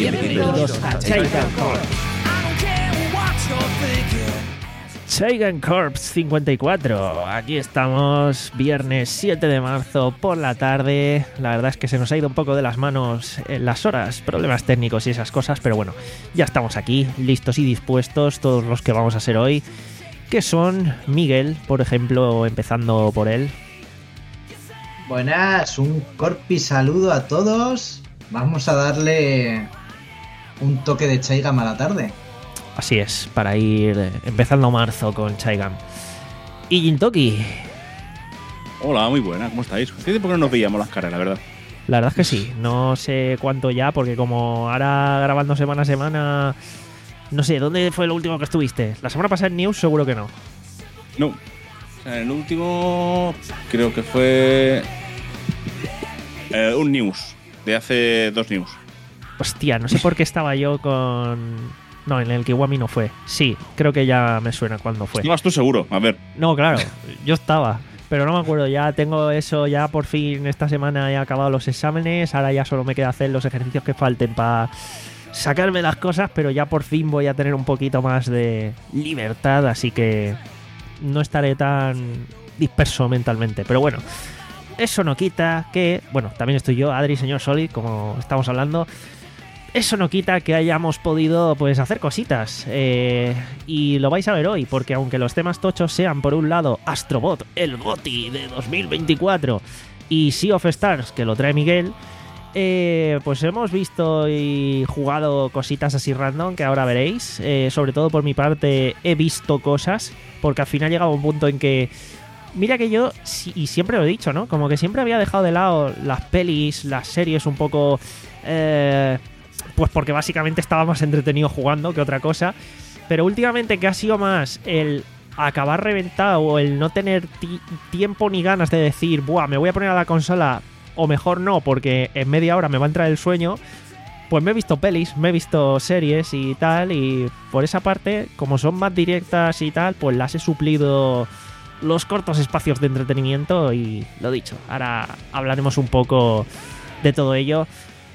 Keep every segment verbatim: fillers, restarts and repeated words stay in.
Bienvenidos a Chaigan Corps. Chaigan Corps cincuenta y cuatro. Aquí estamos, viernes siete de marzo por la tarde. La verdad es que se nos ha ido un poco de las manos en las horas, problemas técnicos y esas cosas, pero bueno, ya estamos aquí, listos y dispuestos, todos los que vamos a ser hoy, que son Miguel, por ejemplo, empezando por él. Buenas, un corpi saludo a todos. Vamos a darle un toque de Chaigam a la tarde. Así es, para ir empezando marzo con Chaigam. Y Jintoki. Hola, muy buena, ¿cómo estáis? Hace tiempo que no nos veíamos las caras, la verdad. La verdad es que sí, no sé cuánto ya, porque como ahora grabando semana a semana... No sé, ¿dónde fue lo último que estuviste? ¿La semana pasada en News? Seguro que no. No. O sea, el último creo que fue eh, un News, de hace dos News. Hostia, no sé por qué estaba yo con... No, en el Kiwami no fue. Sí, creo que ya me suena cuándo fue. Estabas tú seguro, a ver. No, claro, yo estaba, pero no me acuerdo. Ya tengo eso, ya por fin esta semana he acabado los exámenes. Ahora ya solo me queda hacer los ejercicios que falten para sacarme las cosas, pero ya por fin voy a tener un poquito más de libertad, así que no estaré tan disperso mentalmente. Pero bueno, eso no quita que... Bueno, también estoy yo, Adri, señor Solid, como estamos hablando... Eso no quita que hayamos podido pues hacer cositas, eh, y lo vais a ver hoy, porque aunque los temas tochos sean por un lado Astrobot, el GOTY de dos mil veinticuatro, y Sea of Stars, que lo trae Miguel, eh, pues hemos visto y jugado cositas así random que ahora veréis. Eh, sobre todo por mi parte he visto cosas, porque al final llegaba un punto en que... Mira que yo, y siempre lo he dicho, ¿no? Como que siempre había dejado de lado las pelis, las series un poco... Eh, Pues porque básicamente estaba más entretenido jugando que otra cosa. Pero últimamente, que ha sido más el acabar reventado o el no tener ti- tiempo ni ganas de decir, buah, me voy a poner a la consola, o mejor no, porque en media hora me va a entrar el sueño, pues me he visto pelis, me he visto series y tal. Y por esa parte, como son más directas y tal, pues las he suplido los cortos espacios de entretenimiento. Y lo dicho, ahora hablaremos un poco de todo ello.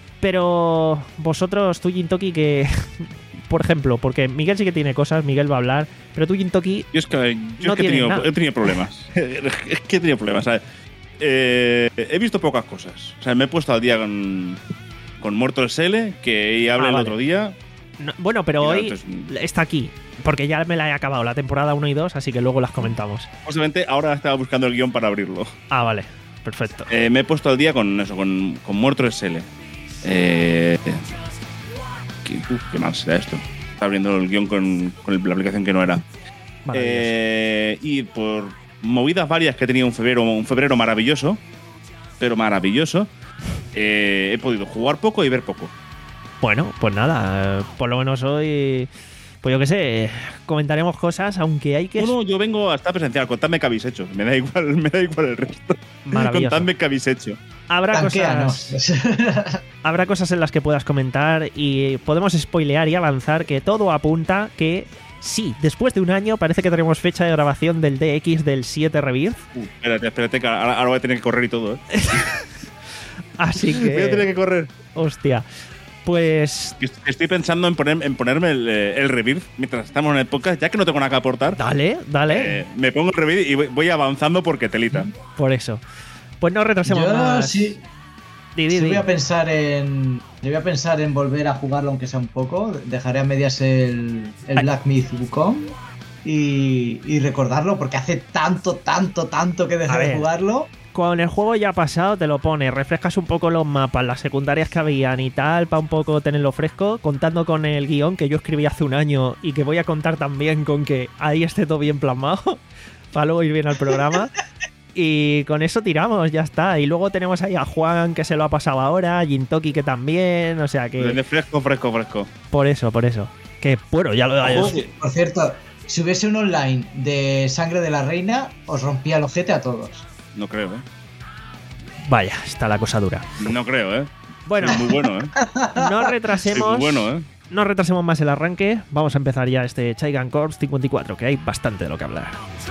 Pero vosotros, tú, Jintoki, que... Por ejemplo, porque Miguel sí que tiene cosas, Miguel va a hablar, pero tú, Jintoki... Yo es que, yo no es que he, tenido, nada. he tenido problemas. Es que he tenido problemas, ¿sabes? Eh, he visto pocas cosas. O sea, me he puesto al día con, con Mortal Shell, que hablé Ah, el vale. otro día. No, bueno, pero Mira, hoy entonces- está aquí, porque ya me la he acabado, la temporada uno y dos, así que luego las comentamos. Justamente ahora estaba buscando el guión para abrirlo. Ah, vale, perfecto. Eh, me he puesto al día con eso, con, con Mortal Shell. Eh, ¿qué, uf, qué mal será esto? Estaba abriendo el guión con, con el- la aplicación que no era. Maravilloso. Eh, y por movidas varias que he tenido un febrero, un febrero maravilloso, pero maravilloso, eh, he podido jugar poco y ver poco. Bueno, pues nada, eh, por lo menos hoy, pues yo qué sé, comentaremos cosas, aunque hay que... No, no, yo vengo hasta presencial, contadme qué habéis hecho. Me da igual, me da igual el resto. Maravilloso. Contadme qué habéis hecho. Habrá Tanquéanos. cosas, habrá cosas en las que puedas comentar y podemos spoilear y avanzar que todo apunta que sí, después de un año parece que tenemos fecha de grabación del D X del siete Rebirth. Uh, espérate, espérate, que ahora, ahora voy a tener que correr y todo, ¿eh? Así que... Voy a tener que correr. Hostia. Pues... Que est- Estoy pensando en, poner, en ponerme el, eh, el Rebirth mientras estamos en el podcast, ya que no tengo nada que aportar. Dale, dale. Eh, me pongo el Rebirth y voy, voy avanzando porque telita. Por eso. Pues no retrasemos Yo más. sí, Di, di, sí di. voy a pensar en. Yo voy a pensar en volver a jugarlo, aunque sea un poco. Dejaré a medias el, el Ay. Black Myth Wukong y, y recordarlo, porque hace tanto, tanto, tanto que A dejé ver. de jugarlo. Con el juego ya pasado te lo pones, refrescas un poco los mapas, las secundarias que habían y tal, para un poco tenerlo fresco, contando con el guión que yo escribí hace un año y que voy a contar también con que ahí esté todo bien plasmado, para luego ir bien al programa. Y con eso tiramos, ya está. Y luego tenemos ahí a Juan, que se lo ha pasado ahora, Jintoki, que también, o sea que... De fresco, fresco, fresco. Por eso, por eso. Que bueno, ya lo... Ojo, por cierto, si hubiese un online de Sangre de la Reina, os rompía el ojete a todos. No creo, ¿eh? Vaya, está la cosa dura. No creo, ¿eh? Bueno, Es muy bueno, ¿eh? no Es retrasemos... muy bueno, ¿eh? No retrasemos más el arranque, vamos a empezar ya este Chaigan Corps cincuenta y cuatro, que hay bastante de lo que hablar.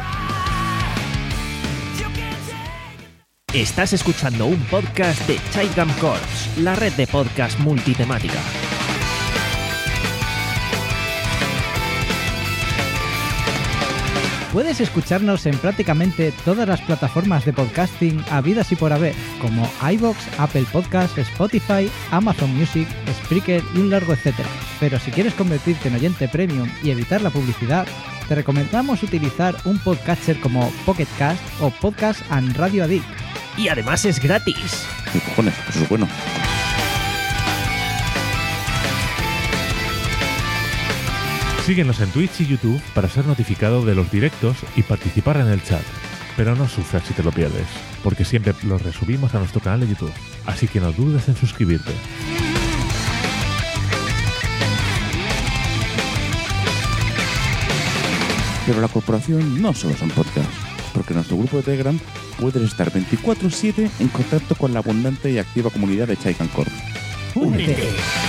Estás escuchando un podcast de Chaigan Corps, la red de podcast multitemática. Puedes escucharnos en prácticamente todas las plataformas de podcasting habidas y por haber, como iVoox, Apple Podcasts, Spotify, Amazon Music, Spreaker y un largo etcétera. Pero si quieres convertirte en oyente premium y evitar la publicidad, te recomendamos utilizar un podcatcher como Pocket Cast o Podcast and Radio Addict. Y además es gratis. ¿Qué cojones? Eso es bueno. Síguenos en Twitch y YouTube para ser notificado de los directos y participar en el chat. Pero no sufras si te lo pierdes, porque siempre los resubimos a nuestro canal de YouTube. Así que no dudes en suscribirte. Pero la corporación no solo son podcasts, porque en nuestro grupo de Telegram puedes estar veinticuatro siete en contacto con la abundante y activa comunidad de Chaikan Corp. ¡Únete!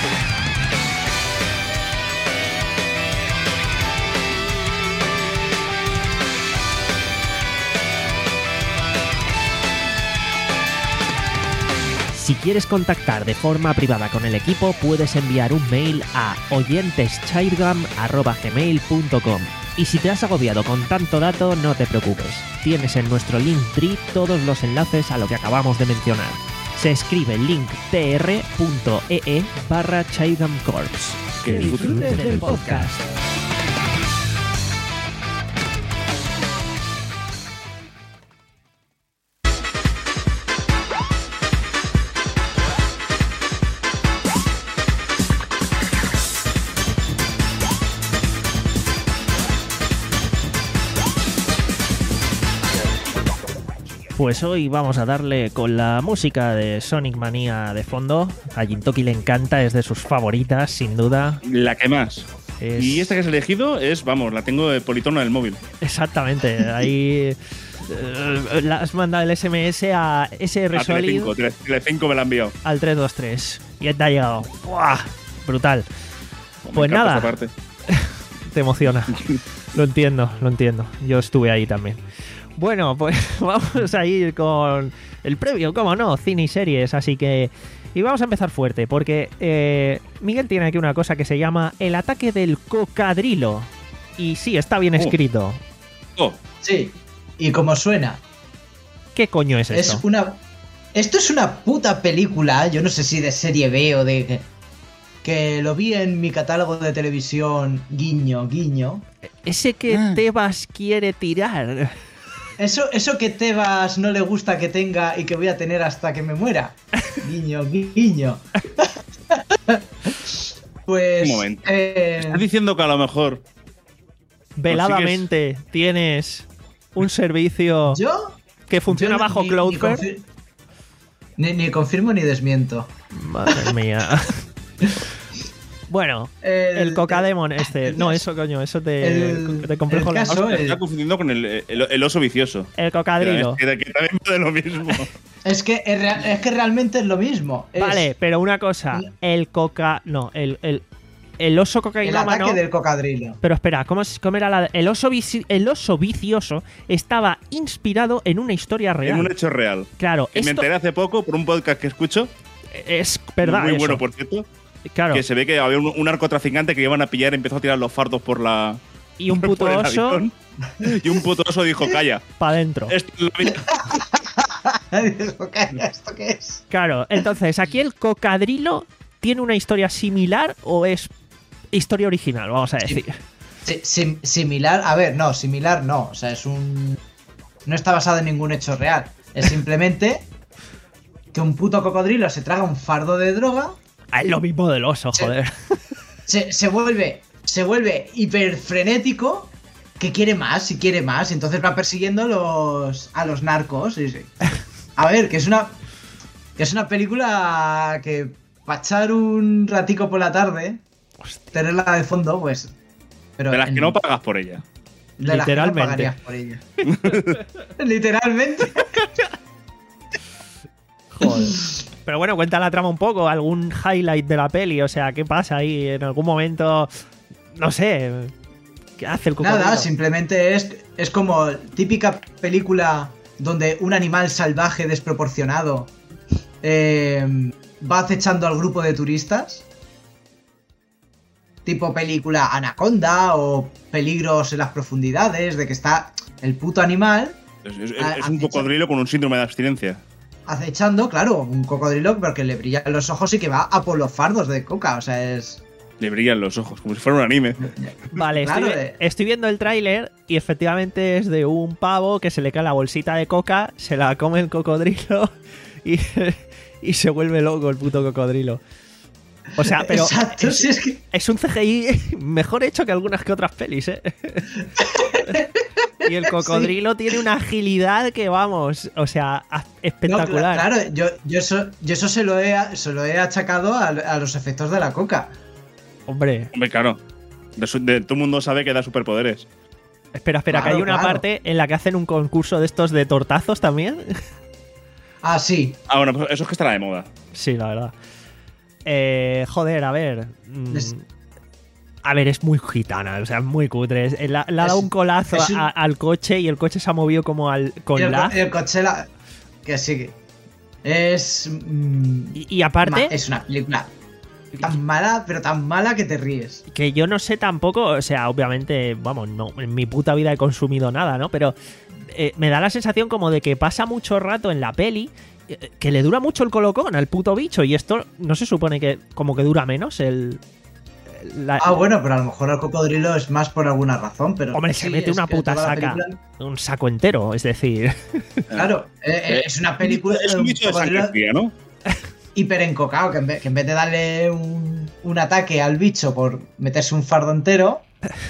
Si quieres contactar de forma privada con el equipo, puedes enviar un mail a oyenteschairgam arroba gmail punto com. Y si te has agobiado con tanto dato, no te preocupes. Tienes en nuestro Linktree todos los enlaces a lo que acabamos de mencionar. Se escribe linktr.ee barra Chairgam Corps. Que disfrutes del podcast. Pues hoy vamos a darle con la música de Sonic Mania de fondo. A Jintoki le encanta, es de sus favoritas, sin duda. La que más. Es... Y esta que has elegido es, vamos, la tengo de politono en el móvil. Exactamente, ahí eh, le has mandado el S M S a S R A Solid Telecinco, Tele- Telecinco me la ha enviado. al tres dos tres y ya te ha llegado. ¡Buah! Brutal. Me Pues encanta nada, esta parte. te emociona. Lo entiendo, lo entiendo. Yo estuve ahí también. Bueno, pues vamos a ir con el previo, cómo no, cine y series, así que... Y vamos a empezar fuerte, porque eh, Miguel tiene aquí una cosa que se llama El ataque del cocadrilo. Y sí, está bien Oh. escrito. Oh, Sí, y como suena, ¿Qué coño es es esto? una... Esto es una puta película, yo no sé si de serie B o de... Que lo vi en mi catálogo de televisión, guiño, guiño. Ese que Ah. Tebas quiere tirar. Eso, eso que Tebas no le gusta que tenga y que voy a tener hasta que me muera. Guiño, guiño. Pues... Un momento. eh, estás diciendo que a lo mejor Veladamente tienes un servicio ¿Yo? que funciona Yo no- bajo ni- ni Cloudflare. confir- Ni, ni confirmo ni desmiento. Madre mía. Bueno, El, el Cocademon el- este. el- No, eso coño, eso de, el- de complejo el lenguaje. caso- te el- está confundiendo con el, el- el oso vicioso. El cocadrilo. Que, que también va de lo mismo. Es que, es, rea- es que realmente es lo mismo. Es Vale, pero una cosa. El coca. No, el, el, el oso el cocainómano. ataque del cocadrilo. Pero espera, ¿cómo, es- cómo era la.? El oso, vici- el oso vicioso estaba inspirado en una historia real. En un hecho real. Claro, Que me esto enteré hace poco por un podcast que escucho. es verdad. Muy eso. bueno, por cierto. Claro. Que se ve que había un, un narcotraficante que iban a pillar y empezó a tirar los fardos por la. Y un puto por el oso avión. Y un puto oso dijo: calla. para adentro. Esto es lo mismo. Digo, "Calla, ¿esto qué es?". Claro, entonces, ¿aquí el cocadrilo tiene una historia similar o es historia original? Vamos a decir. Si- sim- similar, a ver, no, similar no. O sea, es un. No está basado en ningún hecho real. Es simplemente que un puto cocodrilo se traga un fardo de droga, Ah, es lo mismo del oso, Sí. joder. se, se vuelve. Se vuelve hiperfrenético, que quiere más y quiere más. Y entonces va persiguiendo los, a los narcos. Y sí. A ver, que es una. Que es una película que. Para echar un ratico por la tarde. Tenerla de fondo, pues. Pero De las que en- no pagas por ella. de las que no Literalmente. pagarías por ella. Literalmente. Joder. Pero bueno, cuenta la trama un poco, algún highlight de la peli, o sea, ¿qué pasa ahí? En algún momento, no sé, ¿qué hace el cocodrilo? Nada, simplemente es, es como típica película donde un animal salvaje desproporcionado eh, va acechando al grupo de turistas. tipo película Anaconda o Peligros en las profundidades, de que está el puto animal Es, es- a- es un acecha- cocodrilo con un síndrome de abstinencia. acechando, claro, un cocodrilo porque le brillan los ojos y que va a por los fardos de coca, o sea, es... Le brillan los ojos, como si fuera un anime. Vale, Claro, estoy, eh. estoy viendo el tráiler y efectivamente es de un pavo que se le cae la bolsita de coca, se la come el cocodrilo y, y se vuelve loco el puto cocodrilo. O sea, pero Exacto, es, si es que... es un C G I mejor hecho que algunas que otras pelis, ¿eh? Y el cocodrilo tiene una agilidad que vamos, o sea, a- No, espectacular. cla- claro, yo, yo eso, yo eso se, lo he, se lo he achacado a, a los efectos de la coca. Hombre, Hombre, claro. De, su- de- todo el mundo sabe que da superpoderes. espera, espera, que Claro, hay una claro. parte en la que hacen un concurso de estos de tortazos también. Ah, sí. Ah, bueno, pues eso es que estará de moda. Sí, la verdad. Eh, joder, a ver. mm, Es- A ver, es muy gitana, o sea, es muy cutre. Es- Le, ha le ha dado Es- un colazo es un- a- al coche y el coche se ha movido como al, con y el, la. co- el coche la- que sí que es mm, Y, y aparte, ma- es una película tan mala, pero tan mala que te ríes. que yo no sé tampoco, o sea, obviamente, vamos, no, en mi puta vida he consumido nada, ¿no? Pero eh, me da la sensación como de que pasa mucho rato en la peli, eh, que le dura mucho el colocón al puto bicho, y esto no se supone que como que dura menos el. la- Ah, bueno, pero a lo mejor el cocodrilo es más por alguna razón, pero Hombre, se sí, mete es una que puta toda la saca, película- un saco entero, es decir. Claro, eh, eh, es una película Es un bicho de cocodrilo sangre fría, ¿no? hiper encocado, que en vez, que en vez de darle un, un ataque al bicho por meterse un fardo entero,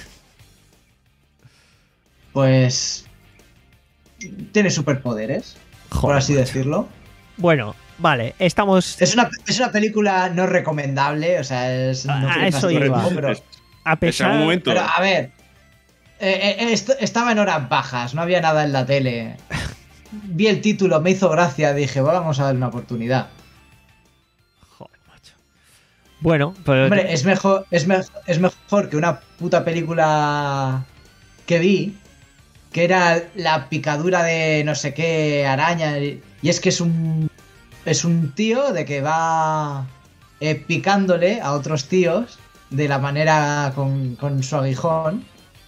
pues tiene superpoderes, por Joder, así macho. decirlo. Bueno, vale, estamos. Es una, es una película no recomendable, o sea, es, no Ah, tiene eso tanto iba. ritmo, pero, A En algún pesar. momento. pero a ver, eh, eh, esto- estaba en horas bajas, no había nada en la tele. Vi el título, me hizo gracia, dije, "Bueno, vamos a darle una oportunidad. Joder, macho. Bueno, pero. Hombre, es mejor, es, me- es mejor que una puta película que vi, que era la picadura de no sé qué araña. Y es que es un. Es un tío de que va eh, picándole a otros tíos de la manera con, con su aguijón.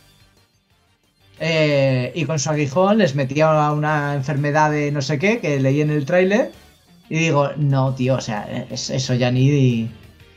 Eh, y con su aguijón les metía una enfermedad de no sé qué que leí en el tráiler. Y digo, no, tío, o sea, es- eso ya ni.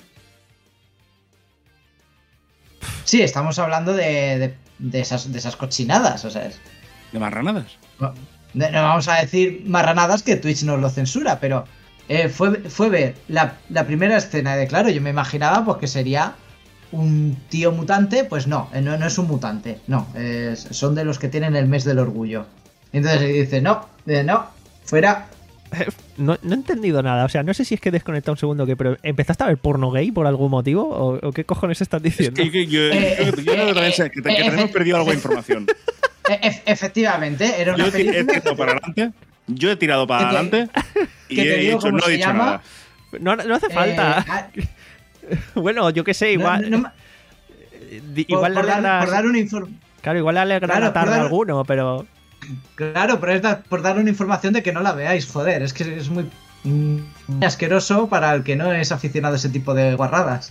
Sí, estamos hablando de, de, de esas, de esas cochinadas, o sea, es- ¿De marranadas? no, no vamos a decir marranadas que Twitch nos lo censura, pero eh, fue, fue ver la, la primera escena de, claro, yo me imaginaba pues que sería un tío mutante, pues no, eh, no, no es un mutante, no, es- son de los que tienen el mes del orgullo. Y entonces dice, no, eh, no, fuera. No, no he entendido nada. O sea, no sé si es que he desconectado un segundo que, pero ¿empezaste a ver porno gay por algún motivo? ¿O, o qué cojones estás Es diciendo? que, que yo, Eh, yo creo que- yo creo que también eh, sé que, te- eh, que tenemos eh, perdido algo de información. E- e- efectivamente, era una Yo he, ti- he película tirado para adelante. Yo he tirado para Que te- adelante. Y que te he digo dicho, cómo no he se dicho llama. nada. No, no hace eh, falta. ah, Bueno, yo qué sé, igual. no- no me- di- por, igual por le dar, alegra- por dar una inform- Claro, igual le alegra Claro, la tarde por a dar- alguno, pero. Claro, pero es da- por dar una información de que no la veáis, joder, es que es muy, muy asqueroso para el que no es aficionado a ese tipo de guarradas.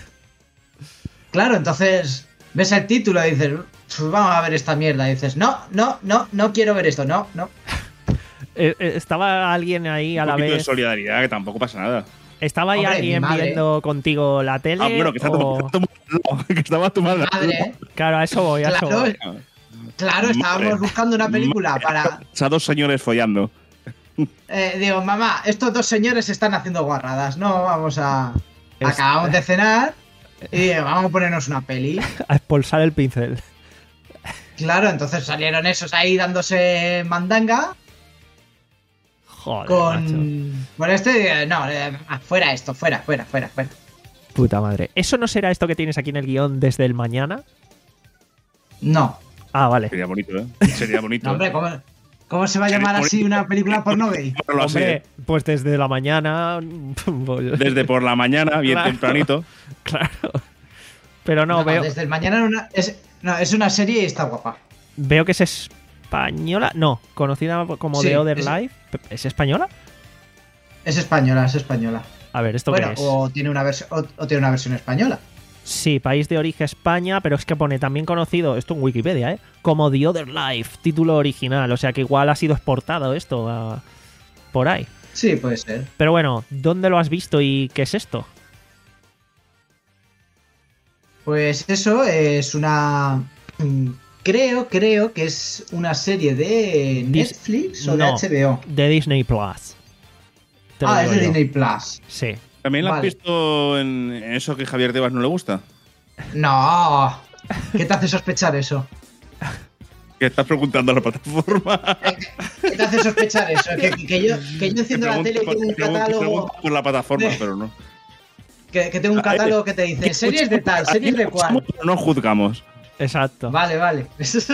Claro, entonces ves el título y dices, "Pues vamos a ver esta mierda", y dices, no, no, no, no quiero ver esto, no, no. Eh, eh, estaba alguien ahí a Un la poquito de vez. solidaridad, que tampoco pasa nada. ¿Estaba ahí Hombre, alguien mi madre. viendo contigo la tele? Ah, bueno, que está o- tomando. Que estaba tomando. Madre, Claro, a eso voy, a eso claro, voy. claro, estábamos Madre. buscando una película Madre. para... A dos señores follando. Eh, digo, mamá, estos dos señores están haciendo guarradas, no, vamos a... Es- Acabamos de cenar y digo, vamos a ponernos una peli. A expulsar el pincel. Claro, entonces salieron esos ahí dándose mandanga Joder, macho. con... Con este, eh, no, eh, ah, fuera esto, fuera, fuera, fuera, fuera. Puta madre. ¿Eso no será esto que tienes aquí en el guión desde el mañana? No, Ah, vale. Sería bonito, ¿eh? Sería bonito. no, hombre, ¿cómo, cómo se va a llamar así una película porno gay? Bueno, así, Hombre, ¿eh? pues desde la mañana. pues, Desde por la mañana, bien Claro. tempranito. Claro. Pero no, No, veo, desde el mañana una, es, no, es una serie y está guapa. veo que es española. No, conocida como Sí, The Other es- Life. ¿Es española? Es española, es española. A ver, ¿esto Bueno, qué es? o tiene una versión o, o tiene una versión española. Sí, país de origen España, pero es que pone también conocido, esto en Wikipedia, ¿eh? Como The Other Life, título original. O sea que igual ha sido exportado esto a... por ahí. Sí, puede ser. Pero bueno, ¿dónde lo has visto y qué es esto? Pues eso es una... Creo, creo que es una serie de Netflix o de no, H B O. De Disney Plus. Te lo Ah, es digo de yo. Disney Plus. Sí. ¿También la has Vale. visto en en eso que Javier Tebas no le gusta? No. ¿Qué te hace sospechar eso? Que estás preguntando a la plataforma. ¿Qué te hace sospechar eso? Que, que yo, que yo enciendo la Pregunto tele y por- tengo un pregunto- catálogo. pregunto por la plataforma, de- pero no. Que, que tengo un catálogo que te dice series de tal, series de cual. No juzgamos. Exacto. Vale, vale.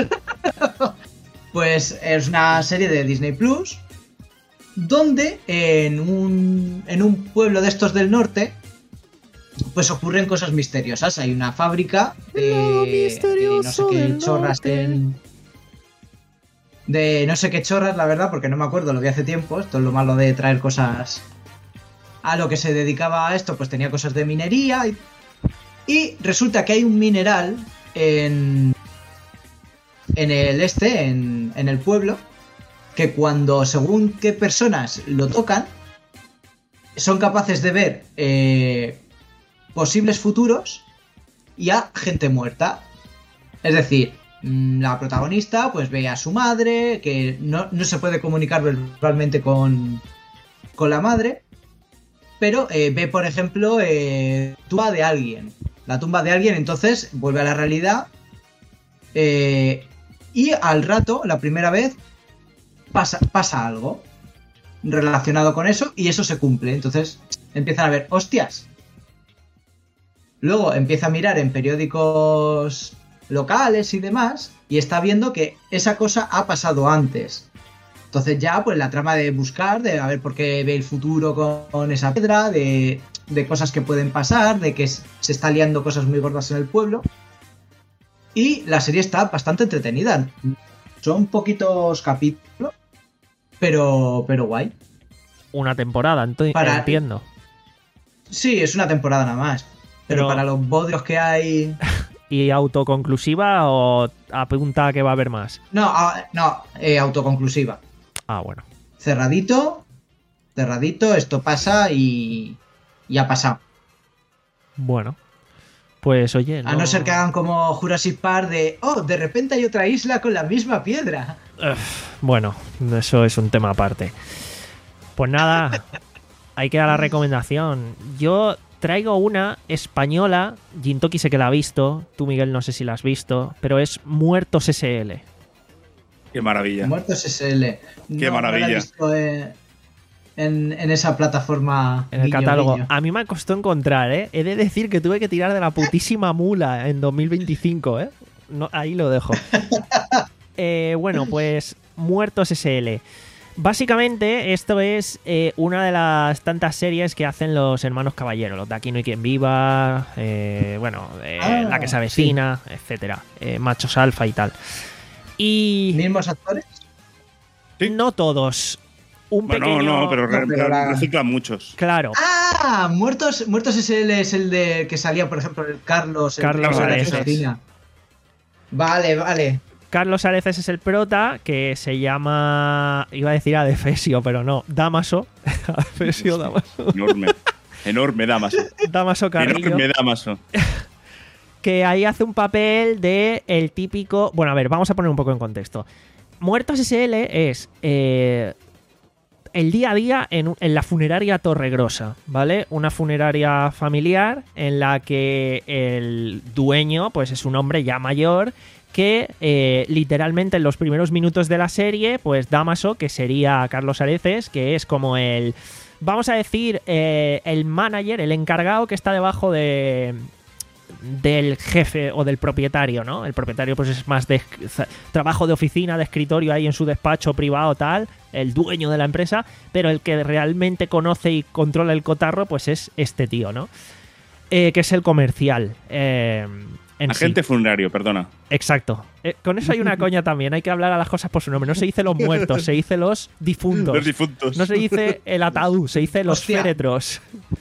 Pues es una serie de Disney Plus donde en un, en un pueblo de estos del norte pues ocurren cosas misteriosas. Hay una fábrica de, Lo de no sé misterioso qué del chorras norte. en- de no sé qué chorras, la verdad, porque no me acuerdo, lo vi hace tiempo. Esto es lo malo de traer cosas a lo que se dedicaba a esto, pues tenía cosas de minería y, y resulta que hay un mineral en en el este, en, en el pueblo, que cuando según qué personas lo tocan, son capaces de ver eh, posibles futuros y a gente muerta. Es decir, mm, la protagonista pues ve a su madre, que no, no se puede comunicar verbalmente con, con la madre, pero eh, ve, por ejemplo, eh, tumba de alguien. La tumba de alguien, entonces vuelve a la realidad. Eh, y al rato, la primera vez, pasa, pasa algo relacionado con eso y eso se cumple. Entonces empiezan a ver, hostias. Luego empieza a mirar en periódicos locales y demás y está viendo que esa cosa ha pasado antes. Entonces ya pues la trama de buscar, de a ver por qué ve el futuro con, con esa piedra, de, de cosas que pueden pasar, de que se está liando cosas muy gordas en el pueblo. Y la serie está bastante entretenida. Son poquitos capítulos, pero, pero guay. Una temporada, ento- Para- entiendo. Sí, es una temporada nada más. Pero, Pero- para los bodrios que hay... ¿Y autoconclusiva o apunta a que va a haber más? No, ah, no, eh, autoconclusiva. Ah, bueno. Cerradito, cerradito, esto pasa y... y ha pasado. Bueno. Pues oye, A no ser que hagan como Jurassic Park de... Oh, de repente hay otra isla con la misma piedra. Uf, bueno, eso es un tema aparte. Pues nada, hay que dar la recomendación. Yo traigo una española, Gintoki sé que la ha visto, tú Miguel no sé si la has visto, pero es Muertos S L. Qué maravilla. Muertos S L. Qué No, maravilla. No la he visto, eh, en, en esa plataforma. En el guiño, catálogo. guiño. A mí me costó encontrar, ¿eh? He de decir que tuve que tirar de la putísima mula en dos mil veinticinco, ¿eh? No, ahí lo dejo. Eh, bueno, pues Muertos S L. Básicamente, esto es eh, una de las tantas series que hacen los hermanos Caballero. Los de Aquí no hay quien viva, eh, bueno, eh, Ah, La que se avecina, etcétera. Eh, Machos alfa y tal. Y ¿Mismos actores? Sí. no todos. Un Bueno, pequeño... no, pero, No, re- pero la- reciclan muchos. Claro. Ah, Muertos, Muertos S L es el de que salía, por ejemplo, el Carlos. el Carlos de la Areces. Cristina. Vale, vale. Carlos Areces es el prota, que se llama... Iba a decir Adefesio, pero no. Damaso. Adefesio, Damaso. Enorme. Enorme Damaso. Damaso Carrillo. Enorme Damaso. Que ahí hace un papel de el típico... Bueno, a ver, vamos a poner un poco en contexto. Muertos S L es eh, el día a día en, un- en la funeraria Torregrosa, ¿vale? Una funeraria familiar en la que el dueño pues es un hombre ya mayor que eh, literalmente en los primeros minutos de la serie, pues Damaso, que sería Carlos Areces, que es como el... Vamos a decir, eh, el manager, el encargado que está debajo de... del jefe o del propietario, ¿no? El propietario pues es más de trabajo de oficina, de escritorio ahí en su despacho privado tal, el dueño de la empresa, pero el que realmente conoce y controla el cotarro pues es este tío, ¿no? Eh, que es el comercial. Eh, en sí. Agente funerario, perdona. Exacto. Eh, con eso hay una coña también, hay que hablar a las cosas por su nombre. No se dice los muertos, se dice los difuntos. Los difuntos. No se dice el ataúd, se dice los Hostia. féretros.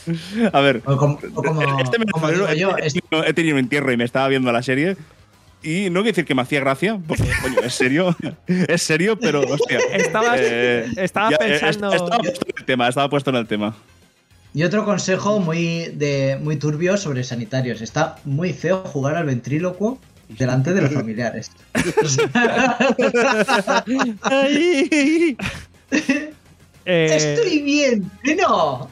A ver, O como, o como, este mes de como febrero digo yo, he, es- tenido, he tenido un entierro y me estaba viendo la serie. Y no quiero decir que me hacía gracia, porque, coño, es serio, es serio, pero, hostia. Estabas, eh, estabas ya, eh, pensando. Estaba puesto en el tema, estaba puesto en el tema. y otro consejo muy, de, muy turbio sobre sanitarios. Está muy feo jugar al ventrílocuo delante de los familiares. O sea, eh, Estoy bien, que no.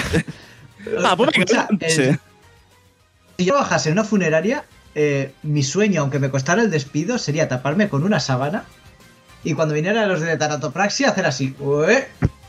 Ah, pues venga, Escucha, levántese. el- si yo trabajase en una funeraria, eh, mi sueño, aunque me costara el despido, sería taparme con una sábana y cuando vinieran los de tanatopraxia hacer así, "Ué",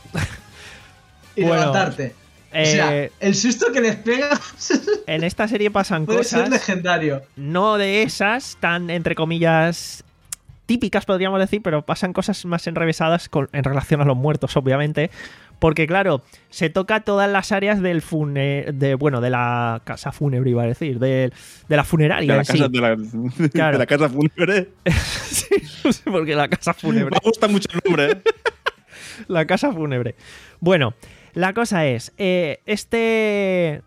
y Bueno, levantarte. O sea, eh, el susto que les pega en esta serie pasan puede ser cosas, legendario. no de esas tan, entre comillas, típicas, podríamos decir, pero pasan cosas más enrevesadas con, en relación a los muertos, obviamente. Porque, claro, se toca todas las áreas del fune de, bueno, de la casa fúnebre, iba a decir, de, de la funeraria. De la, en sí. casa, de, la, de Claro. la casa fúnebre. Sí, no sé por qué la casa fúnebre. Me gusta mucho el nombre, ¿eh? La casa fúnebre. Bueno, la cosa es, eh, este,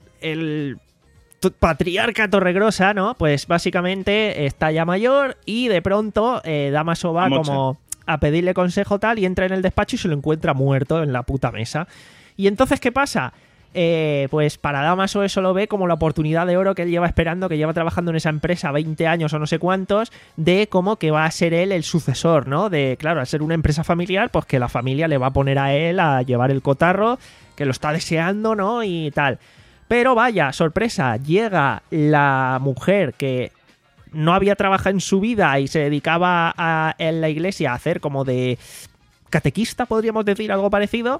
el t- patriarca Torregrosa, ¿no? Pues básicamente está ya mayor y de pronto eh, Damaso va La mocha. como a pedirle consejo tal y entra en el despacho y se lo encuentra muerto en la puta mesa. Y entonces, ¿qué pasa? Eh, pues para Damaso eso lo ve como la oportunidad de oro que él lleva esperando, que lleva trabajando en esa empresa veinte años o no sé cuántos, de como que va a ser él el sucesor, ¿no? De, claro, al ser una empresa familiar, pues que la familia le va a poner a él a llevar el cotarro, que lo está deseando, ¿no? Y tal. Pero vaya, sorpresa, llega la mujer que no había trabajado en su vida y se dedicaba a, en la iglesia a hacer como de catequista, podríamos decir, algo parecido.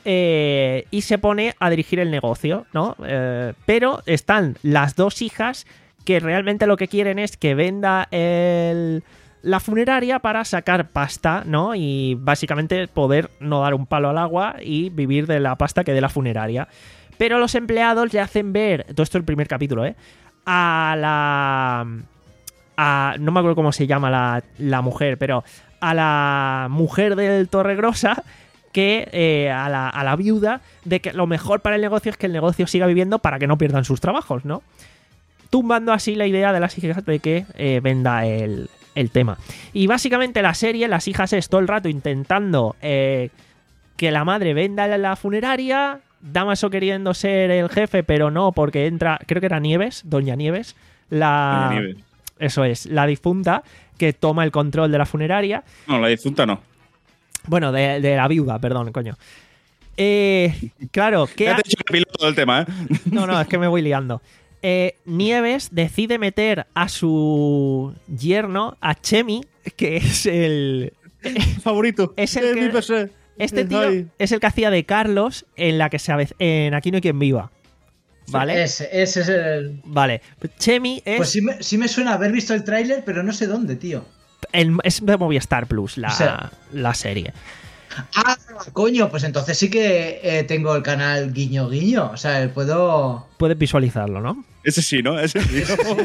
Eh, y se pone a dirigir el negocio, ¿no? Eh, pero están las dos hijas que realmente lo que quieren es que venda el, la funeraria para sacar pasta, ¿no? Y básicamente poder no dar un palo al agua y vivir de la pasta que dé la funeraria. Pero los empleados le hacen ver, todo esto es el primer capítulo, ¿eh? A la... A, no me acuerdo cómo se llama la, la mujer, pero a la mujer del Torregrosa, que eh, a, la, a la viuda, de que lo mejor para el negocio es que el negocio siga viviendo para que no pierdan sus trabajos, ¿no? Tumbando así la idea de las hijas de que eh, venda el, el tema. Y básicamente la serie, las hijas es todo el rato intentando eh, que la madre venda la funeraria, Damaso queriendo ser el jefe, pero no, porque entra, creo que era Nieves, Doña Nieves, la... Doña Nieves. Eso es, la difunta que toma el control de la funeraria. No, la difunta no. Bueno, de, de la viuda, perdón, coño. Eh, claro, ¿qué Ya ha- te he dicho que piloto del tema, ¿eh? No, no, es que me voy liando. Eh, Nieves decide meter a su yerno, a Chemi, que es el... Favorito. Es el que- mi persona. Este tío Ay. es el que hacía de Carlos en la que se ave- en Aquí no hay quien viva. ¿Vale? Ese, ese es el. Vale. Chemi es, Pues sí me, sí me suena haber visto el tráiler, pero no sé dónde, tío. el- es de Movistar Plus, la, O sea- la serie. Ah, coño, pues entonces sí que eh, tengo el canal guiño guiño. O sea, puedo. Puedes visualizarlo, ¿no? Ese sí, ¿no? Ese sí.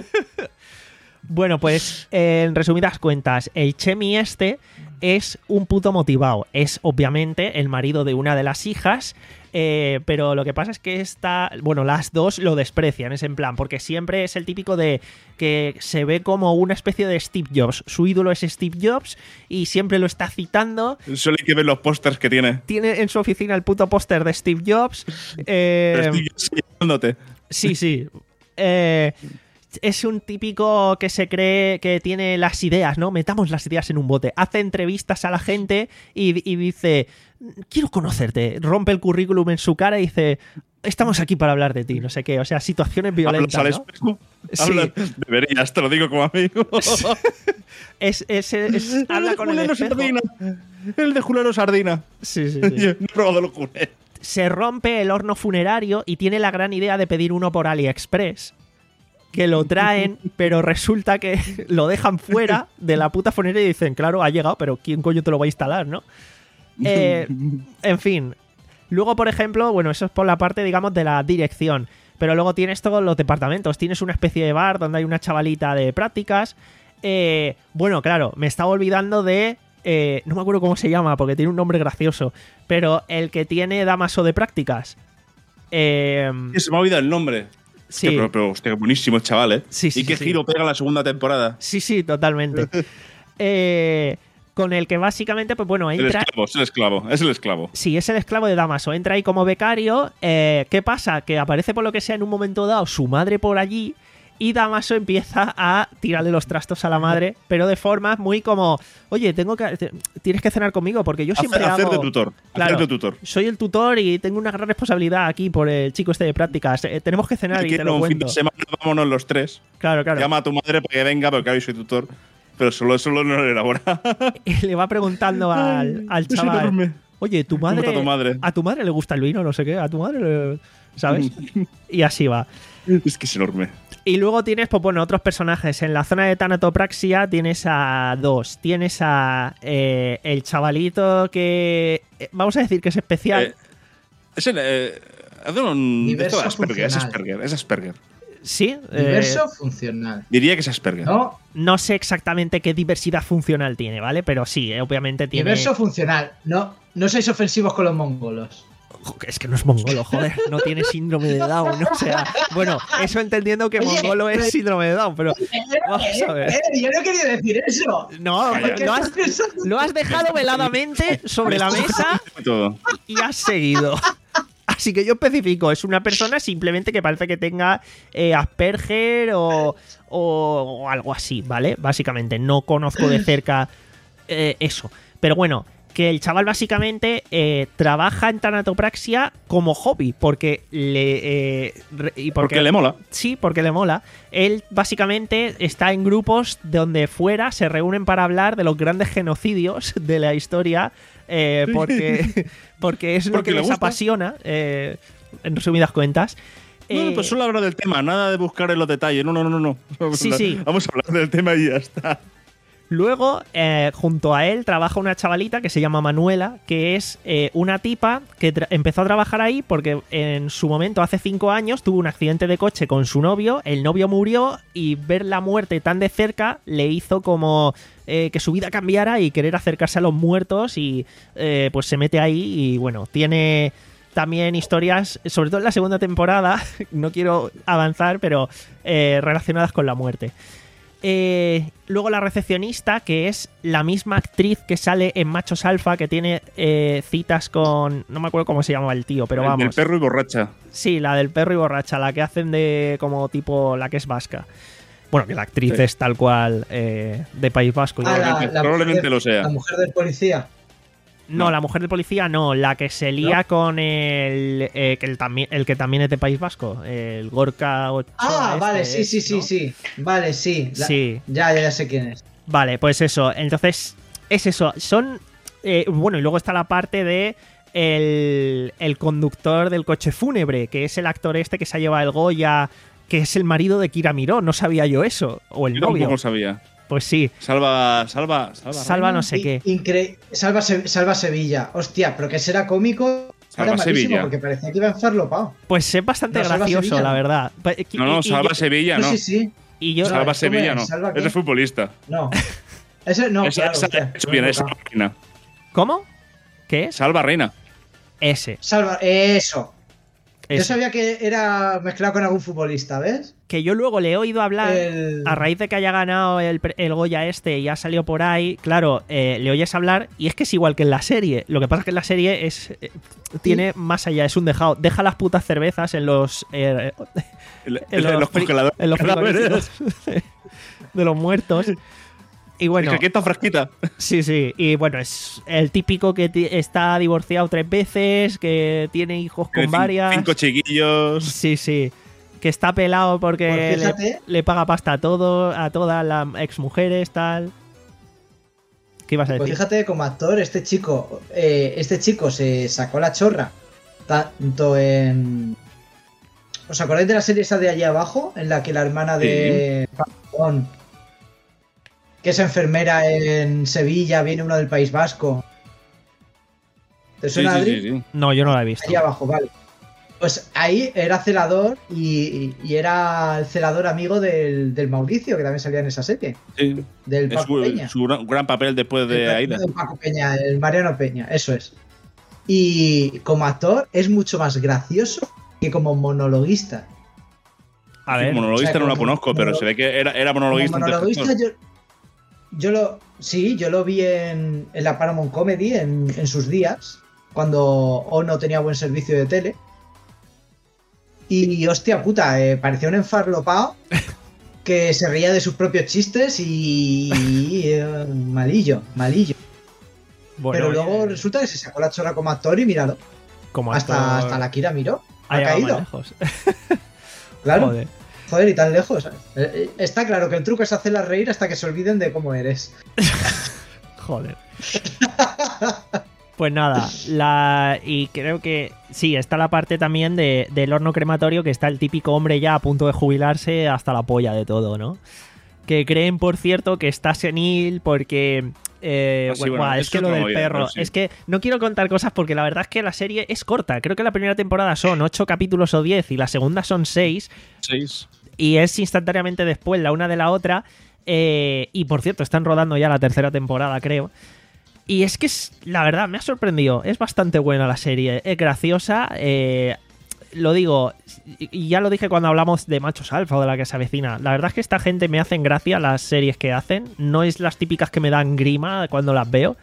Bueno, pues eh, en resumidas cuentas, el Chemi este es un puto motivado. Es obviamente el marido de una de las hijas, eh, pero lo que pasa es que está, bueno, las dos lo desprecian, es en plan, porque siempre es el típico de que se ve como una especie de Steve Jobs. Su ídolo es Steve Jobs y siempre lo está citando. Solo hay que ver los pósters que tiene. Tiene en su oficina el puto póster de Steve Jobs. Eh, Pero estoy señalándote. Sí, sí. Eh, es un típico que se cree que tiene las ideas, ¿no? Metamos las ideas en un bote. Hace entrevistas a la gente y, y dice, quiero conocerte. Rompe el currículum en su cara y dice, estamos aquí para hablar de ti, no sé qué. O sea, situaciones violentas, Hablas al ¿no? espejo. Sí. Hablas- Deberías, te lo digo como amigo. Es, es- es- habla el con el Julero espejo. Sardina. El de Julero Sardina. Sí, sí, sí. Yo no he probado los culeros. Se rompe el horno funerario y tiene la gran idea de pedir uno por AliExpress. Que lo traen, pero resulta que lo dejan fuera de la puta funeraria y dicen, claro, ha llegado, pero ¿quién coño te lo va a instalar, no? Eh, en fin. Luego, por ejemplo, bueno, eso es por la parte, digamos, de la dirección. Pero luego tienes todos los departamentos. Tienes una especie de bar donde hay una chavalita de prácticas. Eh, bueno, claro, me estaba olvidando de... eh, no me acuerdo cómo se llama, porque tiene un nombre gracioso. Pero el que tiene Damaso de prácticas. Eh, Se me ha olvidado el nombre. sí, Hostia, pero, pero hostia, buenísimo el chaval, ¿eh? Sí, sí, y qué sí. giro pega la segunda temporada. sí, sí, totalmente. Eh, con el que básicamente, pues bueno, El entra... esclavo, es el esclavo, es el esclavo. Sí, es el esclavo de Damaso. Entra ahí como becario. Eh, ¿Qué pasa? Que aparece por lo que sea en un momento dado su madre por allí y Damaso empieza a tirarle los trastos a la madre, pero de forma muy como, oye, tengo que te- tienes que cenar conmigo porque yo siempre hacer, hacer hago... de tutor. Claro. Hacer de tutor. Soy el tutor y tengo una gran responsabilidad aquí por el chico este de prácticas. Eh, tenemos que cenar y Que te no, lo un fin cuento. de semana vámonos los tres. Claro, claro. Llama a tu madre para que venga, porque claro, yo soy tutor. Pero solo, solo no lo elabora. Y le va preguntando al, al Es chaval. enorme. Oye, tu ¿Cómo madre, está tu madre? a tu madre le gusta el vino, no sé qué, a tu madre, le- ¿sabes? Y así va. Es que es enorme. Y luego tienes, pues bueno, otros personajes. En la zona de Tanatopraxia tienes a dos. Tienes a eh, el chavalito que, eh, vamos a decir que es especial. Eh, es el. Eh, hace un. Diverso esto Asperger, es funcional. Asperger, es Asperger. Sí. eh, Diverso funcional. Diría que es Asperger. ¿No? no sé exactamente qué diversidad funcional tiene, ¿vale? Pero sí, eh, obviamente tiene... Diverso funcional. No, no seáis ofensivos con los mongolos. Joder, es que no es mongolo, joder. No tiene síndrome de Down, ¿no? O sea, bueno, eso entendiendo que Oye, mongolo es pero- síndrome de Down, pero... Vamos a ver. Eh, eh, yo no quería decir eso. No, Porque lo has, estás pensando- lo has dejado veladamente sobre la mesa Todo. y has seguido. Así que yo especifico, es una persona simplemente que parece que tenga eh, Asperger o, o- o algo así, ¿vale? Básicamente, no conozco de cerca eh, eso. Pero bueno, que el chaval básicamente eh, trabaja en tanatopraxia como hobby, porque le... eh, re- y Porque le mola. Sí, porque le mola. Él básicamente está en grupos donde fuera se reúnen para hablar de los grandes genocidios de la historia, eh, porque, porque es lo Porque que le les gusta. apasiona, eh, en resumidas cuentas. No, no, Eh, pues solo hablar del tema, nada de buscar en los detalles. No, no, no, no. no. Vamos Sí, a hablar- sí. Vamos a hablar del tema y ya está. Luego, eh, junto a él, trabaja una chavalita que se llama Manuela, que es eh, una tipa que tra- empezó a trabajar ahí porque en su momento, hace cinco años, tuvo un accidente de coche con su novio, el novio murió y ver la muerte tan de cerca le hizo como eh, que su vida cambiara y querer acercarse a los muertos y eh, pues se mete ahí y bueno, tiene... También historias, sobre todo en la segunda temporada, no quiero avanzar, pero eh, relacionadas con la muerte. Eh, luego la recepcionista, que es la misma actriz que sale en Machos Alfa, que tiene eh, citas con... No me acuerdo cómo se llamaba el tío, pero El del vamos. perro y borracha. Sí, la del perro y borracha, la que hacen de como tipo la que es vasca. Bueno, que la actriz Sí. es tal cual eh, de País Vasco. Ah, la- Probablemente- la probablemente mujer- lo sea. La mujer del policía. No, No. la mujer de policía no, la que se lía ¿No? con el, eh, que el, también, el que también es de País Vasco, el Gorka Ochoa. Ah, este, vale, sí, sí, sí, ¿no? sí. Vale, sí. La- Sí. Ya, ya, ya sé quién es. Vale, pues eso. Entonces, es eso. Son. eh, bueno, y luego está la parte de. El, el conductor del coche fúnebre, que es el actor este que se ha llevado el Goya, que es el marido de Kira Miró. No sabía yo eso. O el Yo novio. tampoco sabía. Pues sí. Salva, salva, salva. Salva Reina. no sé In- qué. incre- Salva, Se- Salva Sevilla. Hostia, pero que será cómico. Salva Era malísimo Sevilla. porque parecía que iba enfarlopado. Pues es bastante No, Salva gracioso, Sevilla, la no. verdad. Pa- y- No, no, y- y salva yo- Sevilla, No, no. sí, sí. Y yo. No, Salva ¿cómo Sevilla, es? no. ¿Salva qué? Es de futbolista. No. Ese no, Esa- claro. esa- hostia, hecho me he bien, esa equivocado. reina. ¿Cómo? ¿Qué es? Salva Reina. Ese. Salva, eso. Yo ese. sabía que era mezclado con algún futbolista, ¿ves? Que yo luego le he oído hablar. El- A raíz de que haya ganado el, pre- el Goya este y ha salido por ahí, claro, eh, le oyes hablar y es que es igual que en la serie. Lo que pasa es que en la serie es eh, tiene más allá, es un dejado. Deja las putas cervezas en los eh, El- en el- los, los fri- congeladores. en los frigoríficos de los muertos. Y bueno, Es que aquí está fresquita. sí, sí. Y bueno, es el típico que ti- está divorciado tres veces, que tiene hijos con Tiene cin- varias. Cinco chiquillos. Sí, sí. Que está pelado porque Pues le, fíjate. le paga pasta a todo, a todas las exmujeres, tal. ¿Qué ibas a Pues decir? fíjate, como actor, este chico, eh, este chico se sacó la chorra tanto en. ¿Os acordáis de la serie esa de allí abajo? En la que la hermana de Pabón, que es enfermera en Sevilla, viene uno del País Vasco. ¿Te Sí, suena, sí, Adri? sí, sí. No, yo no la he visto. Allí abajo, vale. Pues ahí era celador y, y era el celador amigo del, del Mauricio, que también salía en esa serie. Sí. Del Es Paco su, Peña. su gran, gran papel después de El Aida. del Paco Peña, el Mariano Peña, eso es. Y como actor es mucho más gracioso que como monologuista. A Sí, ver, monologuista o sea, no la como- conozco, pero como- se ve que era, era Como monologuista. antes que monologuista actor. yo, yo lo... Sí, yo lo vi en, en la Paramount Comedy en, en sus días, cuando O no tenía buen servicio de tele. Y hostia puta, eh, parecía un enfarlopao que se reía de sus propios chistes y... y, eh, malillo, malillo. bueno, Pero luego oye, resulta que se sacó la chorra como actor y míralo. como Hasta, actor, hasta la Kira miró. ha Ha llegado más caído. lejos. Claro. Joder. Joder, y tan lejos. Eh, eh, Está claro que el truco es hacerlas reír hasta que se olviden de cómo eres. Joder. Pues nada, la y creo que sí, está la parte también de, del horno crematorio, que está el típico hombre ya a punto de jubilarse hasta la polla de todo, ¿no? Que creen, por cierto, que está senil porque... eh, Ah, sí, bueno, bueno, buah, es eso que es lo otra del movida, perro, pero sí. es que no quiero contar cosas porque la verdad es que la serie es corta. Creo que la primera temporada son ocho capítulos o diez y la segunda son seis. Seis. Y es instantáneamente después la una de la otra. eh, y por cierto, están rodando ya la tercera temporada, creo. Y es que, es, la verdad, me ha sorprendido. Es bastante buena la serie. Es graciosa. eh, lo digo, y ya lo dije cuando hablamos de Machos Alfa o de la que se avecina. La verdad es que esta gente me hacen gracia las series que hacen. No es las típicas que me dan grima cuando las veo.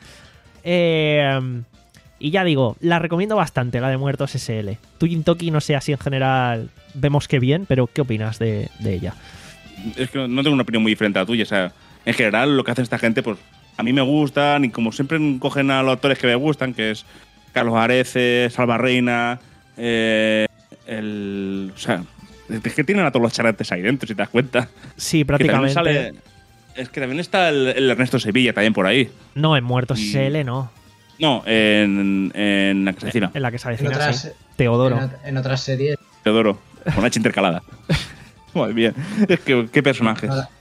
Eh, y ya digo, la recomiendo bastante, la de Muertos S L. Tú, Toki, no sé, así en general vemos que bien, pero ¿qué opinas de, de ella? Es que no tengo una opinión muy diferente a la tuya. O sea, en general, lo que hace esta gente, pues a mí me gustan, y como siempre cogen a los actores que me gustan, que es Carlos Areces, Salva Reina, eh, el. O sea, es que tienen a todos los charantes ahí dentro, si te das cuenta. Sí, Que también prácticamente. sale. Es que también está el, el Ernesto Sevilla también por ahí. No, en Muertos Y- S L no. No, en, en la que se avecina. En la que se En avecina, otras, sí. Teodoro. en, ot- en otras series. Teodoro, con H intercalada. Madre mía, es que qué personajes. Mara-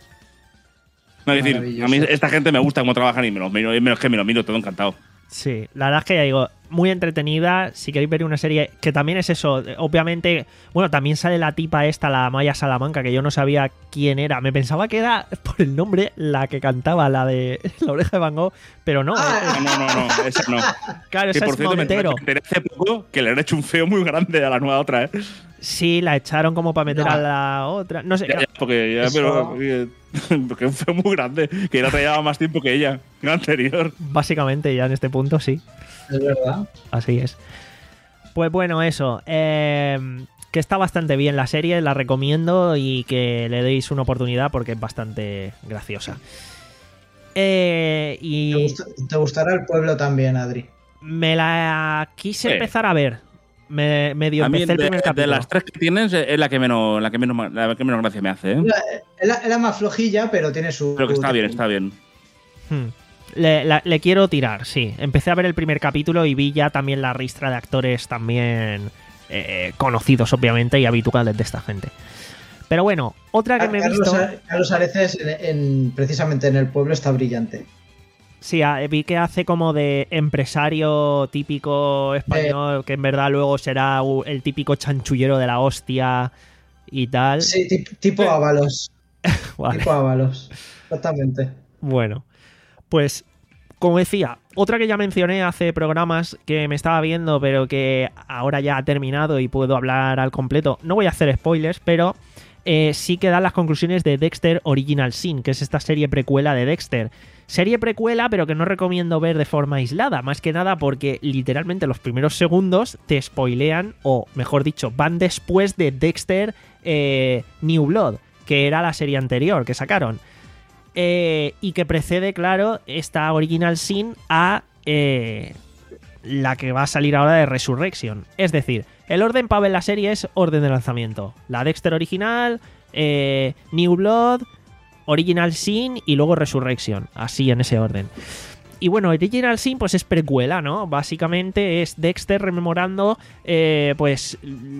No, es decir, maravilloso. a mí esta gente me gusta cómo trabajan y me los miro, y menos que me los miro todo encantado. Sí, la verdad es que ya digo, muy entretenida. Si queréis ver una serie que también es eso, obviamente, bueno, también sale la tipa esta, la Maya Salamanca, que yo no sabía quién era. Me pensaba que era, por el nombre, la que cantaba, la de La Oreja de Van Gogh, pero no. Ah, es- No, no, no, no, esa no. claro, Que esa por es cierto, me enteré, Montero. me enteré hace poco que le han hecho un feo muy grande a la nueva otra, ¿eh? Sí, la echaron como para meter No. a la otra. No sé, Ya, ya, porque ya, Eso- pero. eh, Porque un feo muy grande, que la traía más tiempo que ella, que la anterior. básicamente ya en este punto sí. es verdad. Así es. Pues bueno, eso. eh, que está bastante bien la serie, la recomiendo y que le deis una oportunidad porque es bastante graciosa. Eh, Te, y gusta- te gustará el pueblo también, Adri. me la quise Sí. empezar a ver. Me, medio A mí, empecé el de, primer de capítulo. las tres que tienes, es la que menos, la que menos, la que menos gracia me hace, ¿eh? Es la, es la- es la más flojilla, pero tiene su. Pero que está bien, está bien. Hmm. Le, la- le quiero tirar, sí. Empecé a ver el primer capítulo y vi ya también la ristra de actores también eh, conocidos, obviamente, y habituales de esta gente. Pero bueno, otra que me he Carlos, visto... A- Carlos Areces, en, en- precisamente en el pueblo, está brillante. Sí, ah, vi que hace como de empresario típico español, que en verdad luego será u- el típico chanchullero de la hostia y tal. Sí, tip- tipo Ábalos. Vale. Tipo Ábalos. Exactamente. Bueno, pues como decía, otra que ya mencioné hace programas que me estaba viendo, pero que ahora ya ha terminado y puedo hablar al completo. No voy a hacer spoilers, pero eh, sí que dan las conclusiones de Dexter Original Sin, que es esta serie precuela de Dexter. Serie precuela, pero que no recomiendo ver de forma aislada, más que nada porque literalmente los primeros segundos te spoilean, o mejor dicho, van después de Dexter eh, New Blood, que era la serie anterior que sacaron. Eh, y que precede, claro, esta Original Sin a eh, la que va a salir ahora de Resurrection. Es decir, el orden para ver la serie es orden de lanzamiento. La Dexter original, eh, New Blood, Original Sin y luego Resurrection. Así en ese orden. Y bueno, Original Sin pues es precuela, ¿no? Básicamente es Dexter rememorando eh, pues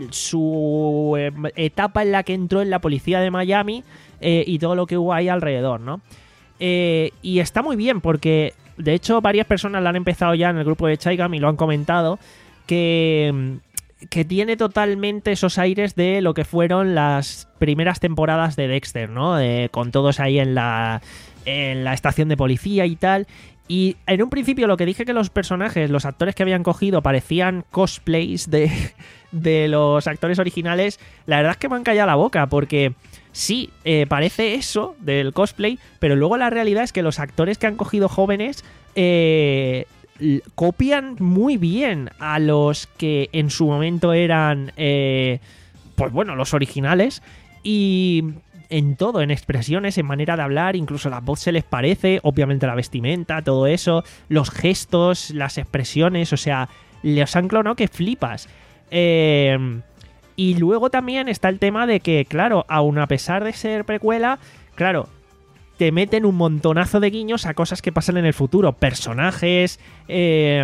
su eh, etapa en la que entró en la policía de Miami eh, y todo lo que hubo ahí alrededor, ¿no? Eh, y está muy bien porque de hecho varias personas la han empezado ya en el grupo de Chaigam y lo han comentado que que tiene totalmente esos aires de lo que fueron las primeras temporadas de Dexter, ¿no? Eh, con todos ahí en la, en la estación de policía y tal. Y en un principio lo que dije que los personajes, los actores que habían cogido parecían cosplays de, de los actores originales, la verdad es que me han callado la boca porque sí, eh, parece eso del cosplay, pero luego la realidad es que los actores que han cogido jóvenes eh, copian muy bien a los que en su momento eran, eh, pues bueno, los originales y... en todo, en expresiones, en manera de hablar, incluso la voz se les parece, obviamente la vestimenta, todo eso, los gestos, las expresiones, o sea, les han clonado que flipas. Eh, y luego también está el tema de que, claro, aun a pesar de ser precuela, claro, te meten un montonazo de guiños a cosas que pasan en el futuro, personajes, eh,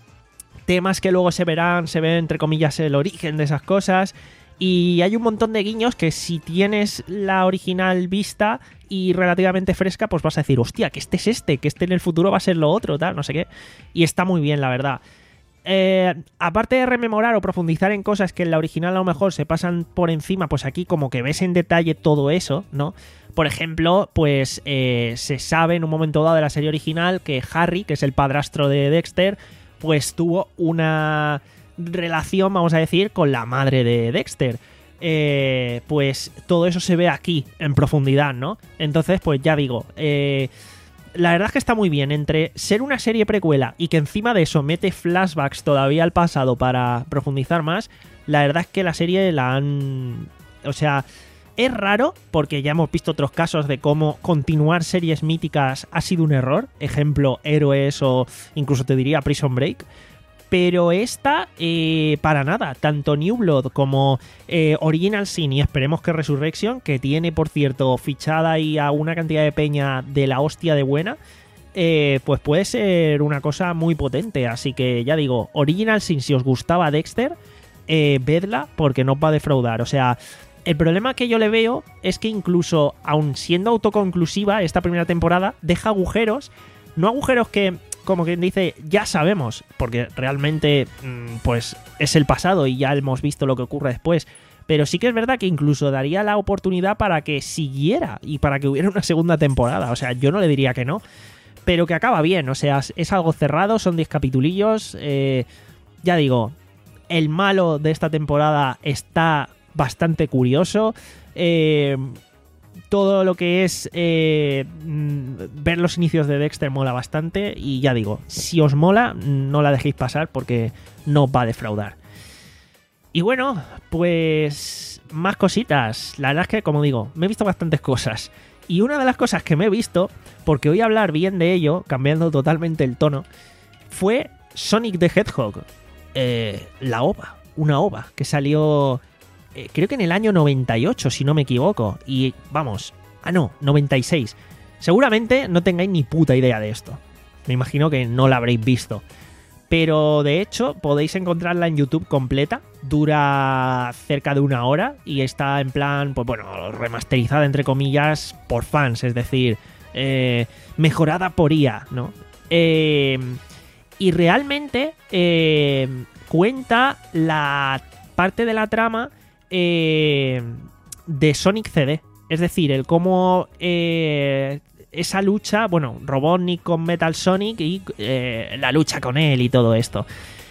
temas que luego se verán, se ve entre comillas el origen de esas cosas. Y hay un montón de guiños que si tienes la original vista y relativamente fresca, pues vas a decir, hostia, que este es este, que este en el futuro va a ser lo otro, tal, no sé qué. Y está muy bien, la verdad. Eh, aparte de rememorar o profundizar en cosas que en la original a lo mejor se pasan por encima, pues aquí como que ves en detalle todo eso, ¿no? Por ejemplo, pues eh, se sabe en un momento dado de la serie original que Harry, que es el padrastro de Dexter, pues tuvo una... relación, vamos a decir, con la madre de Dexter. Eh, pues todo eso se ve aquí en profundidad, ¿no? Entonces, pues ya digo, eh, la verdad es que está muy bien entre ser una serie precuela y que encima de eso mete flashbacks todavía al pasado para profundizar más. La verdad es que la serie la han... O sea, es raro porque ya hemos visto otros casos de cómo continuar series míticas ha sido un error. Ejemplo, Héroes o incluso te diría Prison Break. Pero esta, eh, para nada, tanto New Blood como eh, Original Sin y esperemos que Resurrection, que tiene, por cierto, fichada ahí a una cantidad de peña de la hostia de buena, eh, pues puede ser una cosa muy potente. Así que ya digo, Original Sin, si os gustaba Dexter, eh, vedla porque no os va a defraudar. O sea, el problema que yo le veo es que incluso, aun siendo autoconclusiva, esta primera temporada deja agujeros, no agujeros que... como quien dice, ya sabemos, porque realmente pues es el pasado y ya hemos visto lo que ocurre después, pero sí que es verdad que incluso daría la oportunidad para que siguiera y para que hubiera una segunda temporada, o sea, yo no le diría que no, pero que acaba bien, o sea, es algo cerrado, son diez capitulillos, eh, ya digo, el malo de esta temporada está bastante curioso, eh... todo lo que es eh, ver los inicios de Dexter mola bastante y ya digo, si os mola no la dejéis pasar porque no os va a defraudar. Y bueno, pues más cositas. La verdad es que, como digo, me he visto bastantes cosas y una de las cosas que me he visto, porque voy a hablar bien de ello, cambiando totalmente el tono, fue Sonic the Hedgehog, eh, la ova, una ova que salió... Eh, creo que en el año noventa y ocho, si no me equivoco. Y vamos, ah no, noventa y seis. Seguramente no tengáis ni puta idea de esto. Me imagino que no la habréis visto. Pero de hecho podéis encontrarla en YouTube completa. Dura cerca de una hora y está en plan, pues bueno, remasterizada entre comillas por fans. Es decir, eh, mejorada por I A, ¿no? Eh, y realmente eh, cuenta la parte de la trama... Eh, de Sonic C D, es decir, el cómo eh, esa lucha, bueno, Robotnik con Metal Sonic y eh, la lucha con él y todo esto.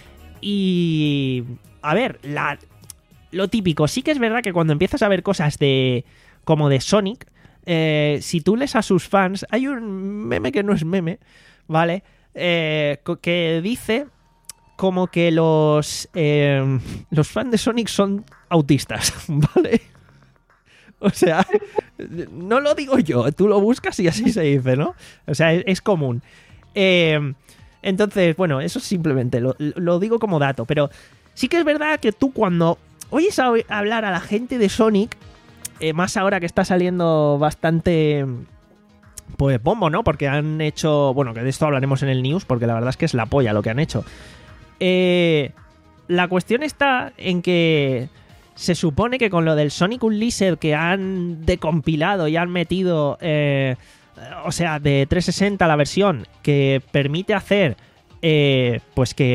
Y a ver, la, lo típico, sí que es verdad que cuando empiezas a ver cosas de como de Sonic, eh, si tú lees a sus fans, hay un meme que no es meme, ¿vale? Eh, que dice como que los eh, los fans de Sonic son autistas, ¿vale? O sea, no lo digo yo, tú lo buscas y así se dice, ¿no? O sea, es, es común. Eh, entonces, bueno, eso simplemente lo, lo digo como dato, pero sí que es verdad que tú cuando oyes a hablar a la gente de Sonic, eh, más ahora que está saliendo bastante... pues bombo, ¿no? Porque han hecho... bueno, que de esto hablaremos en el news, porque la verdad es que es la polla lo que han hecho. Eh, la cuestión está en que se supone que con lo del Sonic Unleashed que han decompilado y han metido, eh, o sea, de trescientos sesenta la versión que permite hacer, eh, pues que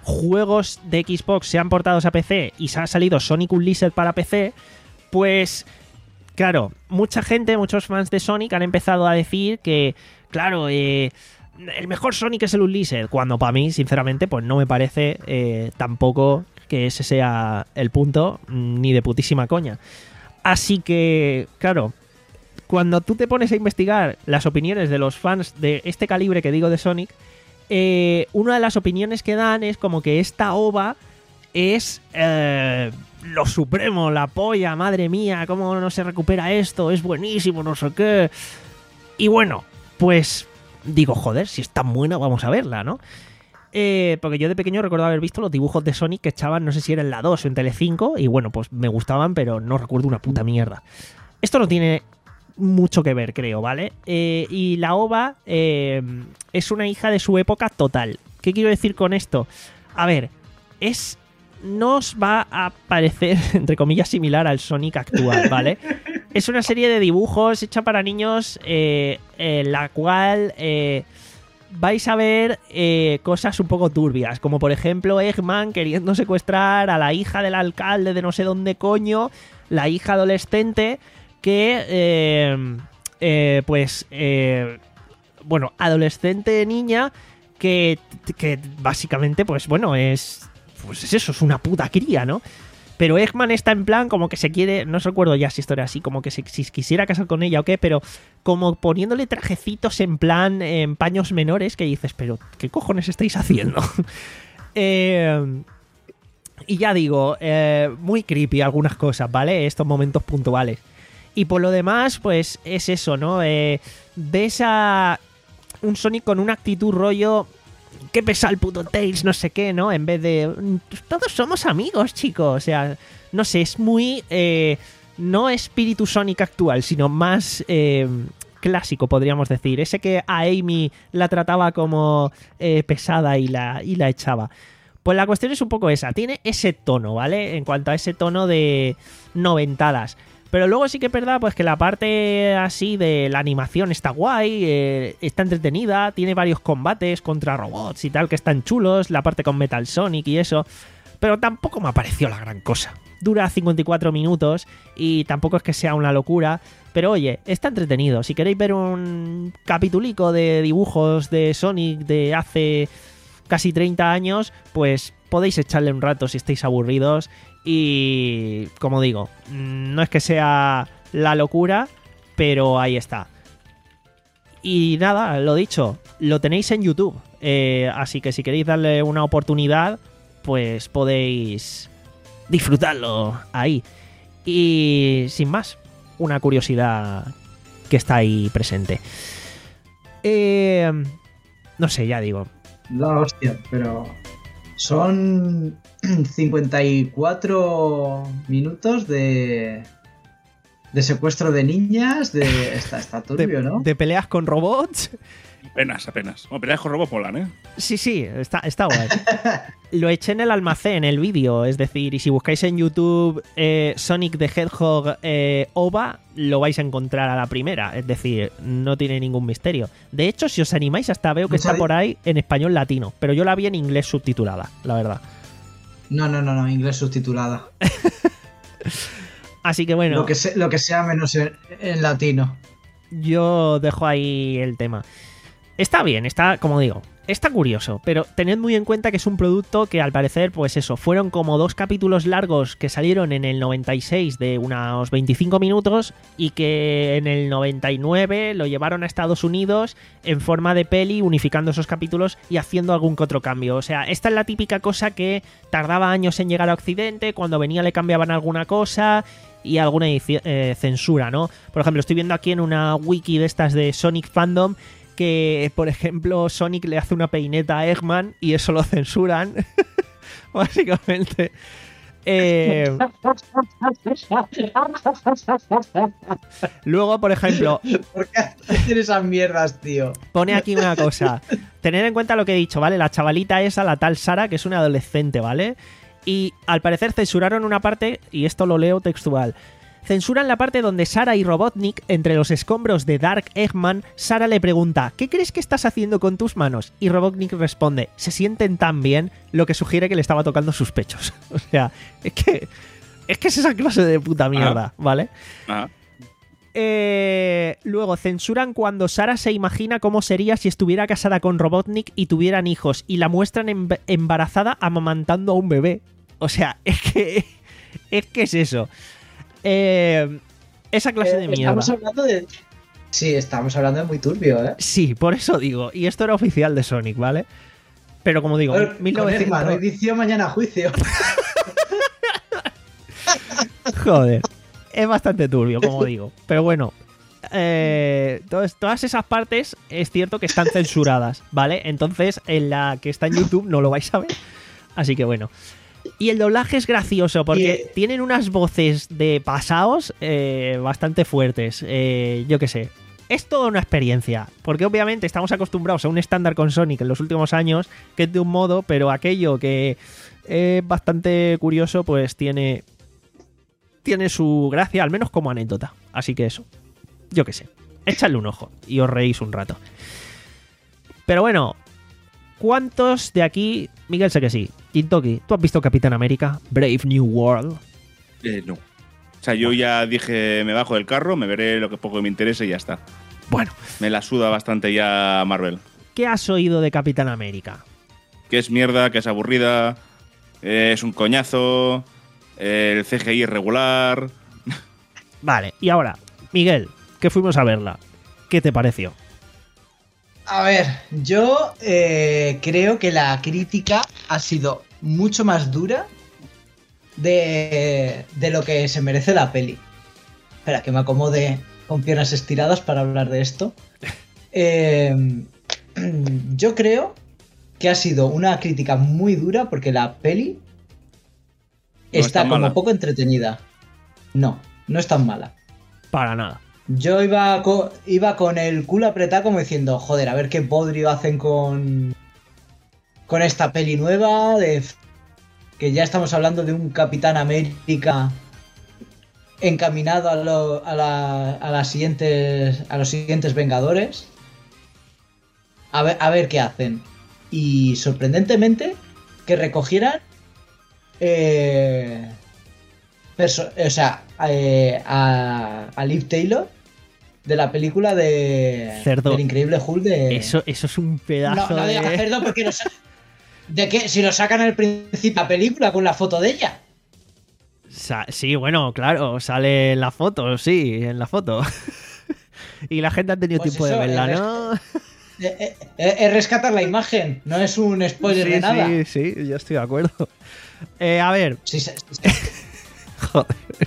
juegos de Xbox sean portados a P C y se ha salido Sonic Unleashed para P C, pues claro, mucha gente, muchos fans de Sonic han empezado a decir que, claro, eh, el mejor Sonic es el Unleashed, cuando para mí, sinceramente, pues no me parece eh, tampoco que ese sea el punto, ni de putísima coña. Así que, claro, cuando tú te pones a investigar las opiniones de los fans de este calibre que digo de Sonic, eh, una de las opiniones que dan es como que esta O V A es eh, lo supremo, la polla, madre mía, cómo no se recupera esto, es buenísimo, no sé qué. Y bueno, pues digo, joder, si es tan buena, vamos a verla, ¿no? Eh, porque yo de pequeño recuerdo haber visto los dibujos de Sonic que echaban, no sé si era en la dos o en Telecinco, y bueno, pues me gustaban, pero no recuerdo una puta mierda. Esto no tiene mucho que ver, creo, ¿vale? Eh, y la O V A eh, es una hija de su época total. ¿Qué quiero decir con esto? A ver, es... no os va a parecer, entre comillas, similar al Sonic actual, ¿vale? Es una serie de dibujos hecha para niños eh, en la cual eh, vais a ver eh, cosas un poco turbias, como por ejemplo Eggman queriendo secuestrar a la hija del alcalde de no sé dónde coño, la hija adolescente que, eh, eh, pues, eh, bueno, adolescente niña que, que básicamente, pues bueno, es... pues es eso, es una puta cría, ¿no? Pero Eggman está en plan como que se quiere, no recuerdo ya si esto era así, como que se, si quisiera casar con ella o qué, pero como poniéndole trajecitos en plan, en paños menores, que dices, pero ¿qué cojones estáis haciendo? eh, y ya digo, eh, muy creepy algunas cosas, ¿vale? Estos momentos puntuales. Y por lo demás, pues es eso, ¿no? Eh, ves a un Sonic con una actitud rollo... qué pesa el puto Tails, no sé qué, ¿no? En vez de... todos somos amigos, chicos. O sea, no sé, es muy... Eh, no espíritu Sonic actual, sino más eh, clásico, podríamos decir. Ese que a Amy la trataba como eh, pesada y la, y la echaba. Pues la cuestión es un poco esa. Tiene ese tono, ¿vale? En cuanto a ese tono de noventadas. Pero luego sí que es verdad pues que la parte así de la animación está guay, eh, está entretenida, tiene varios combates contra robots y tal que están chulos, la parte con Metal Sonic y eso, pero tampoco me pareció la gran cosa. Dura cincuenta y cuatro minutos y tampoco es que sea una locura, pero oye, está entretenido. Si queréis ver un capitulico de dibujos de Sonic de hace casi treinta años, pues podéis echarle un rato si estáis aburridos. Y como digo, no es que sea la locura, pero ahí está. Y nada, lo dicho, lo tenéis en YouTube, eh, así que si queréis darle una oportunidad, pues podéis disfrutarlo ahí. Y sin más, una curiosidad que está ahí presente. Eh, no sé, ya digo. La hostia, pero son cincuenta y cuatro minutos de, de secuestro de niñas, de está, está turbio, de, ¿no? De peleas con robots. Apenas, apenas. Bueno, peleas con robots molan, ¿eh? Sí, sí, está, está guay. Lo eché en el almacén, el vídeo, es decir, y si buscáis en YouTube eh, Sonic the Hedgehog eh, O V A, lo vais a encontrar a la primera, es decir, no tiene ningún misterio. De hecho, si os animáis, hasta veo que está por ahí en español latino, pero yo la vi en inglés subtitulada, la verdad. No, no, no, no, inglés subtitulada. Así que bueno, Lo que, se, lo que sea menos en, en latino. Yo dejo ahí el tema. Está bien, está, como digo, está curioso, pero tened muy en cuenta que es un producto que al parecer, pues eso, fueron como dos capítulos largos que salieron en el noventa y seis de unos veinticinco minutos y que en el noventa y nueve lo llevaron a Estados Unidos en forma de peli, unificando esos capítulos y haciendo algún que otro cambio. O sea, esta es la típica cosa que tardaba años en llegar a Occidente, cuando venía le cambiaban alguna cosa y alguna eh, censura, ¿no? Por ejemplo, estoy viendo aquí en una wiki de estas de Sonic Fandom que, por ejemplo, Sonic le hace una peineta a Eggman y eso lo censuran, básicamente. Eh... Luego, por ejemplo... ¿Por qué hacen esas mierdas, tío? Pone aquí una cosa. Tener en cuenta lo que he dicho, ¿vale? La chavalita esa, la tal Sara, que es una adolescente, ¿vale? Y al parecer censuraron una parte, y esto lo leo textual. censuran la parte donde Sarah y Robotnik, entre los escombros de Dark Eggman, Sarah le pregunta ¿qué crees que estás haciendo con tus manos? Y Robotnik responde se sienten tan bien, lo que sugiere que le estaba tocando sus pechos. O sea, es que es que es esa clase de puta mierda, Ajá. ¿vale? Ajá. Eh, luego censuran cuando Sarah se imagina cómo sería si estuviera casada con Robotnik y tuvieran hijos, y la muestran em- embarazada amamantando a un bebé. O sea, es que es que es eso. Eh, esa clase de Eh, mierda. Estamos hablando de. Sí, estamos hablando de muy turbio, ¿eh? Sí, por eso digo. Y esto era oficial de Sonic, ¿vale? Pero como digo, A ver, mil novecientos... con Eggman, hoy edición, mañana juicio. Joder. Es bastante turbio, como digo. Pero bueno. Eh, todas, todas esas partes es cierto que están censuradas, ¿vale? Entonces, en la que está en YouTube no lo vais a ver. Así que bueno. Y el doblaje es gracioso porque Y- tienen unas voces de pasaos eh, bastante fuertes. Eh, yo qué sé. Es toda una experiencia. Porque obviamente estamos acostumbrados a un estándar con Sonic en los últimos años que es de un modo, pero aquello que es bastante curioso, pues tiene. Tiene su gracia, al menos como anécdota. Así que eso. Yo qué sé. Echadle un ojo y os reís un rato. Pero bueno. ¿Cuántos de aquí? Miguel sé que sí. Jintoki, ¿tú has visto Capitán América? Brave New World. Eh, no. O sea, yo ya dije, me bajo del carro, me veré lo que poco me interese y ya está. Bueno, Me la suda bastante ya Marvel. ¿qué has oído de Capitán América? Que es mierda, que es aburrida, eh, es un coñazo, eh, el C G I es regular. Vale, y ahora, Miguel, que fuimos a verla. ¿Qué te pareció? A ver, yo eh, creo que la crítica ha sido mucho más dura de, de lo que se merece la peli. Espera, que me acomode con piernas estiradas para hablar de esto. Eh, yo creo que ha sido una crítica muy dura porque la peli No está es tan como mala. poco entretenida. No, no es tan mala. Para nada. Yo iba, co- iba con el culo apretado como diciendo, joder, a ver qué podrio hacen con, con esta peli nueva, de, que ya estamos hablando de un Capitán América encaminado a, lo- a, la- a las siguientes, a los siguientes Vengadores. A ver, a ver qué hacen. Y sorprendentemente, que recogieran eh, perso- o sea, eh, a, a Liv Taylor de la película de Cerdo. del Increíble Hulk de Eso, eso es un no, pedazo no digas de... cerdo porque lo sa- de qué si lo sacan al principio de la película con la foto de ella. Sa- Sí, bueno, claro, sale en la foto, sí, en la foto. Y la gente ha tenido Pues tiempo eso, de verla, el ¿no? Eh, eh, eh, Es rescatar la imagen, no es un spoiler Sí, de nada. sí, sí, yo estoy de acuerdo. Eh, a ver, Sí, sí, sí. joder.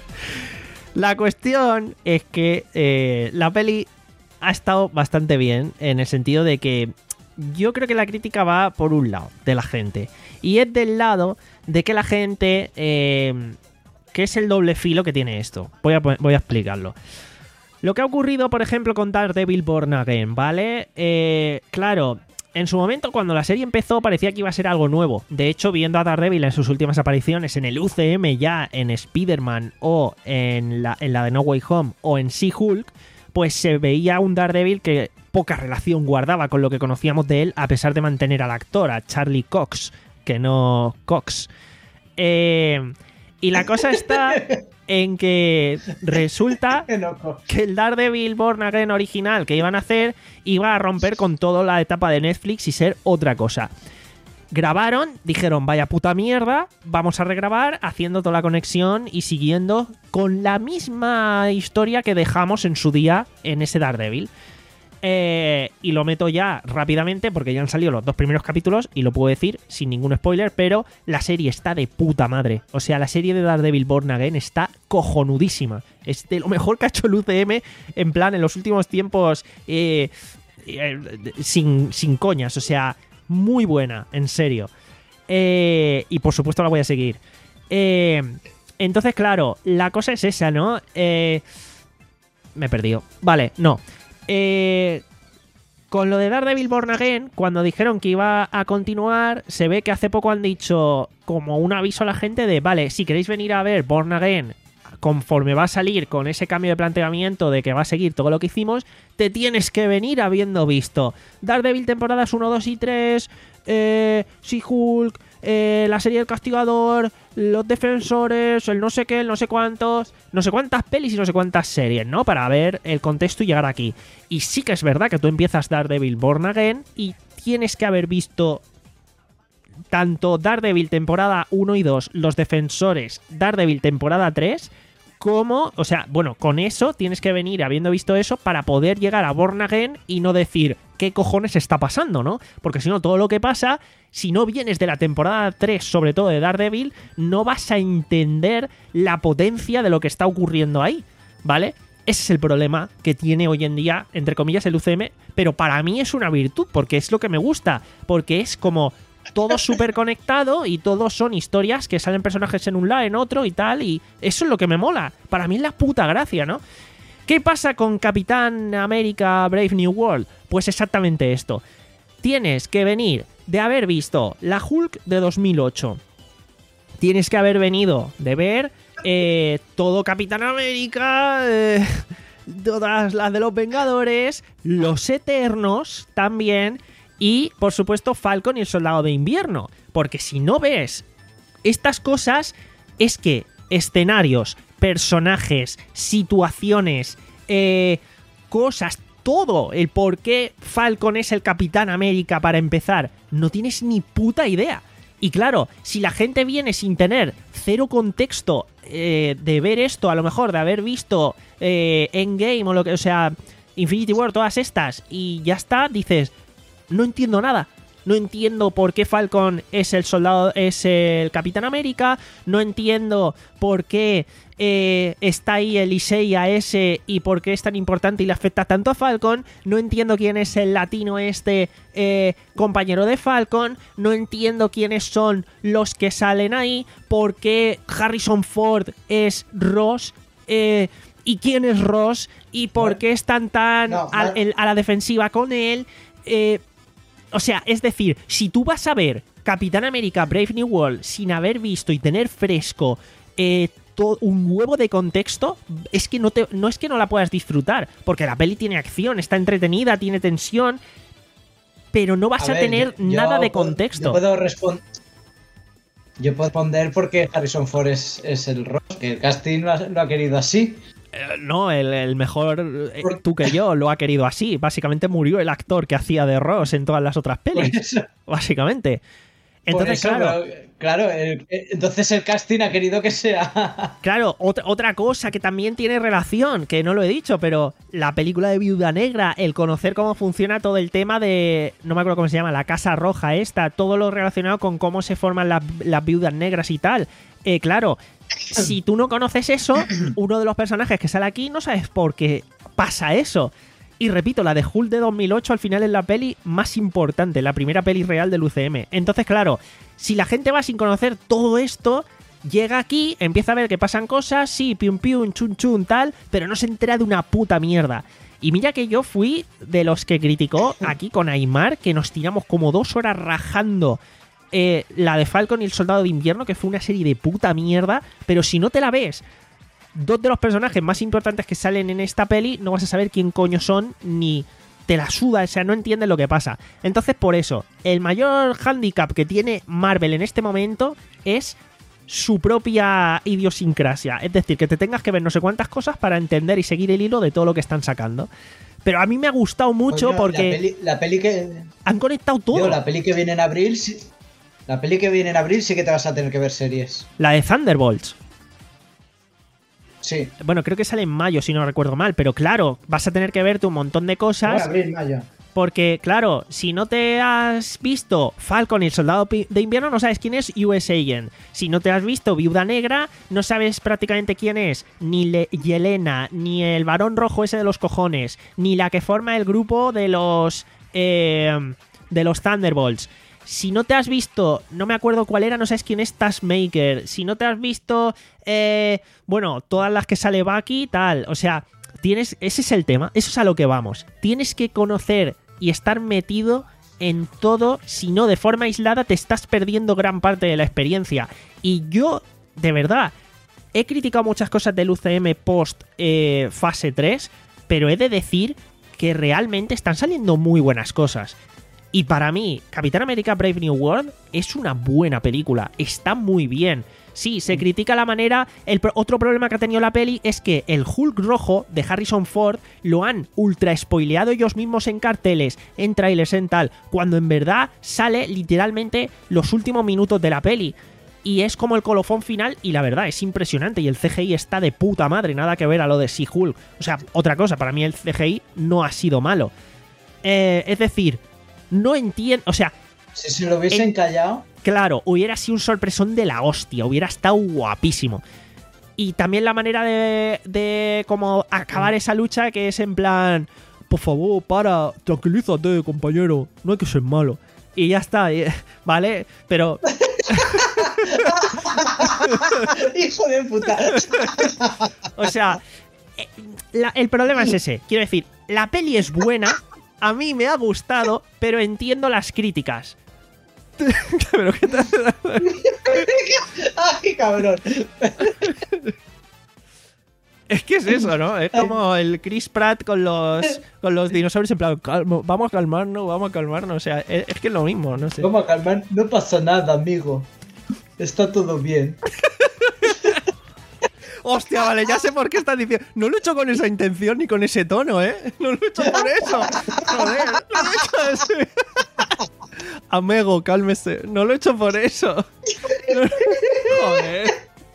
La cuestión es que eh, la peli ha estado bastante bien en el sentido de que yo creo que la crítica va por un lado de la gente y es del lado de que la gente eh, que es el doble filo que tiene esto. Voy a, voy a explicarlo. Lo que ha ocurrido, por ejemplo, con Daredevil Born Again, ¿vale? Eh, claro, en su momento, cuando la serie empezó, parecía que iba a ser algo nuevo. De hecho, viendo a Daredevil en sus últimas apariciones en el U C M ya, en Spider-Man o en la, en la de No Way Home o en She-Hulk, pues se veía un Daredevil que poca relación guardaba con lo que conocíamos de él, a pesar de mantener al actor, a Charlie Cox, que no Cox. Eh, y la cosa está en que resulta No, que el Daredevil Born Again original que iban a hacer iba a romper con toda la etapa de Netflix y ser otra cosa. Grabaron, dijeron, vaya puta mierda, vamos a regrabar haciendo toda la conexión y siguiendo con la misma historia que dejamos en su día en ese Daredevil. Eh, y lo meto ya rápidamente porque ya han salido los dos primeros capítulos y lo puedo decir sin ningún spoiler, pero la serie está de puta madre. O sea, la serie de Daredevil Born Again está cojonudísima. Es de lo mejor que ha hecho el U C M en plan en los últimos tiempos eh, eh, sin, sin coñas. O sea, muy buena, en serio. Eh, y por supuesto la voy a seguir. Eh, entonces, claro, la cosa es esa, ¿no? Eh, me he perdido. Vale, no. Eh, con lo de Daredevil Born Again, cuando dijeron que iba a continuar, se ve que hace poco han dicho como un aviso a la gente de, vale, si queréis venir a ver Born Again conforme va a salir con ese cambio de planteamiento de que va a seguir todo lo que hicimos, te tienes que venir habiendo visto Daredevil temporadas uno, dos y tres, eh, She-Hulk, eh, la serie del Castigador, los Defensores, el no sé qué, el no sé cuántos, no sé cuántas pelis y no sé cuántas series, ¿no? Para ver el contexto y llegar aquí. Y sí que es verdad que tú empiezas Daredevil Born Again y tienes que haber visto tanto Daredevil temporada uno y dos, Los Defensores, Daredevil temporada tres, como, o sea, bueno, con eso tienes que venir habiendo visto eso para poder llegar a Born Again y no decir qué cojones está pasando, ¿no? Porque si no, todo lo que pasa, si no vienes de la temporada tres, sobre todo de Daredevil, no vas a entender la potencia de lo que está ocurriendo ahí, ¿vale? Ese es el problema que tiene hoy en día, entre comillas, el U C M, pero para mí es una virtud, porque es lo que me gusta, porque es como todo súper conectado y todos son historias que salen personajes en un lado, en otro y tal, y eso es lo que me mola. Para mí es la puta gracia, ¿no? ¿Qué pasa con Capitán América Brave New World? Pues exactamente esto. Tienes que venir de haber visto la Hulk de dos mil ocho. Tienes que haber venido de ver eh, todo Capitán América, eh, todas las de los Vengadores, los Eternos también, y por supuesto Falcon y el Soldado de Invierno. Porque si no ves estas cosas, es que escenarios, personajes, situaciones, eh, cosas, todo, el por qué Falcon es el Capitán América para empezar, no tienes ni puta idea. Y claro, si la gente viene sin tener cero contexto eh, de ver esto, a lo mejor de haber visto eh, Endgame o lo que, o sea, Infinity War, todas estas, y ya está, dices, no entiendo nada. No entiendo por qué Falcon es el soldado, es el Capitán América. No entiendo por qué eh, está ahí el Isaiah ese y por qué es tan importante y le afecta tanto a Falcon. No entiendo quién es el latino este eh, compañero de Falcon. No entiendo quiénes son los que salen ahí. Por qué Harrison Ford es Ross. Eh, y quién es Ross. Y por qué están tan no, a, el, a la defensiva con él. Eh... O sea, es decir, si tú vas a ver Capitán América Brave New World sin haber visto y tener fresco eh, todo un huevo de contexto, es que no, te, no es que no la puedas disfrutar, porque la peli tiene acción, está entretenida, tiene tensión, pero no vas a, a ver, tener yo, yo nada de puedo, contexto. Yo puedo responder. Yo puedo responder porque Harrison Ford es, es el Ross, que el casting lo ha, lo ha querido así. No, el, el mejor eh, tú que yo lo ha querido así. Básicamente murió el actor que hacía de Ross en todas las otras pelis. Básicamente. Entonces, eso, claro. Pero, claro, el, entonces el casting ha querido que sea. Claro, otra, otra cosa que también tiene relación, que no lo he dicho, pero la película de Viuda Negra, el conocer cómo funciona todo el tema de. No me acuerdo cómo se llama, la Casa Roja esta, todo lo relacionado con cómo se forman las, las viudas negras y tal. Eh, claro. Si tú no conoces eso, uno de los personajes que sale aquí no sabes por qué pasa eso. Y repito, la de Hulk de dos mil ocho al final es la peli más importante, la primera peli real del U C M. Entonces, claro, si la gente va sin conocer todo esto, llega aquí, empieza a ver que pasan cosas, sí, pium pium, chun chun, tal, pero no se entera de una puta mierda. Y mira que yo fui de los que criticó aquí con Aymar, que nos tiramos como dos horas rajando Eh, la de Falcon y el Soldado de Invierno, que fue una serie de puta mierda, pero si no te la ves, dos de los personajes más importantes que salen en esta peli, no vas a saber quién coño son, ni te la suda, o sea, no entiendes lo que pasa. Entonces, por eso, el mayor hándicap que tiene Marvel en este momento es su propia idiosincrasia, es decir, que te tengas que ver no sé cuántas cosas para entender y seguir el hilo de todo lo que están sacando. Pero a mí me ha gustado mucho. Coño, porque la peli, la peli que han conectado todo. Yo, la peli que viene en abril sí... La peli que viene en abril sí que te vas a tener que ver series. La de Thunderbolts. Sí. Bueno, creo que sale en mayo, si no recuerdo mal. Pero claro, vas a tener que verte un montón de cosas. Bueno, abril, mayo. Porque, claro, si no te has visto Falcon y el Soldado de Invierno, no sabes quién es U S Agent. Si no te has visto Viuda Negra, no sabes prácticamente quién es ni Le Yelena, ni el varón rojo ese de los cojones, ni la que forma el grupo de los... Eh, de los Thunderbolts. Si no te has visto, no me acuerdo cuál era, no sabes quién es Taskmaker. Si no te has visto, eh, bueno, todas las que sale Bucky, tal. O sea, tienes, ese es el tema, eso es a lo que vamos. Tienes que conocer y estar metido en todo, si no de forma aislada te estás perdiendo gran parte de la experiencia. Y yo, de verdad, he criticado muchas cosas del U C M post eh, fase tres, pero he de decir que realmente están saliendo muy buenas cosas. Y para mí, Capitán América Brave New World es una buena película, está muy bien. Sí, se critica la manera. El pro- otro problema que ha tenido la peli es que el Hulk rojo de Harrison Ford lo han ultra spoileado ellos mismos en carteles, en trailers, en tal, cuando en verdad sale literalmente los últimos minutos de la peli. Y es como el colofón final, y la verdad es impresionante. Y el C G I está de puta madre, nada que ver a lo de She-Hulk. O sea, otra cosa, para mí el C G I no ha sido malo. Eh, es decir, no entiendo. O sea, Si se lo hubiesen en- callado. claro, hubiera sido un sorpresón de la hostia, hubiera estado guapísimo. Y también la manera de, de como acabar esa lucha, que es en plan, por favor, para, tranquilízate, compañero, no hay que ser malo. Y ya está, y- ¿vale? Pero Hijo de puta. o sea, eh, la- el problema es ese. Quiero decir, la peli es buena, a mí me ha gustado, pero entiendo las críticas. Pero ¿qué tal? Ay, cabrón. Es que es eso, ¿no? Es como el Chris Pratt con los, con los dinosaurios en plan, "Calma, vamos a calmarnos, vamos a calmarnos". O sea, es, es que es lo mismo, no sé. Vamos a calmar. No pasa nada, amigo. Está todo bien. Hostia, vale, ya sé por qué estás diciendo. No lo he hecho con esa intención ni con ese tono, ¿eh? No lo he hecho por eso. Joder, no lo he hecho así. Amigo, cálmese. No lo he hecho por eso. No- Joder.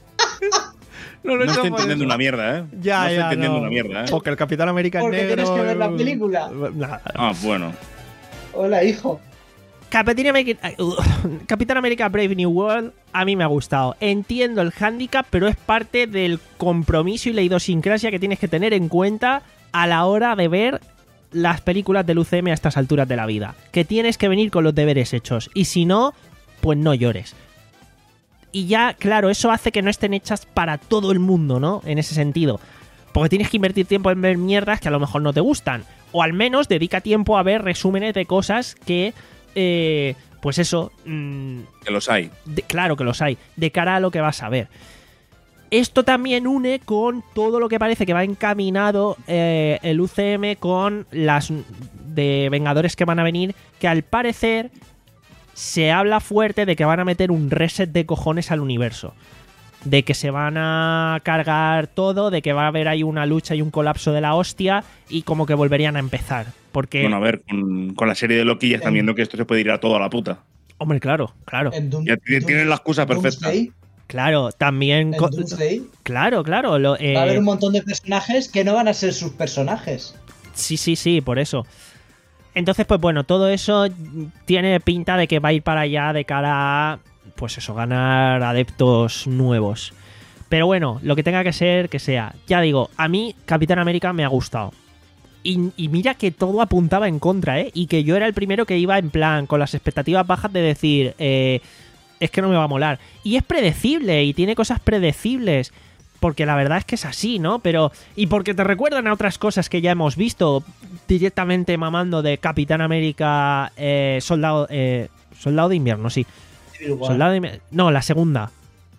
No lo he No hecho estoy por entendiendo eso. una mierda, ¿eh? Ya, no estoy ya, entendiendo no. una mierda, ¿eh? Porque el Capitán América es Porque negro. tienes que ver la película. Nada. Ah, bueno. Hola, hijo. Capitán América, Capitán América Brave New World a mí me ha gustado. Entiendo el hándicap, pero es parte del compromiso y la idiosincrasia que tienes que tener en cuenta a la hora de ver las películas del U C M a estas alturas de la vida. Que tienes que venir con los deberes hechos. Y si no, pues no llores. Y ya, claro, eso hace que no estén hechas para todo el mundo, ¿no? En ese sentido. Porque tienes que invertir tiempo en ver mierdas que a lo mejor no te gustan. O al menos dedica tiempo a ver resúmenes de cosas que... Eh, pues eso, mmm, Que los hay. de- claro que los hay, de cara a lo que vas a ver. Esto también une con todo lo que parece que va encaminado eh, el U C M con las de Vengadores que van a venir, que al parecer se habla fuerte de que van a meter un reset de cojones al universo. De que se van a cargar todo, de que va a haber ahí una lucha y un colapso de la hostia y como que volverían a empezar. Porque, Bueno, a ver, con, con la serie de Loki ya están En- viendo que esto se puede ir a toda la puta. hombre, claro, claro, En Doom- Ya tiene- Doom- tienen la excusa perfecta. Doomsday, claro, también... en co- Doomsday, Claro, claro. Lo, eh, va a haber un montón de personajes que no van a ser sus personajes. Sí, sí, sí, por eso. Entonces, pues bueno, todo eso tiene pinta de que va a ir para allá de cara a, pues eso, ganar adeptos nuevos. Pero bueno, lo que tenga que ser, que sea. Ya digo, a mí Capitán América me ha gustado. Y, y mira que todo apuntaba en contra, ¿eh? Y que yo era el primero que iba en plan, con las expectativas bajas de decir, eh, es que no me va a molar. Y es predecible, y tiene cosas predecibles. Porque la verdad es que es así, ¿no? Pero. Y porque te recuerdan a otras cosas que ya hemos visto. Directamente mamando de Capitán América. Eh, soldado. Eh, soldado de invierno, sí. Civil War. Soldado de Invi- No, la segunda.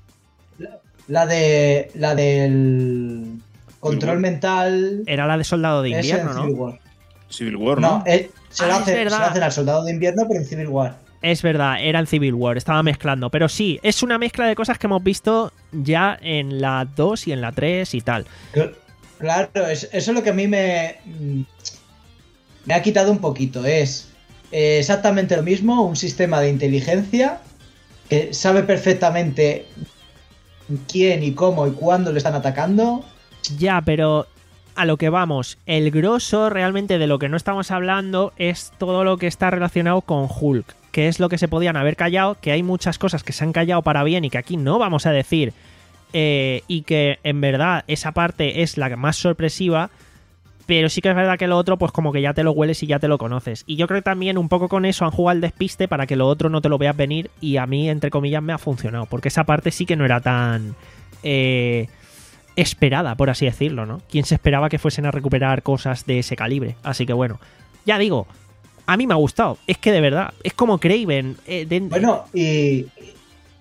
La de. La del. Control War. mental. Era la de soldado de esa invierno, en ¿no? Civil War. Civil War, ¿no? No, eh, se, lo Ah, es hace, se verdad. lo hacen al soldado de invierno, pero en Civil War. Es verdad, era en Civil War, estaba mezclando. Pero sí, es una mezcla de cosas que hemos visto ya en la dos y en la tres y tal. Cl- Claro, es- eso es lo que a mí me. mm, Me ha quitado un poquito. Es eh, exactamente lo mismo, un sistema de inteligencia que sabe perfectamente quién y cómo y cuándo le están atacando. Ya, pero a lo que vamos, el grosso realmente de lo que no estamos hablando es todo lo que está relacionado con Hulk, que es lo que se podían haber callado, que hay muchas cosas que se han callado para bien y que aquí no vamos a decir, eh, y que en verdad esa parte es la más sorpresiva, pero sí que es verdad que lo otro pues como que ya te lo hueles y ya te lo conoces. Y yo creo que también un poco con eso han jugado al despiste para que lo otro no te lo veas venir, y a mí, entre comillas, me ha funcionado, porque esa parte sí que no era tan... Eh, esperada, por así decirlo, ¿no? ¿Quién se esperaba que fuesen a recuperar cosas de ese calibre? Así que bueno, ya digo, a mí me ha gustado. Es que de verdad, es como Kraven. Eh, de- Bueno, y.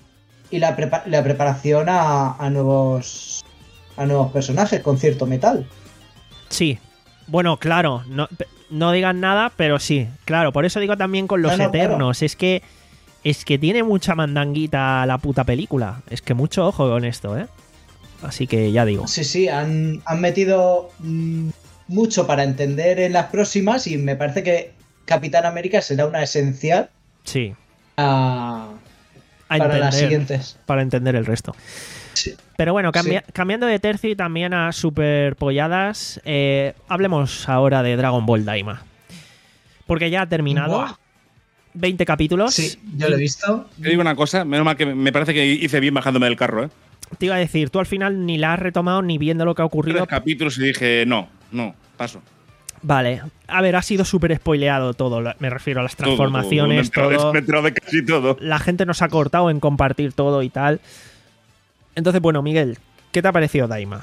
y la, prepa- la preparación a, a nuevos a nuevos personajes con cierto metal. Sí. Bueno, claro, no, no digan nada, pero sí. Claro, por eso digo también con los No, no, Eternos. claro. Es que es que tiene mucha mandanguita la puta película. Es que mucho ojo con esto, ¿eh? Así que ya digo. Sí, sí, han, han metido mm, mucho para entender en las próximas y me parece que Capitán América será una esencial Sí. a- A para entender, las siguientes. para entender el resto. Sí. Pero bueno, cambia- Sí. cambiando de tercio y también a superpolladas, eh, hablemos ahora de Dragon Ball Daima. Porque ya ha terminado. Buah. veinte capítulos. Sí, yo lo he visto. Te digo una cosa, menos mal que me parece que hice bien bajándome del carro, ¿eh? Te iba a decir, tú al final ni la has retomado ni viendo lo que ha ocurrido. Tres capítulos y dije, no, no, paso. Vale, a ver, ha sido súper spoileado todo, lo- me refiero a las transformaciones, todo. todo. Me he enterado de casi todo. La gente nos ha cortado en compartir todo y tal. Entonces, bueno, Miguel, ¿qué te ha parecido Daima?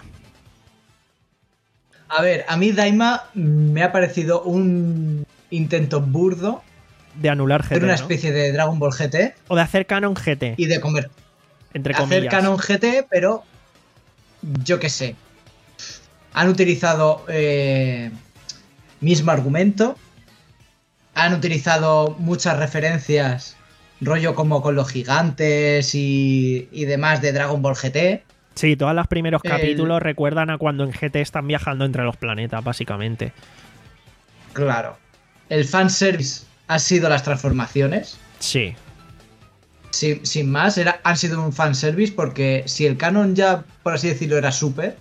A ver, a mí Daima me ha parecido un intento burdo De anular G de T, una ¿no? especie de Dragon Ball G T O de hacer canon G T, y de comer. entre Hacer comillas. canon G T, pero yo qué sé. Han utilizado eh, mismo argumento. Han utilizado muchas referencias, rollo como con los gigantes y, y demás de Dragon Ball G T. Sí, todos los primeros El- capítulos recuerdan a cuando en G T están viajando entre los planetas, básicamente. Claro. El fanservice han sido las transformaciones. Sí. Sin, sin más, era, han sido un fanservice porque si el canon ya, por así decirlo, era super.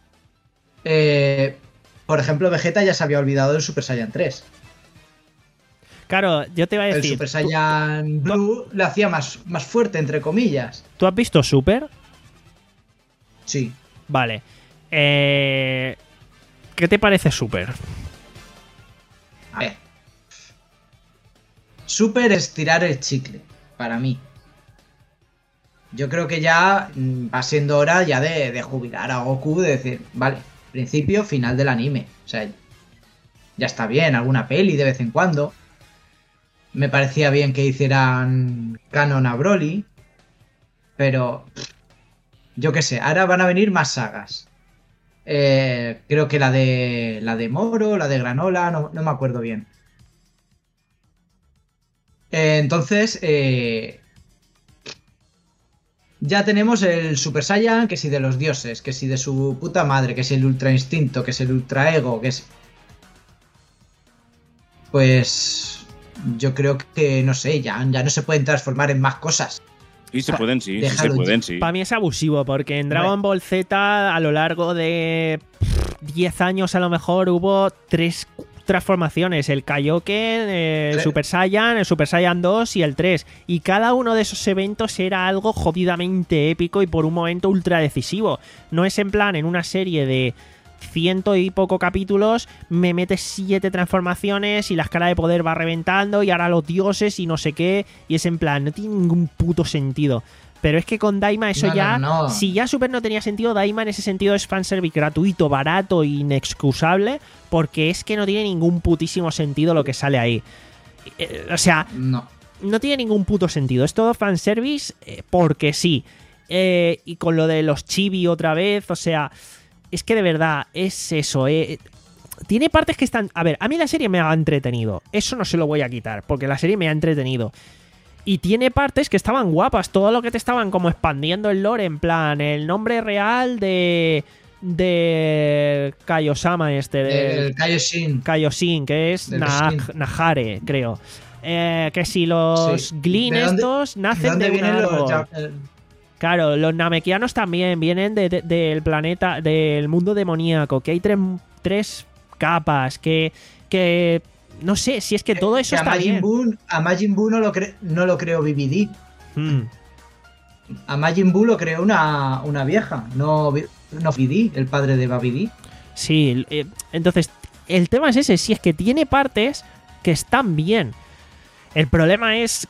eh, por ejemplo, Vegeta ya se había olvidado del Super Saiyan tres. Claro, yo te iba a El decir, Super ¿tú, Saiyan Blue lo hacía más, más fuerte, entre comillas. ¿tú has visto Super? Sí. Vale. Eh, ¿Qué te parece Super? A ver. Super es tirar el chicle, para mí. Yo creo que ya mm, va siendo hora ya de, de jubilar a Goku, de decir, vale, principio, final del anime. O sea, ya está bien, alguna peli de vez en cuando. Me parecía bien que hicieran canon a Broly. Pero, pff, yo qué sé, ahora van a venir más sagas. Eh, creo que la de la de Moro, la de Granola, no, no me acuerdo bien. Eh, entonces, eh, ya tenemos el Super Saiyan, que si de los dioses, que si de su puta madre, que si el Ultra Instinto, que si el Ultra Ego, que es... Pues yo creo que, no sé, ya, ya no se pueden transformar en más cosas. Sí, se pueden, sí, sí se Déjalo pueden, ya. sí. Para mí es abusivo, porque en Dragon Ball Z a lo largo de diez años a lo mejor hubo tres transformaciones, el Kaioken, el Tre- Super Saiyan, el Super Saiyan dos y el tres, y cada uno de esos eventos era algo jodidamente épico y por un momento ultra decisivo. No es en plan en una serie de ciento y poco capítulos me metes siete transformaciones y la escala de poder va reventando y ahora los dioses y no sé qué, y es en plan, no tiene ningún puto sentido. Pero es que con Daima eso No, ya, no, no. si ya Super no tenía sentido, Daima en ese sentido es fanservice gratuito, barato e inexcusable, porque es que no tiene ningún putísimo sentido lo que sale ahí. Eh, O sea, No. no tiene ningún puto sentido. Es todo fanservice eh, porque sí. Eh, y con lo de los chibi otra vez, o sea, es que de verdad es eso. Eh. Tiene partes que están... A ver, a mí la serie me ha entretenido. Eso no se lo voy a quitar, porque la serie me ha entretenido. Y tiene partes que estaban guapas. Todo lo que te estaban como expandiendo el lore, en plan, el nombre real de... De Kaiosama este, de El Kaioshin. Kaioshin, que es Del Na- Shin. Nahare, creo. Eh, que si los Sí. Glin ¿De dónde- estos ¿De nacen dónde de un vienen los árbol. ya- eh, Claro, los namekianos también vienen de- de- del planeta, del mundo demoníaco, que hay tres, tres capas, que, que no sé, si es que todo eso que a está Majin bien. Buu, a Majin Buu no lo, cre- no lo creó B B D. Mm, A Majin Buu lo creó una, una vieja, no, B- no B D, el padre de Babidi. sí, eh, entonces el tema es ese, si es que tiene partes que están bien. El problema es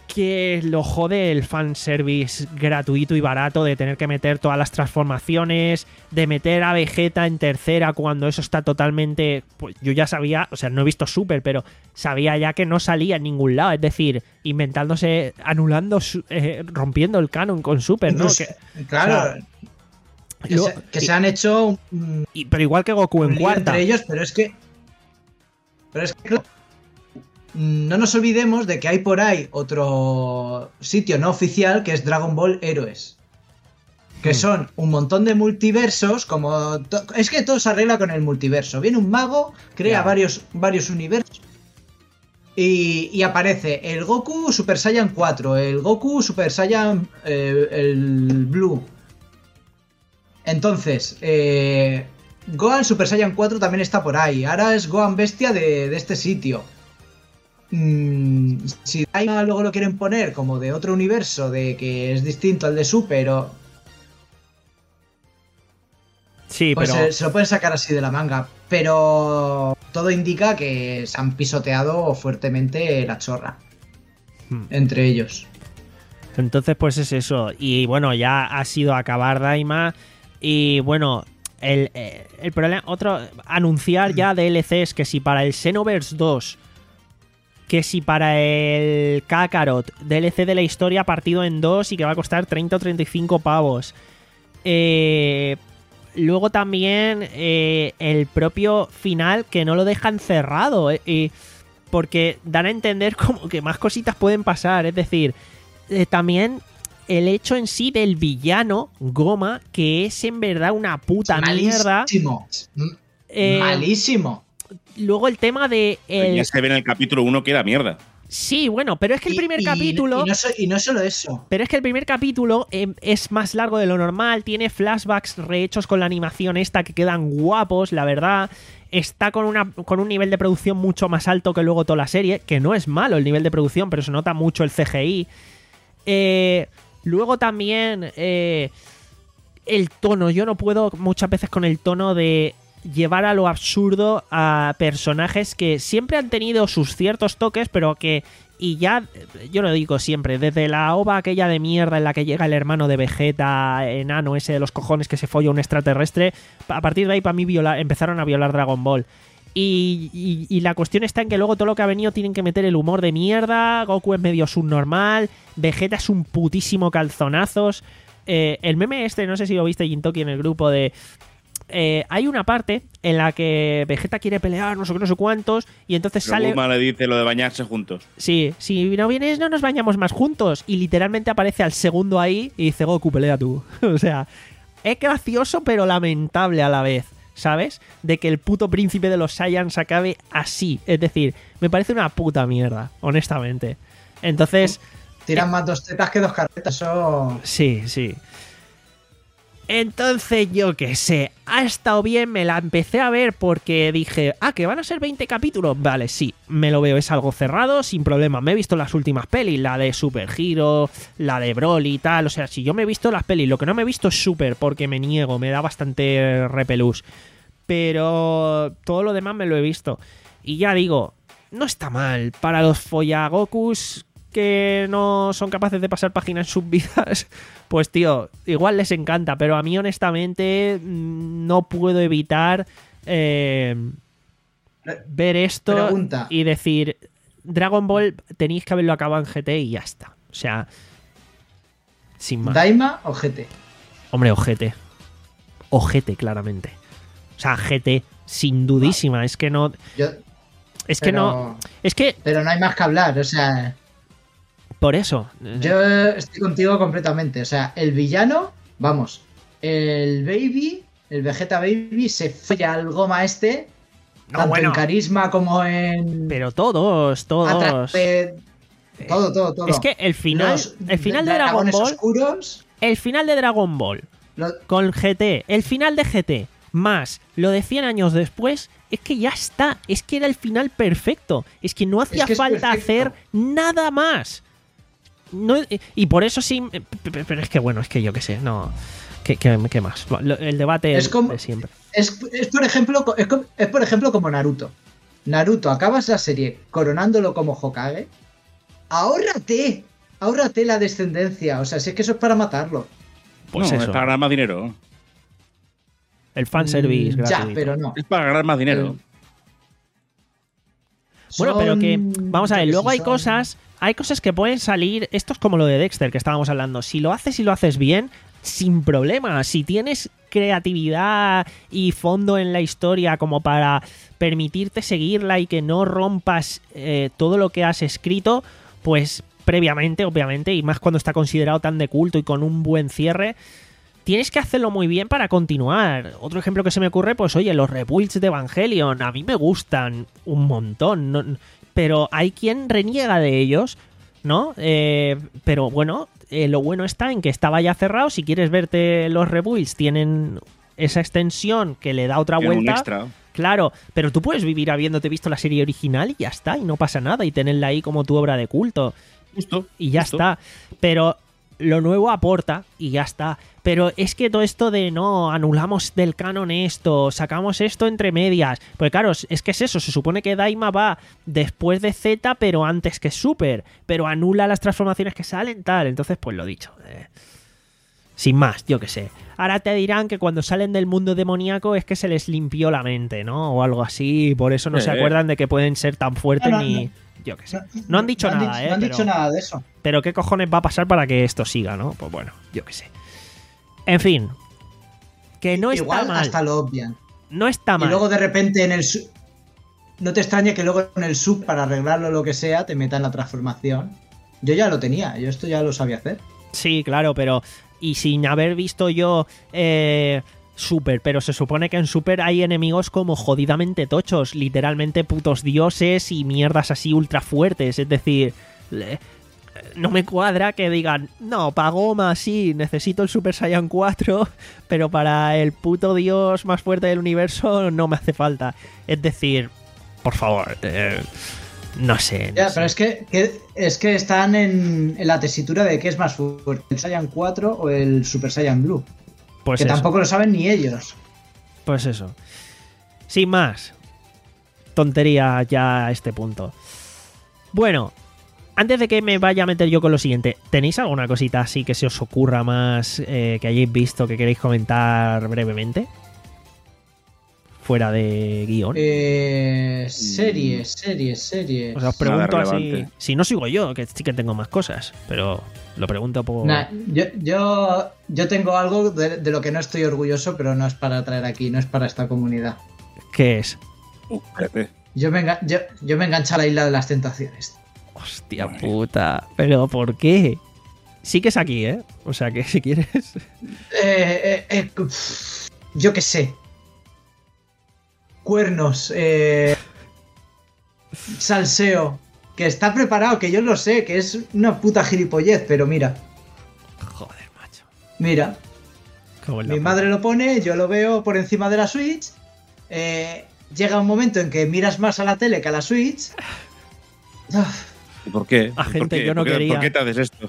que lo jode el fanservice gratuito y barato de tener que meter todas las transformaciones, de meter a Vegeta en tercera cuando eso está totalmente... Pues yo ya sabía, o sea, no he visto Super, pero sabía ya que no salía en ningún lado, es decir, inventándose, anulando, eh, rompiendo el canon con Super, ¿no? Incluso, Que, claro, o sea, que, lo, se, que se han hecho... Y, pero igual que Goku en cuarta. Entre ellos, pero es que... Pero es que... Claro, no nos olvidemos de que hay por ahí otro sitio no oficial que es Dragon Ball Heroes. Que hmm. son un montón de multiversos, como... Es que todo se arregla con el multiverso. Viene un mago, crea yeah. varios, varios universos y, y aparece el Goku Super Saiyan cuatro, el Goku Super Saiyan eh, el Blue. Entonces, eh, Gohan Super Saiyan cuatro también está por ahí. Ahora es Gohan Bestia de, de este sitio. Mm, si luego lo quieren poner como de otro universo, de que es distinto al de Super, o... Sí, pues pero... se, se lo pueden sacar así de la manga. Pero todo indica que se han pisoteado fuertemente la chorra hmm. entre ellos. Entonces, pues es eso. Y bueno, ya ha sido acabar Daima. Y bueno, el, el problema... Otro... Anunciar ya D L Cs que si para el Xenoverse dos... Que si para el Kakarot, D L C de la historia partido en dos y que va a costar treinta o treinta y cinco pavos. Eh, luego también eh, el propio final que no lo dejan cerrado. Eh, porque dan a entender como que más cositas pueden pasar. Es decir, eh, también el hecho en sí del villano, Goma, que es en verdad una puta mierda. Malísimo. Eh, Malísimo. Luego el tema de... El... Ya se ve en el capítulo uno que era mierda. Sí, bueno, pero es que el primer y, capítulo... Y no, so, y no solo eso. Pero es que el primer capítulo eh, es más largo de lo normal, tiene flashbacks rehechos con la animación esta que quedan guapos, la verdad. Está con, una, con un nivel de producción mucho más alto que luego toda la serie, que no es malo el nivel de producción, pero se nota mucho el C G I. Eh, luego también... Eh, el tono, yo no puedo muchas veces con el tono de... llevar a lo absurdo a personajes que siempre han tenido sus ciertos toques, pero que, y ya, yo lo digo siempre, desde la ova aquella de mierda en la que llega el hermano de Vegeta, enano ese de los cojones que se folla un extraterrestre, a partir de ahí para mí viola, empezaron a violar Dragon Ball. Y, y, y la cuestión está en que luego todo lo que ha venido tienen que meter el humor de mierda, Goku es medio subnormal, Vegeta es un putísimo calzonazos. Eh, el meme este, no sé si lo viste, Jintoki, en el grupo de... Eh, hay una parte en la que Vegeta quiere pelear, no sé qué, no sé cuántos, y entonces Pero sale... Bulma le dice lo de bañarse juntos. Sí, si no vienes no nos bañamos más juntos. Y literalmente aparece al segundo ahí y dice, Goku, pelea tú. O sea, es gracioso pero lamentable a la vez, ¿sabes? De que el puto príncipe de los Saiyans acabe así. Es decir, me parece una puta mierda, honestamente. Entonces... Tiran eh... más dos tetas que dos carretas, eso... Sí, sí. Entonces, yo qué sé, ha estado bien, me la empecé a ver porque dije, ah, que van a ser veinte capítulos. Vale, sí, me lo veo, es algo cerrado, sin problema. Me he visto las últimas pelis, la de Super Hero, la de Broly y tal. O sea, si yo me he visto las pelis, lo que no me he visto es Super, porque me niego, me da bastante repelús. Pero todo lo demás me lo he visto. Y ya digo, no está mal. Para los follagokus que no son capaces de pasar página en sus vidas, pues tío, igual les encanta, pero a mí honestamente no puedo evitar eh, ver esto Pregunta. Y decir, Dragon Ball tenéis que haberlo acabado en G T y ya está. O sea, sin más. ¿Daima o G T? Hombre, o G T. O G T, claramente. O sea, G T, sin dudísima. No. Es que no... Yo, es pero, que no... Es que... Pero no hay más que hablar, o sea... Por eso. Yo estoy contigo completamente. O sea, el villano, vamos, el Baby, el Vegeta Baby, se folla al Goma este, no, tanto bueno, en carisma como en... Pero todos, todos. Atra- todo, todo, todo. Es que el final, Los el final de Dragon Ball... Oscuros, el final de Dragon Ball, los... con G T, el final de G T, más lo de cien años después... Es que ya está, es que era el final perfecto. Es que no hacía es que falta hacer nada más. No, y por eso sí, pero es que bueno, es que yo qué sé, no, ¿qué, qué, qué más? El debate es como, de siempre. Es, es, por ejemplo, es, es por ejemplo como Naruto. Naruto, acabas la serie coronándolo como Hokage. Ahórrate Ahórrate la descendencia. O sea, si es que eso es para matarlo. Pues no, eso. es para ganar más dinero. El fanservice Mm, gratuito. Ya, pero no. Es para ganar más dinero. Bueno, pero que, Son- vamos a ver, yo que luego sé, hay son- cosas, hay cosas que pueden salir, esto es como lo de Dexter que estábamos hablando, si lo haces y lo haces bien, sin problema, si tienes creatividad y fondo en la historia como para permitirte seguirla y que no rompas eh, todo lo que has escrito, pues previamente, obviamente, y más cuando está considerado tan de culto y con un buen cierre, tienes que hacerlo muy bien para continuar. Otro ejemplo que se me ocurre, pues oye, los rebuilds de Evangelion, a mí me gustan un montón, no- pero hay quien reniega de ellos, ¿no? Eh, pero bueno, eh, lo bueno está en que estaba ya cerrado, si quieres verte los rebuilds, tienen esa extensión que le da otra Tiene un vuelta. extra. Claro, pero tú puedes vivir habiéndote visto la serie original y ya está, y no pasa nada, y tenerla ahí como tu obra de culto. Justo. Y ya justo. está. Pero lo nuevo aporta y ya está. Pero es que todo esto de no, anulamos del canon esto, sacamos esto entre medias. Pues claro, es que es eso, se supone que Daima va después de Z, pero antes que Super. Pero anula las transformaciones que salen, tal. Entonces, pues lo dicho. eh, Sin más, yo qué sé. Ahora te dirán que cuando salen del mundo demoníaco es que se les limpió la mente, ¿no? O algo así. Por eso no Eh, se eh. acuerdan de que pueden ser tan fuertes No, no, ni. no. Yo qué sé. No han dicho no nada, dicho- ¿eh? No han pero... dicho nada de eso. Pero ¿qué cojones va a pasar para que esto siga, no? Pues bueno, yo qué sé. En fin. Que no Igual está mal. hasta lo obvian. No está mal. Y luego de repente en el su- no te extrañe que luego en el sub para arreglarlo o lo que sea te metan la transformación. Yo ya lo tenía, yo esto ya lo sabía hacer. Sí, claro, pero... Y sin haber visto yo... Eh... Super, pero se supone que en Super hay enemigos como jodidamente tochos, literalmente putos dioses y mierdas así ultra fuertes, es decir, le- no me cuadra que digan, no, Pagoma sí, necesito el Super Saiyan cuatro, pero para el puto dios más fuerte del universo no me hace falta. Es decir, por favor, eh, no sé. no Ya, sé. pero es que, que- es que están en, en la tesitura de qué es más fuerte, el Saiyan cuatro o el Super Saiyan Blue. Pues que eso. tampoco lo saben ni ellos. Pues eso. Sin más. Tontería ya a este punto. Bueno, antes de que me vaya a meter yo con lo siguiente, ¿tenéis alguna cosita así que se os ocurra más eh, que hayáis visto que queréis comentar brevemente? Fuera de guión. Eh, series, series, series. O sea, os Nada pregunto así. relevante. Si no sigo yo, que sí que tengo más cosas, pero lo pregunto por. Nah, yo, yo, yo tengo algo de, de lo que no estoy orgulloso, pero no es para traer aquí, no es para esta comunidad. ¿Qué es? Uh, espérate. Yo me, enga- yo, yo me enganché a la isla de las tentaciones. Hostia Vale. puta. ¿Pero por qué? Sí que es aquí, ¿eh? O sea que si quieres. Eh, eh, eh, pff, yo qué sé. Cuernos, eh, salseo. Que está preparado, que yo lo sé, que es una puta gilipollez, pero mira, Joder, macho. mira. Como en la Mi puta. madre lo pone, yo lo veo por encima de la Switch. eh, llega un momento en que miras más a la tele que a la Switch. Ah, ¿Y por qué? A ¿Por gente qué? yo no ¿Por qué- quería. ¿Por qué te haces esto?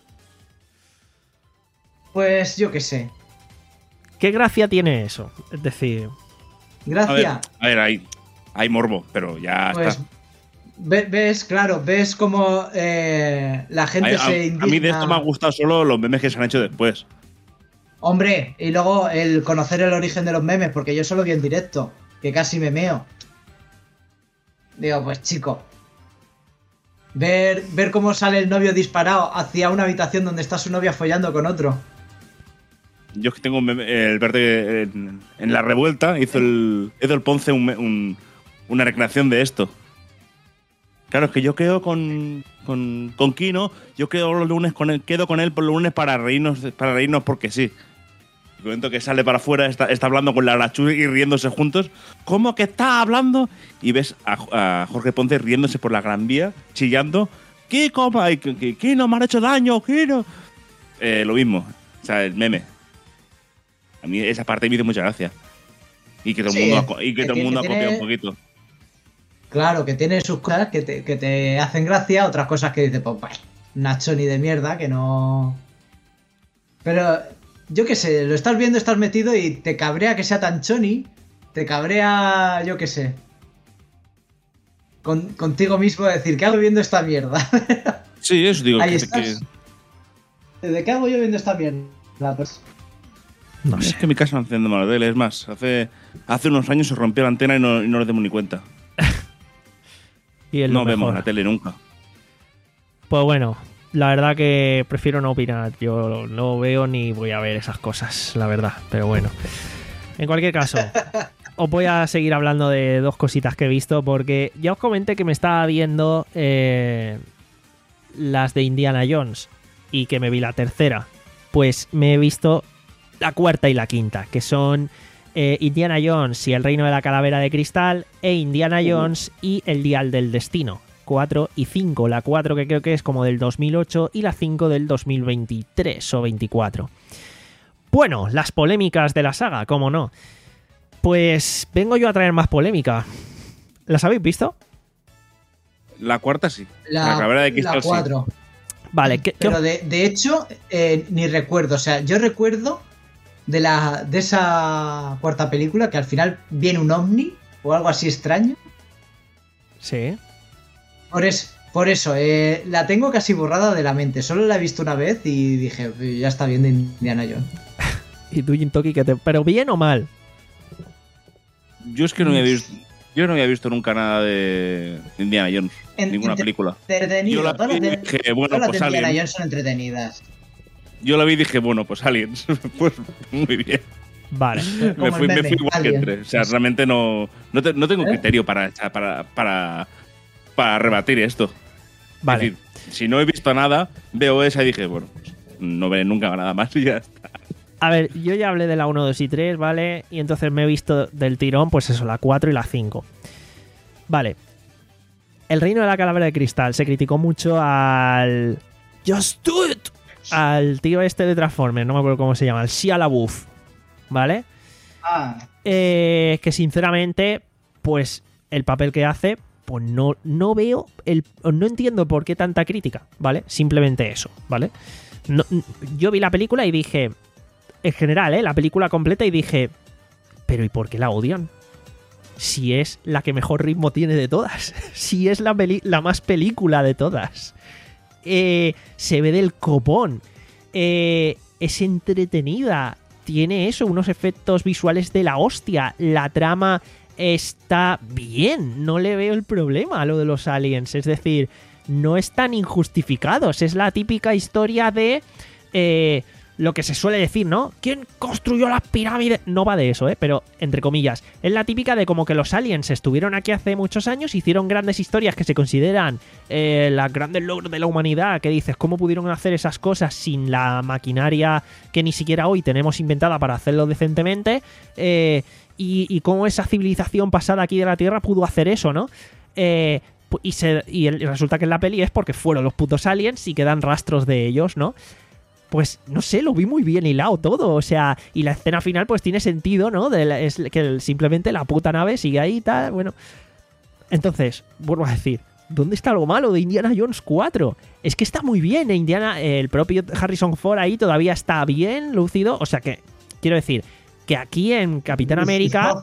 Pues yo qué sé. ¿Qué gracia tiene eso? Es decir, A ver, Gracia. a ver, hay, hay morbo, pero ya Pues está. ve- ves, claro, ves como eh, la gente Hay- a, se a indigna. mí de esto me han gustado solo los memes que se han hecho después. Hombre, y luego el conocer el origen de los memes, porque yo solo vi en directo, que casi me meo. Digo, pues chico. Ver, ver cómo sale el novio disparado hacia una habitación donde está su novia follando con otro. Yo es que tengo un meme- el verde en, en la revuelta, hizo el, hizo el Ponce un me- un- una recreación de esto. Claro, es que yo quedo con, con, con Kino, yo quedo los lunes con él, quedo con él por los lunes para reírnos, para reírnos porque sí. El momento que sale para afuera, está, está hablando con la Arachu y riéndose juntos. ¿Cómo que está hablando? Y ves a, a Jorge Ponce riéndose por la Gran Vía, chillando. ¡Kiko, pa- y que- que- Kino, me han hecho daño, Kino! Eh, lo mismo, o sea, el meme. A mí esa parte me hizo mucha gracia. Y que todo el Sí, mundo, ha co- y que que todo el mundo ha tiene- copiado un poquito. Claro, que tiene sus cosas que te, que te hacen gracia, otras cosas que dices, pues, pues, Nacho ni de mierda, que no. Pero, yo qué sé, lo estás viendo, estás metido y te cabrea que sea tan choni, te cabrea, yo qué sé. Con, contigo mismo decir, ¿qué hago viendo esta mierda? Sí, eso digo. Ahí que, estás. que- ¿De qué hago yo viendo esta mierda? Pues, No Es sé. que en mi casa no encendemos la tele. Es más, hace, hace unos años se rompió la antena y no, y no nos dimos ni cuenta. Y es No lo vemos mejor. la tele nunca. Pues bueno, la verdad que prefiero no opinar. Yo no veo ni voy a ver esas cosas, la verdad. Pero bueno. En cualquier caso, os voy a seguir hablando de dos cositas que he visto porque ya os comenté que me estaba viendo eh, las de Indiana Jones y que me vi la tercera. Pues me he visto la cuarta y la quinta, que son eh, Indiana Jones y el Reino de la Calavera de Cristal e Indiana Jones y el Dial del Destino. cuatro y cinco. La cuatro que creo que es como del dos mil ocho y la cinco del dos mil veintitrés o veinticuatro. Bueno, las polémicas de la saga, ¿cómo no? Pues vengo yo a traer más polémica. ¿Las habéis visto? La cuarta sí. la, La calavera de cristal la sí. cuatro. Vale, ¿qué, qué os- Pero de, de hecho, eh, ni recuerdo. O sea, yo recuerdo de, la, de esa cuarta película que al final viene un ovni o algo así extraño. Sí. Por, es, por eso, eh, la tengo casi borrada de la mente. Solo la he visto una vez y dije, ya está bien de Indiana Jones. Y tú, Jintoki, que te... ¿Pero bien o mal? Yo es que no había visto. Yo no había visto nunca nada de Indiana Jones. En- ninguna en- película. Entretenido. Yo la Todas las vi y de, dije, bueno, todas las pues de Indiana Alien. Jones son entretenidas. Yo la vi y dije, bueno, pues Aliens. Pues muy bien. Vale. Como Me fui, el me meme, fui igual que Alien. entré. O sea, realmente no, no, te- no tengo ¿Eh? criterio para, para, para, para rebatir esto. Vale. Es decir, si no he visto nada, veo esa y dije, bueno, pues no veré nunca nada más y ya está. A ver, yo ya hablé de la uno, dos y tres, ¿vale? Y entonces me he visto del tirón, pues eso, la cuatro y la cinco. Vale. El Reino de la Calavera de Cristal se criticó mucho al... Just do it. Al tío este de Transformers, no me acuerdo cómo se llama, el Shia LaBeouf, ¿vale? Ah, Eh, que sinceramente, pues el papel que hace, pues no, no veo, el, no entiendo por qué tanta crítica, ¿vale? Simplemente eso, ¿vale? No- yo vi la película y dije, en general, ¿eh? La película completa y dije, pero ¿y por qué la odian? Si es la que mejor ritmo tiene de todas, si es la, peli- la más película de todas. Eh, se ve del copón, eh, es entretenida, tiene eso, unos efectos visuales de la hostia, la trama está bien, no le veo el problema a lo de los aliens, es decir, no están injustificados, es la típica historia de eh, lo que se suele decir, ¿no? ¿Quién construyó las pirámides? No va de eso, ¿eh? Pero, entre comillas, es la típica de como que los aliens estuvieron aquí hace muchos años, hicieron grandes historias que se consideran eh, las grandes logros de la humanidad, que dices, ¿cómo pudieron hacer esas cosas sin la maquinaria que ni siquiera hoy tenemos inventada para hacerlo decentemente? Eh, y, y cómo esa civilización pasada aquí de la Tierra pudo hacer eso, ¿no? Eh, pu- y, se, y el- y resulta que en la peli es porque fueron los putos aliens y quedan rastros de ellos, ¿no? Pues no sé, lo vi muy bien hilado todo, o sea, y la escena final pues tiene sentido, ¿no? De la- es que el- simplemente la puta nave sigue ahí y tal, bueno. Entonces, vuelvo a decir, ¿dónde está lo malo de Indiana Jones cuatro? Es que está muy bien, eh, Indiana, eh, el propio Harrison Ford ahí todavía está bien lucido, o sea que, quiero decir, que aquí en Capitán América,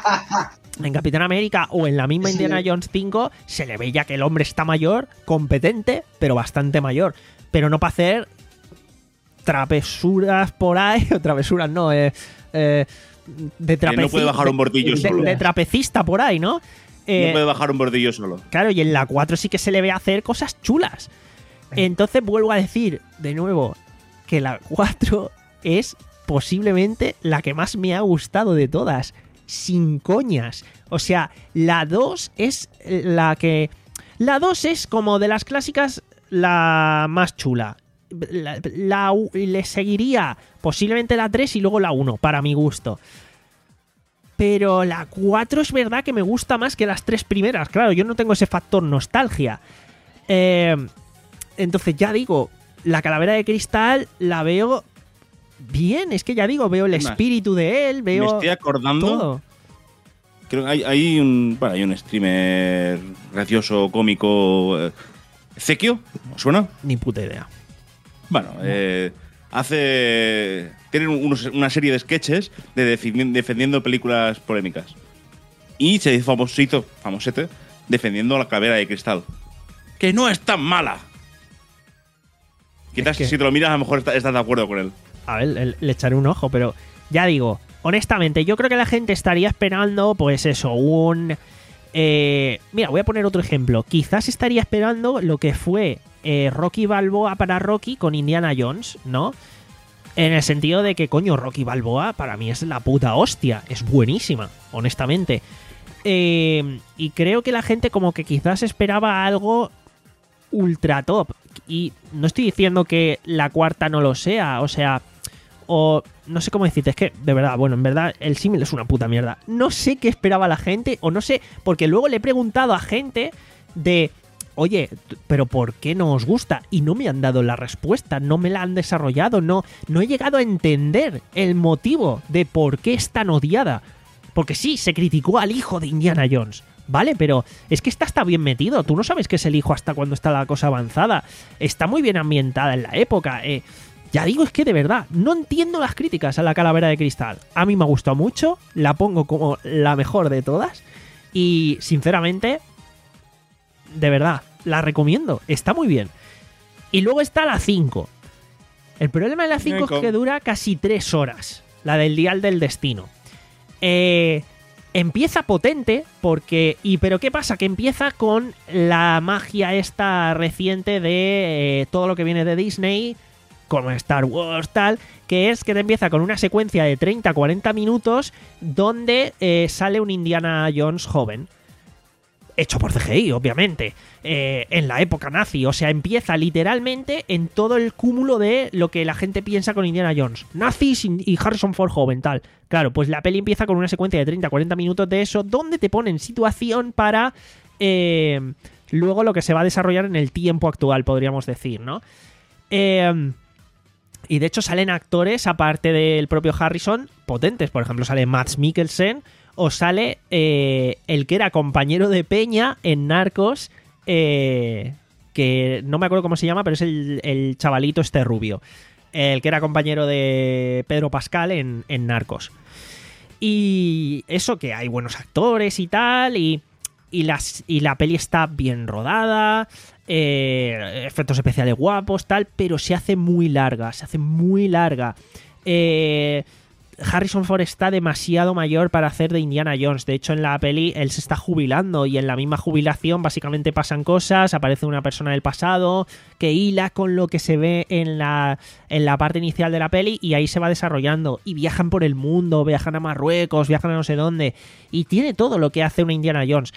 en Capitán América o en la misma Sí. Indiana Jones cinco, se le ve ya que el hombre está mayor, competente, pero bastante mayor, pero no para hacer travesuras por ahí, o travesuras no, eh, eh, de Que no puede trapeci- bajar un bordillo de, solo. de trapecista por ahí, ¿no? Eh, No puede bajar un bordillo solo. Claro, y en la cuatro sí que se le ve hacer cosas chulas. Entonces vuelvo a decir, de nuevo, que la cuatro es posiblemente la que más me ha gustado de todas. Sin coñas. O sea, la dos es la que... La dos es como de las clásicas la más chula. La, la- le seguiría posiblemente la tres y luego la uno, para mi gusto. Pero la cuatro es verdad que me gusta más que las tres primeras. Claro, yo no tengo ese factor nostalgia. Eh, entonces, ya digo, la Calavera de Cristal la veo bien. Es que ya digo, veo el Es más, espíritu de él, Me veo estoy acordando. todo. Creo que hay, hay un. Bueno, hay un streamer gracioso, cómico. eh, ¿Ezequio? ¿Os suena? Ni puta idea. Bueno, eh, hace. Tienen unos- una serie de sketches de defi- defendiendo películas polémicas. Y se hizo, famoso, se hizo famosete defendiendo la Calavera de Cristal. Que no es tan mala. Quizás Es que- si te lo miras, a lo mejor está- estás de acuerdo con él. A ver, le, le echaré un ojo, pero ya digo, honestamente, yo creo que la gente estaría esperando, pues eso, un... eh, mira, voy a poner otro ejemplo. Quizás estaría esperando lo que fue eh, Rocky Balboa para Rocky con Indiana Jones, ¿no? En el sentido de que, coño, Rocky Balboa para mí es la puta hostia. Es buenísima, honestamente. Eh, y creo que la gente como que quizás esperaba algo ultra top. Y no estoy diciendo que la cuarta no lo sea, o sea... O no sé cómo decirte, es que de verdad, bueno, en verdad el símil es una puta mierda. No sé qué esperaba la gente, o no sé, porque luego le he preguntado a gente de... Oye, pero ¿por qué no os gusta? Y no me han dado la respuesta, no me la han desarrollado, no, no he llegado a entender el motivo de por qué es tan odiada. Porque sí, se criticó al hijo de Indiana Jones, ¿vale? Pero es que esta está bien metido, tú no sabes que es el hijo hasta cuando está la cosa avanzada. Está muy bien ambientada en la época, eh. Ya digo, es que de verdad, no entiendo las críticas a la Calavera de Cristal. A mí me ha gustado mucho, la pongo como la mejor de todas y, sinceramente... De verdad, la recomiendo. Está muy bien. Y luego está la cinco. El problema de la cinco es que dura casi tres horas. La del Dial del Destino. Eh, empieza potente porque... Y pero ¿qué pasa? Que empieza con la magia esta reciente de eh, todo lo que viene de Disney, como Star Wars, tal, que es que te empieza con una secuencia de treinta a cuarenta minutos donde eh, sale un Indiana Jones joven. Hecho por C G I, obviamente, eh, en la época nazi. O sea, empieza literalmente en todo el cúmulo de lo que la gente piensa con Indiana Jones. Nazis y Harrison Ford joven, tal. Claro, pues la peli empieza con una secuencia de treinta a cuarenta minutos de eso, donde te ponen situación para eh, luego lo que se va a desarrollar en el tiempo actual, podríamos decir, ¿no? Eh, y de hecho salen actores, aparte del propio Harrison, potentes. Por ejemplo, sale Mads Mikkelsen... O sale eh, el que era compañero de Peña en Narcos, eh, que no me acuerdo cómo se llama, pero es el, el chavalito este rubio. El que era compañero de Pedro Pascal en, en Narcos. Y eso, que hay buenos actores y tal, y, y, las, y la peli está bien rodada, eh, efectos especiales guapos, tal, pero se hace muy larga, se hace muy larga. Eh... Harrison Ford está demasiado mayor para hacer de Indiana Jones. De hecho, en la peli él se está jubilando y en la misma jubilación básicamente pasan cosas, aparece una persona del pasado que hila con lo que se ve en la, en la parte inicial de la peli y ahí se va desarrollando. Y viajan por el mundo, viajan a Marruecos, viajan a no sé dónde. Y tiene todo lo que hace una Indiana Jones.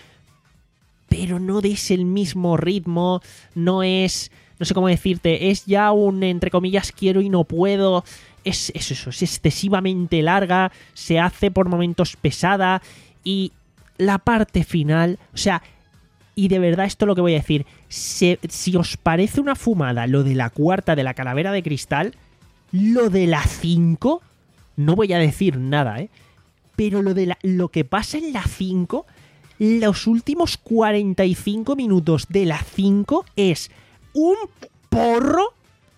Pero no es el mismo ritmo, no es... No sé cómo decirte, es ya un, entre comillas, quiero y no puedo... Es, es eso, es excesivamente larga, se hace por momentos pesada y la parte final, o sea, y de verdad esto es lo que voy a decir, se, si os parece una fumada lo de la cuarta de la Calavera de Cristal, lo de la cinco, no voy a decir nada, ¿eh? Pero lo, de la, lo que pasa en la cinco, los últimos cuarenta y cinco minutos de la cinco es un porro,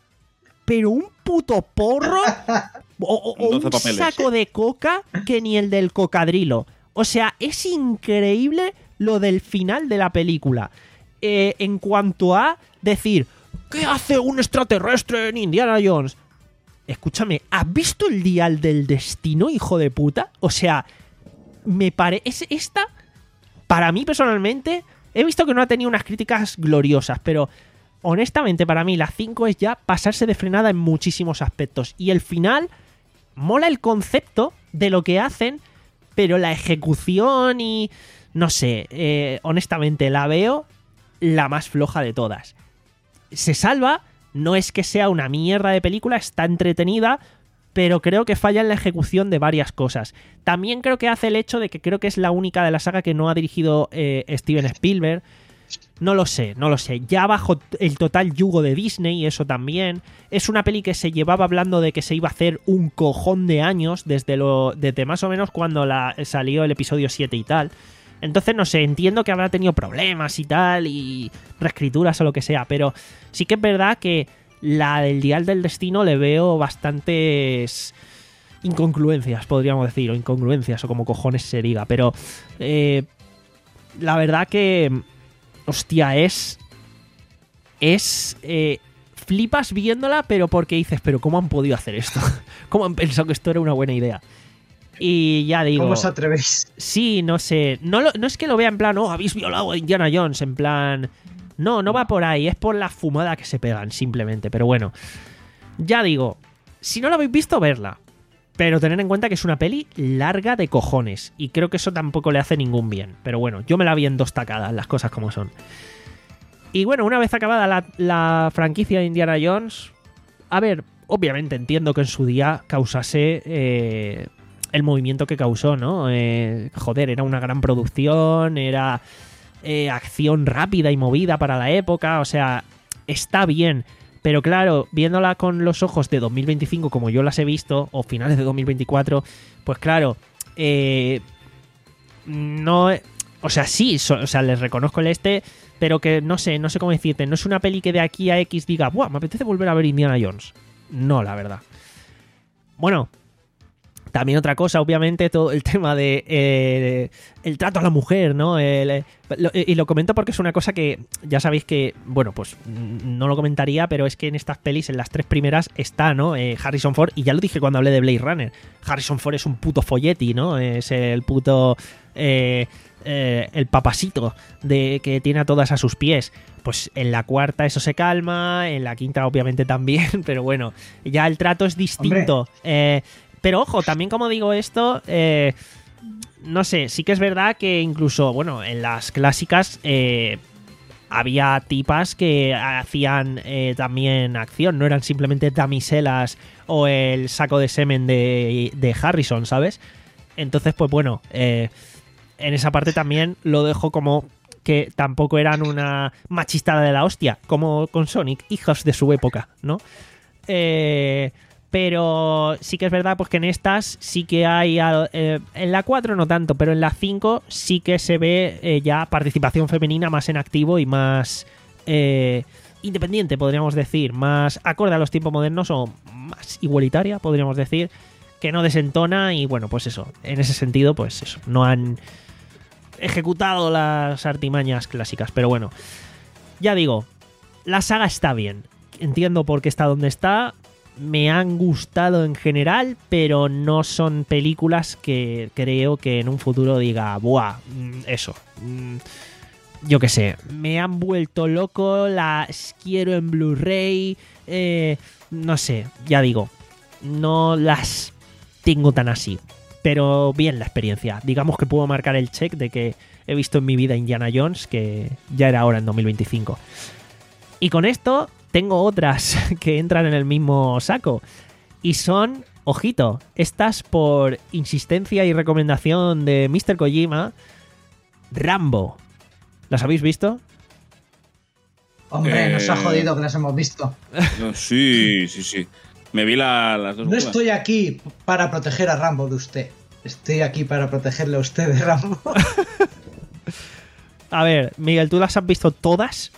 pero un puto porro o, o, o un papeles. saco de coca que ni el del cocodrilo. O sea, es increíble lo del final de la película. Eh, en cuanto a decir, ¿qué hace un extraterrestre en Indiana Jones? Escúchame, ¿has visto el Dial del Destino, hijo de puta? O sea, me parece... Esta, para mí personalmente, he visto que no ha tenido unas críticas gloriosas, pero... Honestamente, para mí la cinco es ya pasarse de frenada en muchísimos aspectos. Y el final, mola el concepto de lo que hacen, pero la ejecución y... No sé, eh, honestamente la veo la más floja de todas. Se salva, no es que sea una mierda de película, está entretenida, pero creo que falla en la ejecución de varias cosas. También creo que hace el hecho de que creo que es la única de la saga que no ha dirigido eh, Steven Spielberg. No lo sé, no lo sé. Ya bajo el total yugo de Disney, eso también. Es una peli que se llevaba hablando de que se iba a hacer un cojón de años, desde, lo, desde más o menos cuando la, salió el episodio siete y tal. Entonces, no sé, entiendo que habrá tenido problemas y tal, y reescrituras o lo que sea, pero sí que es verdad que la del Dial del Destino le veo bastantes incongruencias, podríamos decir, o incongruencias, o como cojones se diga, pero eh, la verdad que... Hostia, es... Es... Eh, flipas viéndola, pero porque dices, pero ¿cómo han podido hacer esto? ¿Cómo han pensado que esto era una buena idea? Y ya digo... ¿Cómo os atrevéis? Sí, no sé. No, lo, no es que lo vea en plan, oh, habéis violado a Indiana Jones, en plan... No, no va por ahí, es por la fumada que se pegan, simplemente. Pero bueno, ya digo, si no la habéis visto, verla. Pero tener en cuenta que es una peli larga de cojones. Y creo que eso tampoco le hace ningún bien. Pero bueno, yo me la vi en dos tacadas, las cosas como son. Y bueno, una vez acabada la, la franquicia de Indiana Jones, a ver, obviamente entiendo que en su día causase eh, el movimiento que causó, ¿no? Eh, joder, era una gran producción, era eh, acción rápida y movida para la época, o sea, está bien. Pero claro, viéndola con los ojos de dos mil veinticinco como yo las he visto, o finales de dos mil veinticuatro, pues claro, eh, no... O sea, sí, so, o sea, les reconozco el este, pero que no sé, no sé cómo decirte, no es una peli que de aquí a X diga, ¡buah! Me apetece volver a ver Indiana Jones. No, la verdad. Bueno, también otra cosa, obviamente, todo el tema de eh, el trato a la mujer, ¿no? El, eh, lo, y lo comento porque es una cosa que ya sabéis que, bueno, pues no lo comentaría, pero es que en estas pelis, en las tres primeras, está, ¿no? Eh, Harrison Ford, y ya lo dije cuando hablé de Blade Runner. Harrison Ford es un puto folleti, ¿no? Es el puto... Eh, Eh, el papasito de que tiene a todas a sus pies. Pues en la cuarta eso se calma, en la quinta obviamente también, pero bueno, ya el trato es distinto. Eh, pero ojo, también como digo esto, eh, no sé, sí que es verdad que incluso, bueno, en las clásicas eh, había tipas que hacían eh, también acción, no eran simplemente damiselas o el saco de semen de, de Harrison, ¿sabes? Entonces, pues bueno, eh, en esa parte también lo dejo como que tampoco eran una machistada de la hostia, como con Sonic, hijos de su época, ¿no? Eh, pero sí que es verdad pues que en estas sí que hay... Eh, en la cuatro no tanto, pero en la cinco sí que se ve eh, ya participación femenina más en activo y más eh, independiente, podríamos decir, más acorde a los tiempos modernos o más igualitaria, podríamos decir, que no desentona y bueno, pues eso, en ese sentido, pues eso, no han ejecutado las artimañas clásicas, pero bueno, ya digo, la saga está bien, entiendo por qué está donde está, me han gustado en general, pero no son películas que creo que en un futuro diga, buah, eso, yo qué sé, me han vuelto loco, las quiero en Blu-ray, eh, no sé, ya digo, no las tengo tan así. Pero bien la experiencia. Digamos que puedo marcar el check de que he visto en mi vida Indiana Jones, que ya era ahora en dos mil veinticinco. Y con esto tengo otras que entran en el mismo saco. Y son, ojito, estas por insistencia y recomendación de míster Kojima, Rambo. ¿Las habéis visto? Hombre, Eh... nos ha jodido que las hemos visto. No, sí, sí, sí. Me vi la, las dos. No estoy aquí para proteger a Rambo de usted. Estoy aquí para protegerle a usted de Rambo. A ver, Miguel, ¿tú las has visto todas?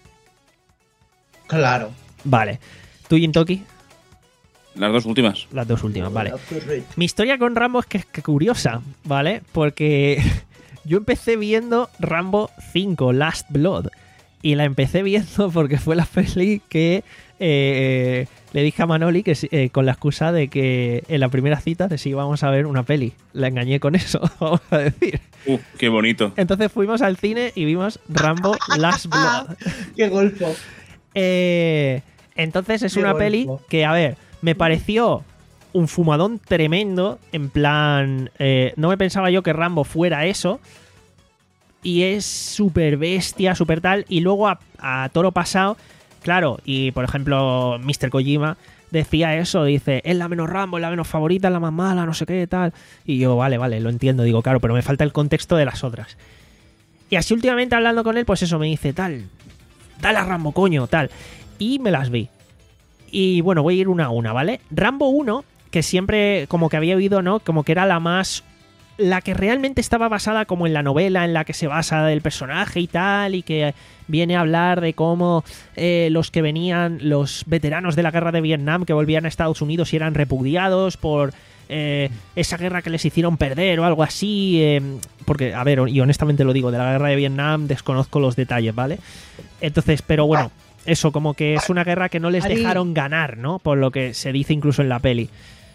Claro. Vale. ¿Tú, Jintoki? Las dos últimas. Las dos últimas, vale. Mi historia con Rambo es que es que curiosa, ¿vale? Porque yo empecé viendo Rambo cinco, Last Blood. Y la empecé viendo porque fue la peli que eh, le dije a Manoli que eh, con la excusa de que en la primera cita de si íbamos a ver una peli. La engañé con eso, vamos a decir. Uh, qué bonito. Entonces fuimos al cine y vimos Rambo Last Blood. ¡Qué golfo! Eh, entonces es Qué una golfo. peli que, a ver, me pareció un fumadón tremendo. En plan, eh, no me pensaba yo que Rambo fuera eso. Y es súper bestia, súper tal. Y luego a, a toro pasado, claro, y por ejemplo, míster Kojima decía eso, dice, es la menos Rambo, es la menos favorita, es la más mala, no sé qué, tal. Y yo, vale, vale, lo entiendo, digo, claro, pero me falta el contexto de las otras. Y así últimamente hablando con él, pues eso, me dice, tal, dale a Rambo, coño, tal. Y me las vi. Y bueno, voy a ir una a una, ¿vale? Rambo uno, que siempre como que había oído, ¿no? Como que era la más... la que realmente estaba basada como en la novela en la que se basa el personaje y tal, y que viene a hablar de cómo eh, los que venían, los veteranos de la guerra de Vietnam que volvían a Estados Unidos y eran repudiados por eh, esa guerra que les hicieron perder o algo así, eh, porque, a ver, y honestamente lo digo, de la guerra de Vietnam desconozco los detalles, ¿vale? Entonces, pero bueno, eso, como que es una guerra que no les Ari. dejaron ganar, ¿no? Por lo que se dice incluso en la peli.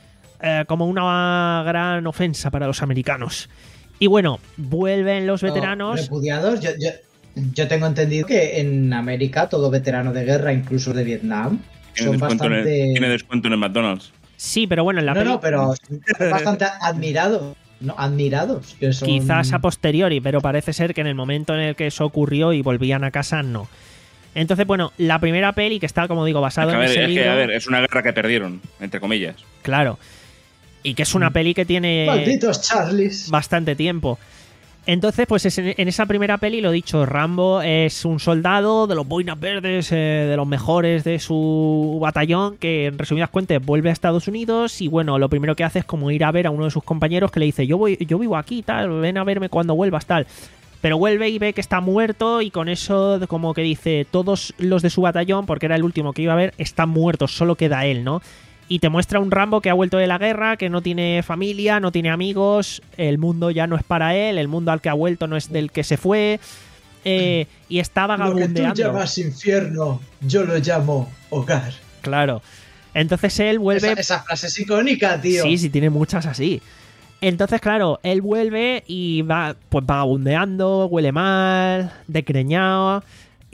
Eh, como una gran ofensa para los americanos. Y bueno, vuelven los veteranos. No, repudiados, yo, yo, yo tengo entendido que en América todo veterano de guerra, incluso de Vietnam, Tiene son descuento, en bastante... el, tiene descuento en el McDonald's. Sí, pero bueno, en la No, peli no, pero son bastante admirados. No, admirados. Que son... quizás a posteriori, pero parece ser que en el momento en el que eso ocurrió y volvían a casa, no. Entonces, bueno, la primera peli, que está, como digo, basado Es que, a en ver, ese es, libro, que, a ver, es una guerra que perdieron, entre comillas. claro, y que es una peli que tiene Malditos Charlies. bastante tiempo. Entonces, pues es en, en esa primera peli, lo dicho, Rambo es un soldado de los boinas verdes, eh, de los mejores de su batallón, que en resumidas cuentas vuelve a Estados Unidos y bueno, lo primero que hace es como ir a ver a uno de sus compañeros que le dice, yo voy, yo vivo aquí, tal, ven a verme cuando vuelvas, tal. Pero vuelve y ve que está muerto y con eso como que dice, todos los de su batallón, porque era el último que iba a ver, están muertos, solo queda él, ¿no? Y te muestra un Rambo que ha vuelto de la guerra, que no tiene familia, no tiene amigos, el mundo ya no es para él, el mundo al que ha vuelto no es del que se fue, eh, y está Lo que tú vagabundeando. llamas infierno, yo lo llamo hogar. Claro. Entonces él vuelve... Esa, esa frase es icónica, tío. Sí, sí, tiene muchas así. Entonces, claro, él vuelve y va pues vagabundeando, huele mal, decreñado,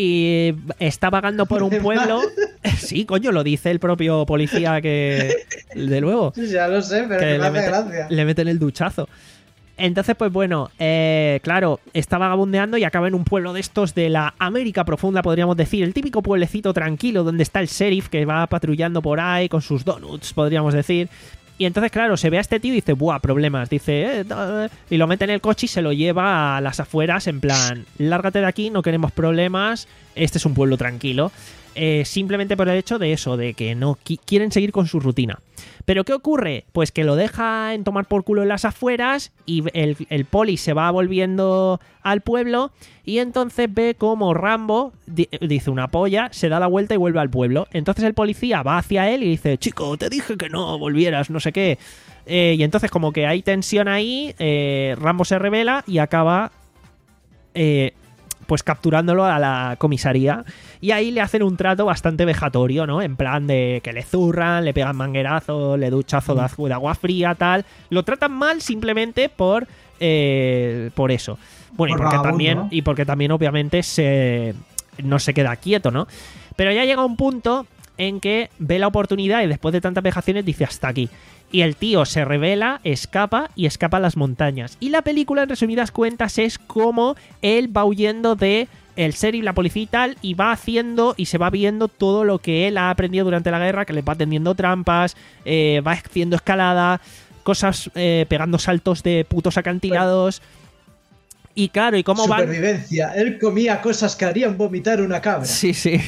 y está vagando por un Huele pueblo. Sí, coño, lo dice el propio policía que... De nuevo. Sí, ya lo sé, pero que que me le, hace mete- gracia. le meten el duchazo. Entonces, pues bueno, eh, claro, está vagabundeando y acaba en un pueblo de estos de la América profunda, podríamos decir. El típico pueblecito tranquilo donde está el sheriff que va patrullando por ahí con sus donuts, podríamos decir. Y entonces, claro, se ve a este tío y dice, buah, problemas. Dice, eh, da- y lo mete en el coche y se lo lleva a las afueras en plan, lárgate de aquí, no queremos problemas, este es un pueblo tranquilo. Eh, simplemente por el hecho de eso, de que no qui- quieren seguir con su rutina. ¿Pero qué ocurre? Pues que lo deja en tomar por culo en las afueras y el, el poli se va volviendo al pueblo y entonces ve como Rambo, di- dice una polla, se da la vuelta y vuelve al pueblo. Entonces el policía va hacia él y dice, chico, te dije que no volvieras, no sé qué. Eh, y entonces como que hay tensión ahí, eh, Rambo se revela y acaba... Eh, pues capturándolo a la comisaría y ahí le hacen un trato bastante vejatorio, ¿no? En plan de que le zurran, le pegan manguerazos, le duchazo de azu- de agua fría, tal. Lo tratan mal simplemente por eh, por eso. Bueno, y Por porque vagabundo, también ¿no? y porque también obviamente se no se queda quieto, ¿no? Pero ya llega un punto en que ve la oportunidad y después de tantas vejaciones dice hasta aquí. Y el tío se revela, escapa y escapa a las montañas. Y la película, en resumidas cuentas, es como él va huyendo de el sheriff, la policía y tal, y va haciendo y se va viendo todo lo que él ha aprendido durante la guerra, que le va tendiendo trampas, eh, va haciendo escalada, cosas, eh, pegando saltos de putos acantilados. Y claro, y cómo van... Supervivencia. Él comía cosas que harían vomitar una cabra. Sí, sí.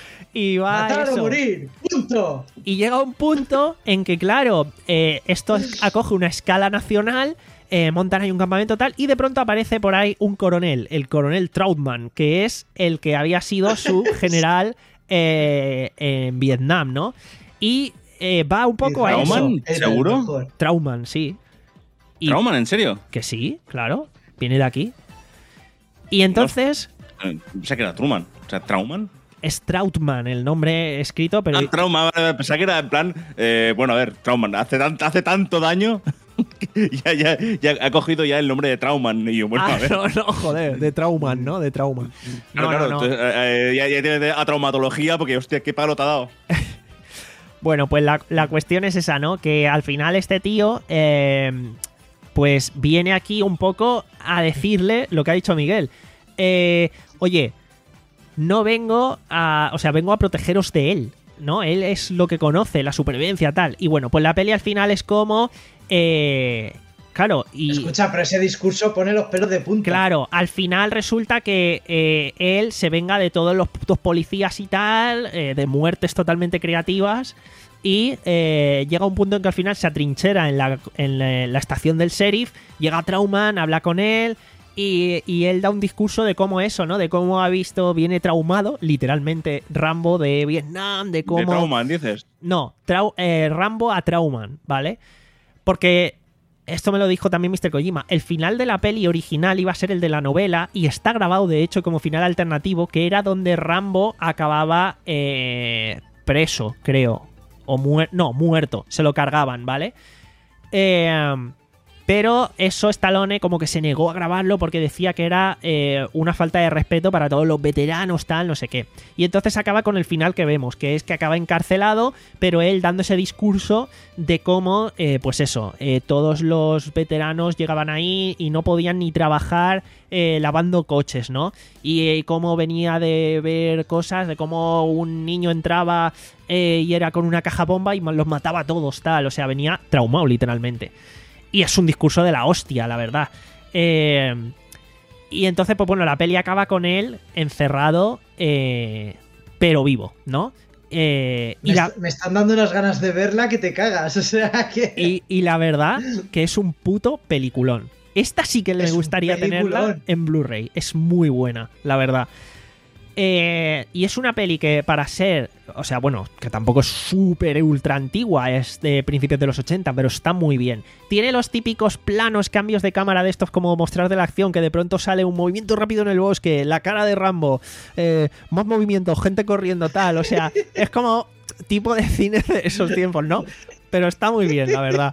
Y va Matar o eso. morir. Punto. Y llega un punto en que, claro, eh, esto es- acoge una escala nacional, eh, montan ahí un campamento tal, y de pronto aparece por ahí un coronel, el coronel Trautmann, que es el que había sido su general eh, en Vietnam, ¿no? Y eh, va un poco a eso. ¿Trautmann? Era el ¿Seguro? mejor. Trautmann, sí. Y ¿Trauman, en serio? que sí, claro, viene de aquí. Y entonces Eh, Pensaba que era Truman. O sea, ¿Trauman? es Trautmann el nombre escrito, pero... Ah, Trauma. vale, Pensaba que era en plan. eh, bueno, a ver, Trauman. Hace, tan- hace tanto daño. que ya, ya, ya ha cogido ya el nombre de Trauman. Y yo, bueno, Ah, a ver. no, no, joder, de Trauman, ¿no? De Trauman. Claro, No, claro. no, no. Entonces, eh, eh, ya, ya tienes a traumatología porque, hostia, qué palo te ha dado. Bueno, pues la, la cuestión es esa, ¿no? Que al final este tío, eh, pues viene aquí un poco a decirle lo que ha dicho Miguel. Eh, oye, no vengo a... O sea, vengo a protegeros de él, ¿no? Él es lo que conoce, la supervivencia, tal. Y bueno, pues la peli al final es como... Eh, claro, y... Escucha, pero ese discurso pone los pelos de punta. Claro, al final resulta que eh, él se venga de todos los putos policías y tal, eh, de muertes totalmente creativas, y eh, llega un punto en que al final se atrinchera en la, en la, en la estación del sheriff, llega Trauman, habla con él, y, y él da un discurso de cómo eso, ¿no? De cómo ha visto, viene traumado, literalmente, Rambo de Vietnam, de cómo... De Trauman, dices. No, trau- eh, Rambo a Trauman, ¿vale? Porque esto me lo dijo también míster Kojima, el final de la peli original iba a ser el de la novela y está grabado de hecho como final alternativo, que era donde Rambo acababa eh, preso, creo. O muerto, no, muerto, se lo cargaban, ¿vale? Eh, pero eso Stallone como que se negó a grabarlo porque decía que era eh, una falta de respeto para todos los veteranos, tal, no sé qué. Y entonces acaba con el final que vemos, que es que acaba encarcelado, pero él dando ese discurso de cómo, eh, pues eso, eh, todos los veteranos llegaban ahí y no podían ni trabajar eh, lavando coches, ¿no? Y eh, cómo venía de ver cosas, de cómo un niño entraba eh, y era con una caja bomba y los mataba a todos, tal. O sea, venía traumado literalmente. Y es un discurso de la hostia, la verdad. Eh, y entonces, pues bueno, la peli acaba con él encerrado, eh, pero vivo, ¿no? Eh, y me, la, est- me están dando unas ganas de verla que te cagas. O sea que. y, y la verdad que es un puto peliculón. Esta sí que me Es un gustaría tenerla peliculón. en Blu-ray. Es muy buena, la verdad. Eh, y es una peli que para ser, o sea, bueno, que tampoco es súper ultra antigua, es de principios de los ochenta, pero está muy bien. Tiene los típicos planos, cambios de cámara de estos como mostrar de la acción, que de pronto sale un movimiento rápido en el bosque, la cara de Rambo, eh, más movimiento, gente corriendo, tal, o sea, es como tipo de cine de esos tiempos, ¿no? Pero está muy bien, la verdad.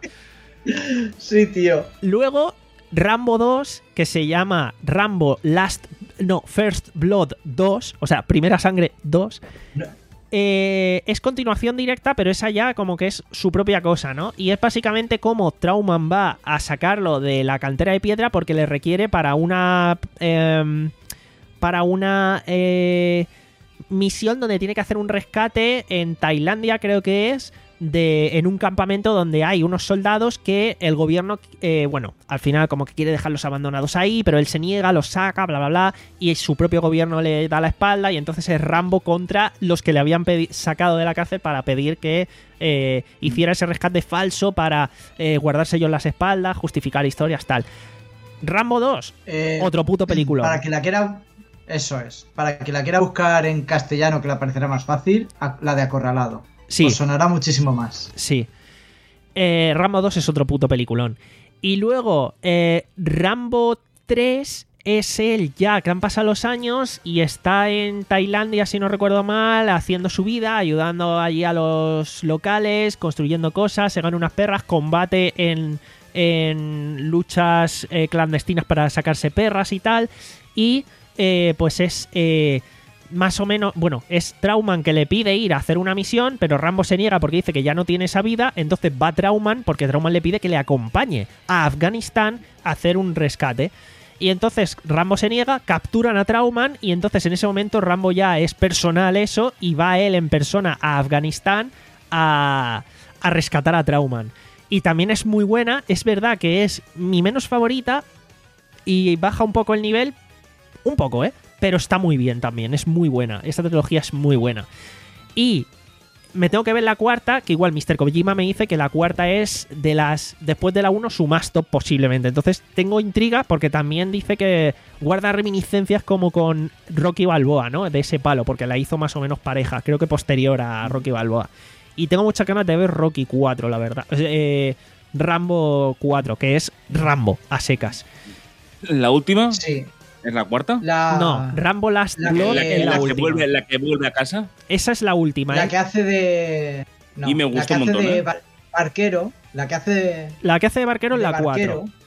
Sí, tío. Luego, Rambo dos, que se llama Rambo Last... No, First Blood dos, o sea, Primera Sangre dos. No. Eh, es continuación directa, pero esa ya como que es su propia cosa, ¿no? Y es básicamente como Trauman va a sacarlo de la cantera de piedra porque le requiere para una... Eh, para una... Eh, misión donde tiene que hacer un rescate en Tailandia, creo que es, de en un campamento donde hay unos soldados que el gobierno, eh, bueno, al final como que quiere dejarlos abandonados ahí, pero él se niega, los saca, bla, bla, bla, y su propio gobierno le da la espalda, y entonces es Rambo contra los que le habían pedi- sacado de la cárcel para pedir que eh, hiciera ese rescate falso para eh, guardarse ellos las espaldas, justificar historias, tal. Rambo dos, Eh, otro puto película. Para que la quiera. Eso es. Para que la quiera buscar en castellano, que le parecerá más fácil, a- la de Acorralado. Sí. Os sonará muchísimo más. Sí. Eh, Rambo dos es otro puto peliculón. Y luego, eh, Rambo tres es él ya que han pasado los años y está en Tailandia, si no recuerdo mal, haciendo su vida, ayudando allí a los locales, construyendo cosas, se gana unas perras, combate en, en luchas eh, clandestinas para sacarse perras y tal. Y eh, pues es... Eh, más o menos, bueno, es Trauman que le pide ir a hacer una misión, pero Rambo se niega porque dice que ya no tiene esa vida, entonces va Trauman porque Trauman le pide que le acompañe a Afganistán a hacer un rescate. Y entonces Rambo se niega, capturan a Trauman y entonces en ese momento Rambo ya es personal eso y va él en persona a Afganistán a, a rescatar a Trauman. Y también es muy buena, es verdad que es mi menos favorita y baja un poco el nivel, un poco, ¿eh? Pero está muy bien también, es muy buena. Esta trilogía es muy buena. Y me tengo que ver la cuarta, que igual míster Kojima me dice que la cuarta es de las después de la uno su más top posiblemente. Entonces tengo intriga porque también dice que guarda reminiscencias como con Rocky Balboa, ¿no? De ese palo, porque la hizo más o menos pareja, creo que posterior a Rocky Balboa. Y tengo muchas ganas de ver Rocky cuatro, la verdad. Eh, Rambo cuatro, que es Rambo a secas. La última Sí. es la cuarta. La, No, Rambo Last la Blood que- la, es que, la, la que última. vuelve, la que vuelve a casa. Esa es la última, la ¿eh? que hace de. No, Y me la gusta que un hace montón, de ¿eh? bar- barquero. La que hace de. La que hace de barquero es de la barquero. cuatro.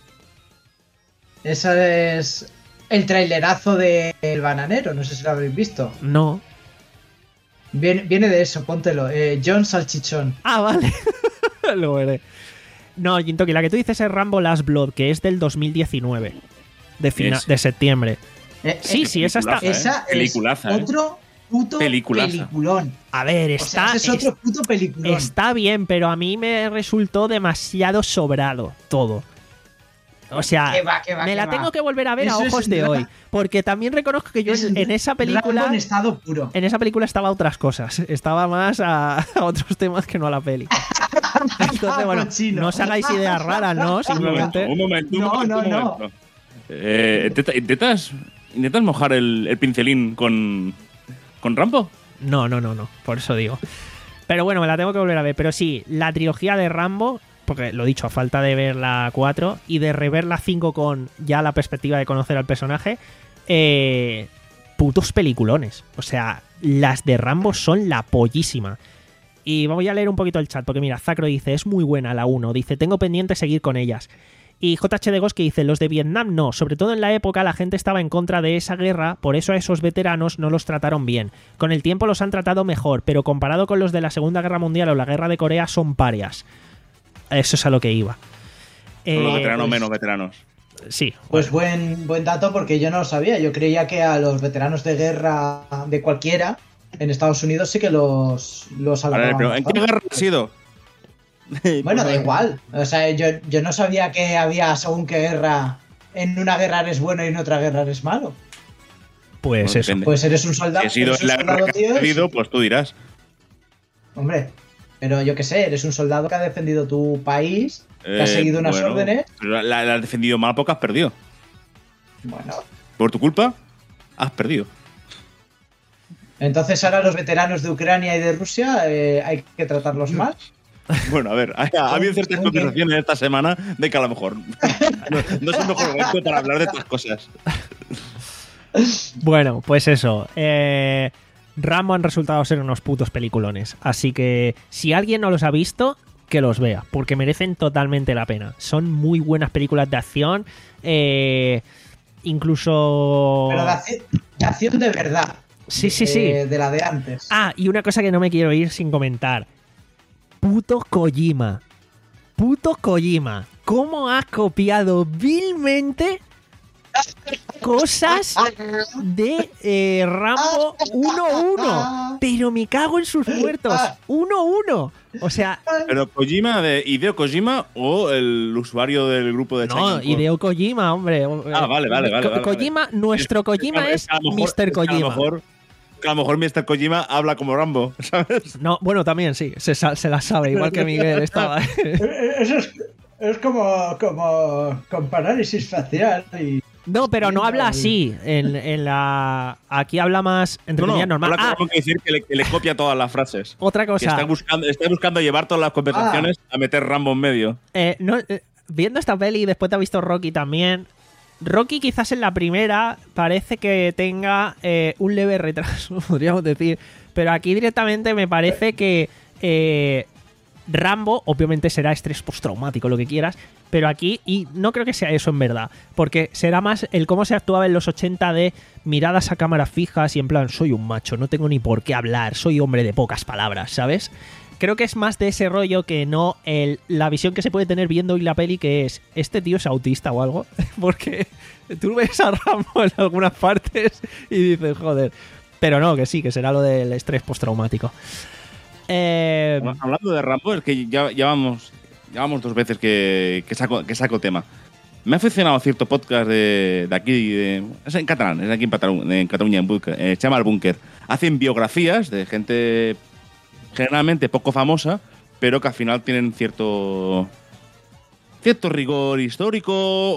Esa es el trailerazo de El Bananero, no sé si lo habréis visto. No. Viene, viene de eso, póntelo. Eh, John Salchichón. Ah, vale. Lo veré. No, Jintoki, la que tú dices es Rambo Last Blood, que es del dos mil diecinueve. De, fina- Es- de septiembre. Eh, Sí, eh, sí, esa está. peliculaza, Esa ¿eh? Peliculaza, es ¿eh? otro puto Peliculaza. peliculón. A ver, O sea, está, ese es otro puto peliculón. está bien, pero a mí me resultó demasiado sobrado todo. O sea, Que va, que va, me que la va. tengo que volver a ver Eso a es ojos de ra- hoy. Porque también reconozco que yo Es en, en esa Rambo película. en estado puro. En esa película estaba a otras cosas. Estaba más a, a otros temas que no a la peli. Entonces, bueno, Cochino. no os hagáis ideas raras, ¿no? Un momento, Simplemente. un momento, un No, momento, no, un no. momento. Eh, intenta- intentas, intentas mojar el, el pincelín con, con Rambo. No, no, no, no. Por eso digo. Pero bueno, me la tengo que volver a ver. Pero sí, la trilogía de Rambo porque lo dicho, a falta de ver la cuatro y de rever la cinco con ya la perspectiva de conocer al personaje, eh, putos peliculones. O sea, las de Rambo son la pollísima. Y voy a leer un poquito el chat, porque mira, Zacro dice, es muy buena la uno, dice, tengo pendiente seguir con ellas. Y J H de Ghost que dice, los de Vietnam no, sobre todo en la época la gente estaba en contra de esa guerra, por eso a esos veteranos no los trataron bien. Con el tiempo los han tratado mejor, pero comparado con los de la Segunda Guerra Mundial o la Guerra de Corea son parias. Eso es a lo que iba. Son los Eh, veteranos pues- menos veteranos. Sí. Pues buen, buen dato porque yo no lo sabía. Yo creía que a los veteranos de guerra de cualquiera en Estados Unidos sí que los, los Vale, alargaban pero ¿en qué bastante. guerra ha sido? Bueno, da igual. O sea, yo, yo no sabía que había según qué guerra. En una guerra eres bueno y en otra guerra eres malo. Pues Bueno, eso. depende. Pues eres un soldado. Si has sido eres en un la soldado, guerra que tío, has y- perdido, pues tú dirás. Hombre, pero yo qué sé, eres un soldado que ha defendido tu país, que ha Eh, seguido unas bueno, órdenes. pero la, la has defendido mal porque has perdido. Bueno, Por tu culpa, has perdido. entonces ahora los veteranos de Ucrania y de Rusia eh, hay que tratarlos mal. Bueno, a ver, ha, ha habido ciertas Ok. conversaciones esta semana de que a lo mejor no, no es el mejor momento para hablar de estas cosas. Bueno, pues eso. Eh, Rambo han resultado ser unos putos peliculones. Así que si alguien no los ha visto, que los vea, porque merecen totalmente la pena. Son muy buenas películas de acción. Eh, incluso... Pero de acción, de acción de verdad. Sí, sí, sí. Eh, de la de antes. Ah, y una cosa que no me quiero ir sin comentar. Puto Kojima. Puto Kojima. ¿Cómo has copiado vilmente cosas de eh, Rambo uno uno? Pero me cago en sus muertos. uno uno. O sea, Pero Kojima, de Hideo Kojima o el usuario del grupo de no, Chaikin Core? Hideo Kojima, hombre. Ah, vale, vale, vale, Ko- vale, Kojima, nuestro Kojima es que a lo mejor- mister es que A lo Kojima. mejor, que a lo mejor mister Kojima habla como Rambo, ¿sabes? No, bueno, también sí, se, sa- se la sabe, igual que Miguel estaba. Eso es, es como, como con parálisis facial y... No, pero no habla así. En, en la. Aquí habla más entre comillas normal. habla Ah, como que decir que le, que le copia todas las frases. otra Que cosa. está buscando, está buscando llevar todas las conversaciones a meter Rambo en medio. Eh, no, eh, viendo esta peli, después te ha visto Rocky también. Rocky, quizás en la primera, parece que tenga eh, un leve retraso, podríamos decir. Pero aquí directamente me parece que. eh, Rambo, obviamente será estrés postraumático, lo que quieras, pero aquí, y no creo que sea eso en verdad, porque será más el cómo se actuaba en los ochenta de miradas a cámaras fijas y en plan, soy un macho, no tengo ni por qué hablar, soy hombre de pocas palabras, ¿sabes? Creo que es más de ese rollo que no el, la visión que se puede tener viendo hoy la peli, que es, ¿este tío es autista o algo? Porque tú ves a Rambo en algunas partes y dices, joder, pero no, que sí, que será lo del estrés postraumático. Eh, Hablando de Rambo, es que ya, ya vamos, ya vamos dos veces que, que, saco, que saco tema. Me ha aficionado a cierto podcast de, de aquí, de, es en catalán, es aquí en, Patalu- en Cataluña, en Búnker, eh, se llama El Búnker. Hacen biografías de gente generalmente poco famosa, pero que al final tienen cierto cierto rigor histórico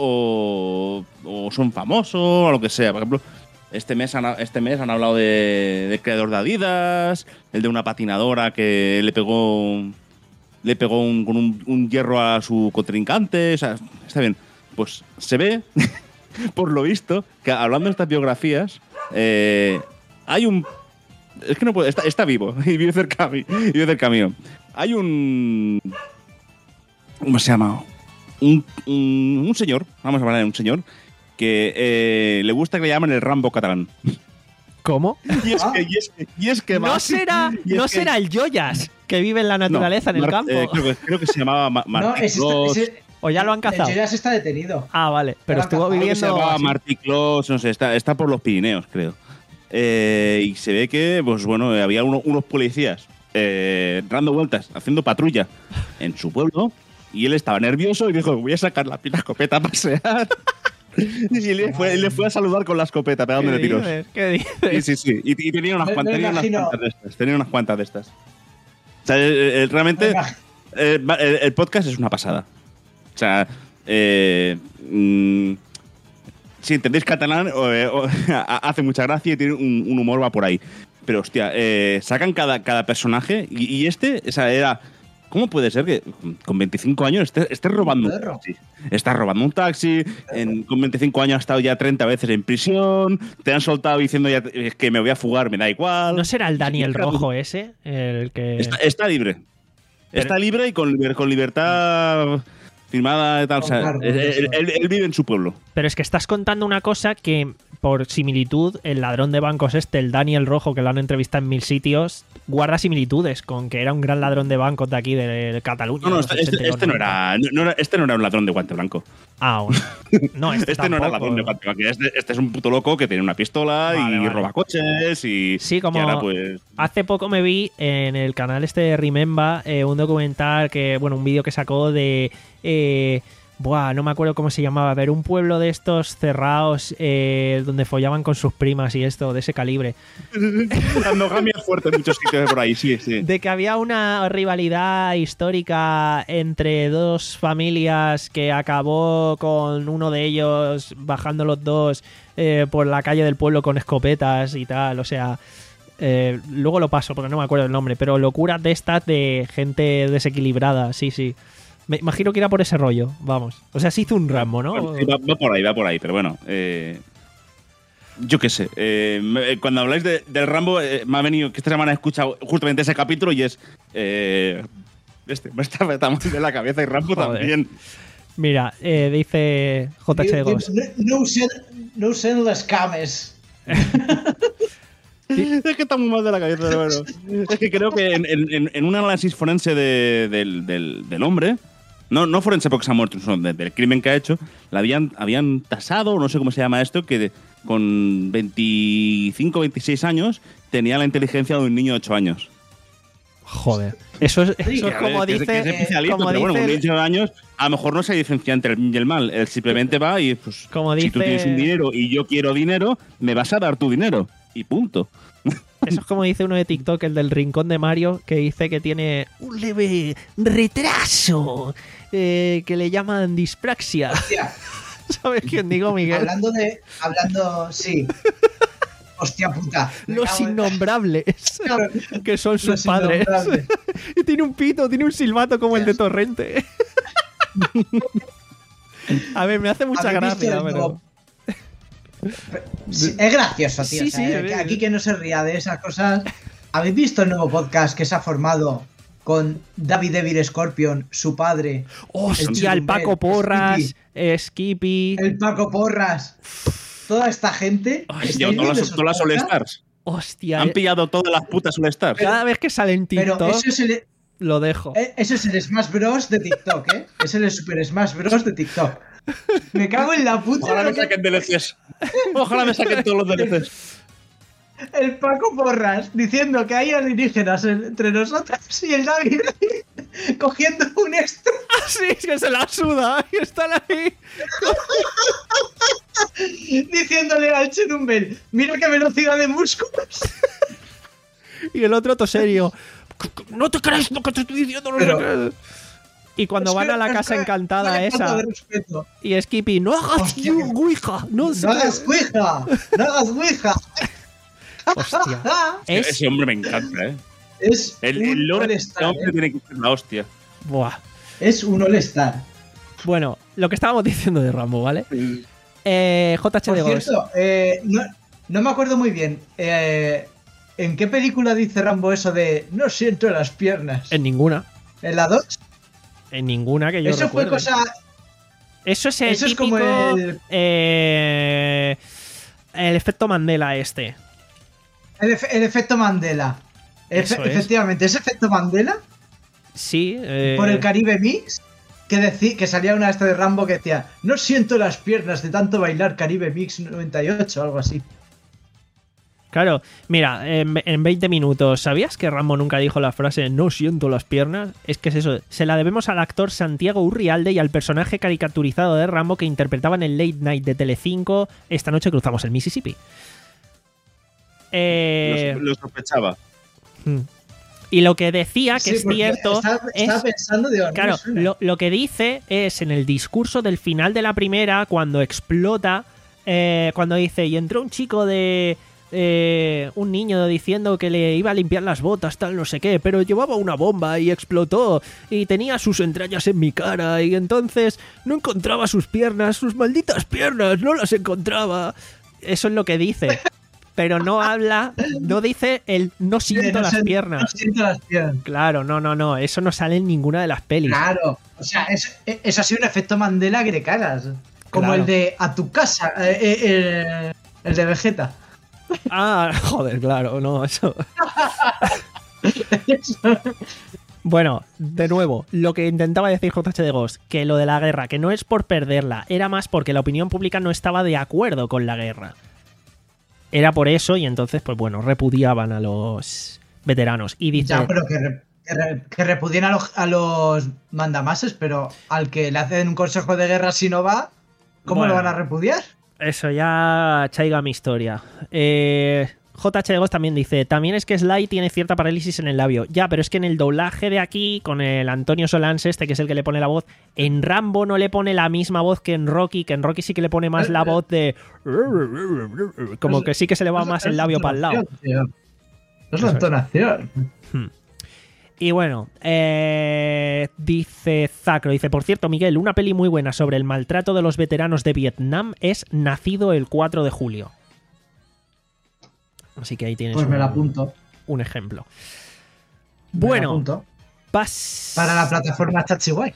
o, o son famosos o lo que sea. Por ejemplo, este mes han, este mes han hablado de, del creador de Adidas, el de una patinadora que le pegó le pegó un, con un, un hierro a su contrincante. O sea, está bien. Pues se ve, por lo visto, que hablando de estas biografías, eh, hay un... Es que no puedo... Está, está vivo y vive cerca, y vive cerca mío. Hay un... ¿Cómo se llama? Un, un, un señor, vamos a hablar de un señor, que eh, le gusta que le llamen el Rambo catalán. ¿Cómo? Y es que, y es que, y es que No más- será, y es no que- será el Joyas que vive en la naturaleza, No, en el Mar- campo. eh, creo, que, creo que se llamaba Ma- No, Martí ese, Clos. está, ese, O ya lo han el cazado. Joyas está detenido. Ah, vale. Pero Lo han estuvo cazado. Creo que se viviendo. llamaba así. Martí Clos, no sé, está, está por los Pirineos, creo. Eh, y se ve que, pues bueno, había uno- unos policías eh, dando vueltas, haciendo patrulla en su pueblo, y él estaba nervioso y dijo, voy a sacar la, la escopeta a pasear. Y le fue, le fue a saludar con la escopeta, ¿Qué pegándole tiros. dices? ¿Qué dices? Sí, sí, sí. Y, y tenía unas Me- cuantas, me tenía unas imagino. cuantas de estas. Tenía unas cuantas de estas. O sea, el- el- realmente Venga, eh, va- el, el podcast es una pasada. O sea, eh, mm, si entendéis catalán, o, eh, o- hace mucha gracia y tiene un, un humor va por ahí. Pero, hostia, eh, sacan cada, cada personaje y, y este, o sea, era ¿cómo puede ser que con veinticinco años estés, estés robando un taxi? Estás robando un taxi, en, con veinticinco años has estado ya treinta veces en prisión, te han soltado diciendo ya que me voy a fugar, me da igual. ¿No será el Daniel Rojo ese? El que... Está, está libre. Pero... Está libre y con, con libertad firmada y tal. Oh, o sea, claro, él, él, él, él vive en su pueblo. Pero es que estás contando una cosa que, por similitud, el ladrón de bancos este, el Daniel Rojo, que lo han entrevistado en mil sitios, guarda similitudes con que era un gran ladrón de bancos de aquí, de, de Cataluña. No, no, este, este, este, no era, no, no, este no era un ladrón de guante blanco. Ah, bueno. No, este, este no era ladrón de guante blanco. Este, este es un puto loco que tiene una pistola vale, y vale. roba coches y... Sí, como y ahora, pues... hace poco me vi en el canal este de Remember eh, un documental, que bueno, un vídeo que sacó de... Eh, Buah, no me acuerdo cómo se llamaba, pero un pueblo de estos cerrados eh, donde follaban con sus primas y esto, de ese calibre. La endogamia es fuerte en muchos sitios por ahí, sí, sí. De que había una rivalidad histórica entre dos familias que acabó con uno de ellos bajando los dos eh, por la calle del pueblo con escopetas y tal, o sea... Eh, luego lo paso porque no me acuerdo el nombre, pero locuras de estas de gente desequilibrada, sí, sí. Me imagino que era por ese rollo, vamos. O sea, se hizo un Rambo, ¿no? Bueno, sí, va, va por ahí, va por ahí, pero bueno. Eh, yo qué sé. Eh, cuando habláis de, del Rambo, eh, me ha venido que esta semana he escuchado justamente ese capítulo y es... Eh, este, me está muy de la cabeza y Rambo Joder. también. Mira, eh, dice J H Ghost. No, no, usen, no usen las cames. Es que está muy mal de la cabeza, pero bueno. Es que creo que en, en, en un análisis forense de, del, del, del hombre... No, no forense porque se ha muerto, sino del crimen que ha hecho, la habían, habían tasado, no sé cómo se llama esto, que de, con veinticinco, veintiséis años tenía la inteligencia de un niño de ocho años. Joder. Eso es, eso sí, es como que, dice... Que es especialista, como pero dice bueno, un niño de el... ocho años a lo mejor no se diferencia entre el bien y el mal. Él simplemente va y, pues, como dice... si tú tienes un dinero y yo quiero dinero, me vas a dar tu dinero. Y punto. Eso es como dice uno de TikTok, el del rincón de Mario, que dice que tiene un leve retraso, eh, que le llaman dispraxia. Hostia. ¿Sabes quién digo, Miguel? Hablando de... Hablando... Sí. Hostia puta. Los innombrables, Claro. que son sus padres. Y tiene un pito, tiene un silbato como el de Torrente. A ver, me hace mucha gracia, pero... Sí, es gracioso, tío. Sí, o sea, sí, aquí que no se ría de esas cosas. ¿Habéis visto el nuevo podcast que se ha formado con David Evil Scorpion, su padre? Hostia, el, el Paco Porras, Skippy. Skippy. El Paco Porras. Toda esta gente. Hostia, todas las, todas las All-Stars. Hostia. Han pillado todas las putas All-Stars. Cada vez que sale en TikTok, pero eso es el, lo dejo. Ese es el Smash Bros. De TikTok, ¿eh? Es el Super Smash Bros. De TikTok. Me cago en la puta. Ojalá me saquen D L Cs. Ojalá me saquen todos los D L Cs. El Paco Porras diciendo que hay alienígenas entre nosotros y el David cogiendo un extra. Sí, es que se la suda y están ahí. Diciéndole al Cherumbel, mira qué velocidad de músculos. Y el otro toserio, no te crees lo que te estoy diciendo, no Pero... te Y cuando es van que, a la casa que, encantada no esa y Skippy, no hagas ouija, no, no hagas ouija, no hagas ouija. Hostia. Es, ese hombre me encanta, ¿eh? Es el, el lore de este hombre ¿eh? Tiene que ser la hostia. Buah. Es un all-star. Bueno, lo que estábamos diciendo de Rambo, ¿vale? Sí. Eh, J H de Por cierto, eh, no, no me acuerdo muy bien. Eh, ¿En qué película dice Rambo eso de no siento las piernas? En ninguna. ¿En la dos? En ninguna que yo Eso recuerde. fue cosa... Eso es el Eso típico... es como el... Eh, el efecto Mandela este. El, efe el efecto Mandela. Efe es. Efectivamente, ese efecto Mandela. Sí. Eh... Por el Caribe Mix. Que, decí, que salía una esta de Rambo que decía no siento las piernas de tanto bailar Caribe Mix noventa y ocho o algo así. Claro, mira, en, en veinte minutos, ¿sabías que Rambo nunca dijo la frase no siento las piernas? Es que es eso, se la debemos al actor Santiago Urrialde y al personaje caricaturizado de Rambo que interpretaban en Late Night de Telecinco Esta noche cruzamos el Mississippi. Eh... Lo, lo sospechaba. Y lo que decía, que sí, es cierto, estaba, estaba es, pensando de claro, lo, lo que dice es en el discurso del final de la primera, cuando explota, eh, cuando dice, y entró un chico de... eh, un niño diciendo que le iba a limpiar las botas, tal, no sé qué, pero llevaba una bomba y explotó y tenía sus entrañas en mi cara y entonces no encontraba sus piernas, sus malditas piernas, no las encontraba. Eso es lo que dice. Pero no habla, no dice el no siento no las sé, piernas. No siento las piernas. Claro, no, no, no, eso no sale en ninguna de las pelis. Claro, o sea, es- eso ha sido un efecto Mandela que te cagas. Como Claro. el de a tu casa, eh, eh, eh, el de Vegeta. Ah, joder, claro, no, eso. Bueno, de nuevo, lo que intentaba decir J H de Ghost, que lo de la guerra, que no es por perderla, era más porque la opinión pública no estaba de acuerdo con la guerra. Era por eso y entonces, pues bueno, repudiaban a los veteranos. Y dice... Ya, pero que, re- que, re- que repudien a los, a los mandamases, pero al que le hacen un consejo de guerra si no va, ¿cómo Bueno. lo van a repudiar? Eso ya chaiga mi historia. Eh, J H de Ghost también dice, también es que Sly tiene cierta parálisis en el labio. Ya, pero es que en el doblaje de aquí, con el Antonio Solans este, que es el que le pone la voz, en Rambo no le pone la misma voz que en Rocky, que en Rocky sí que le pone más la voz de... Como que sí que se le va más el labio para el lado. Tío. Es la Eso es. entonación. Y bueno, eh, dice Zacro, dice, por cierto, Miguel, una peli muy buena sobre el maltrato de los veteranos de Vietnam es Nacido el cuatro de julio. Así que ahí tienes Pues me la un, apunto. un ejemplo. Me la Bueno, apunto. pas... Para la plataforma Chachiwai.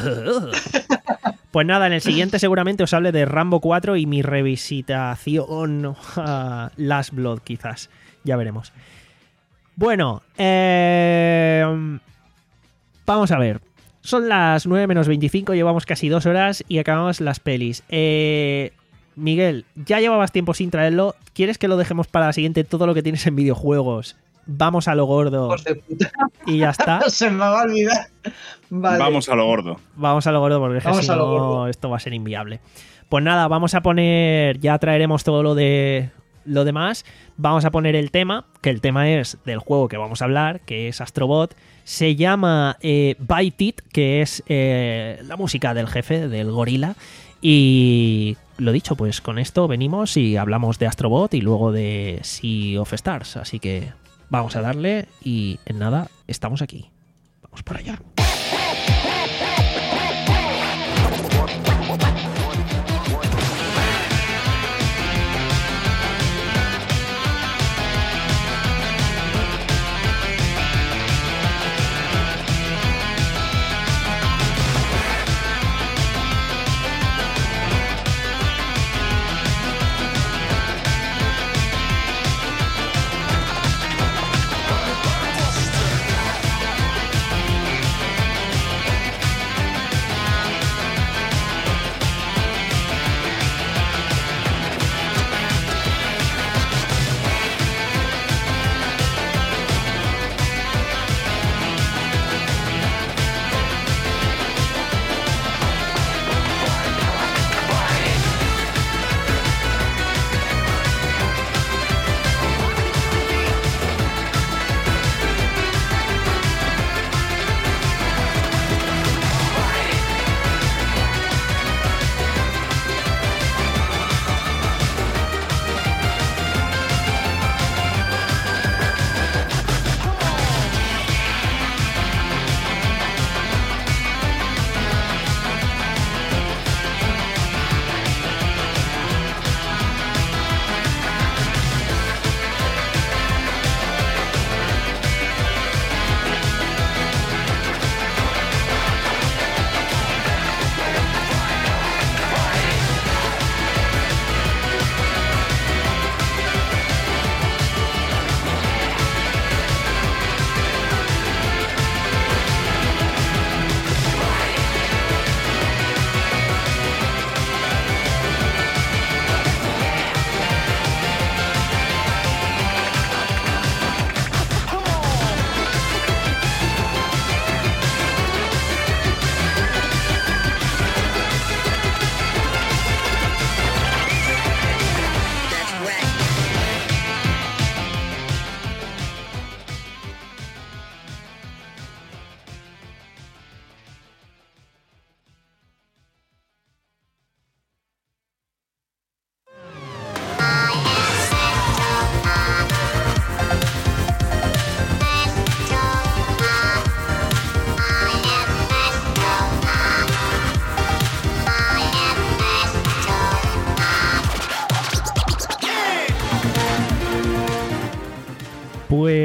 Pues nada, en el siguiente seguramente os hable de Rambo cuatro y mi revisitación a Last Blood, quizás. Ya veremos. Bueno, eh, vamos a ver. Son las nueve menos veinticinco, llevamos casi dos horas y acabamos las pelis. Eh, Miguel, ya llevabas tiempo sin traerlo. ¿Quieres que lo dejemos para la siguiente todo lo que tienes en videojuegos? Vamos a lo gordo Hijos de puta. y ya está. Se me va a olvidar. Vale. Vamos a lo gordo. Vamos a lo gordo porque es que Vamos si a lo no, gordo. esto va a ser inviable. Pues nada, vamos a poner, ya traeremos todo lo de lo demás. Vamos a poner el tema, que el tema es del juego que vamos a hablar, que es Astrobot. Se llama eh, Bite It, que es eh, la música del jefe, del gorila. Y lo dicho, pues con esto venimos y hablamos de Astrobot y luego de Sea of Stars. Así que vamos a darle y en nada estamos aquí. Vamos para allá.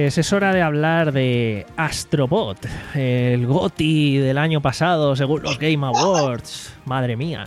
Pues es hora de hablar de Astrobot, el GOTY del año pasado según los Game Awards. Madre mía.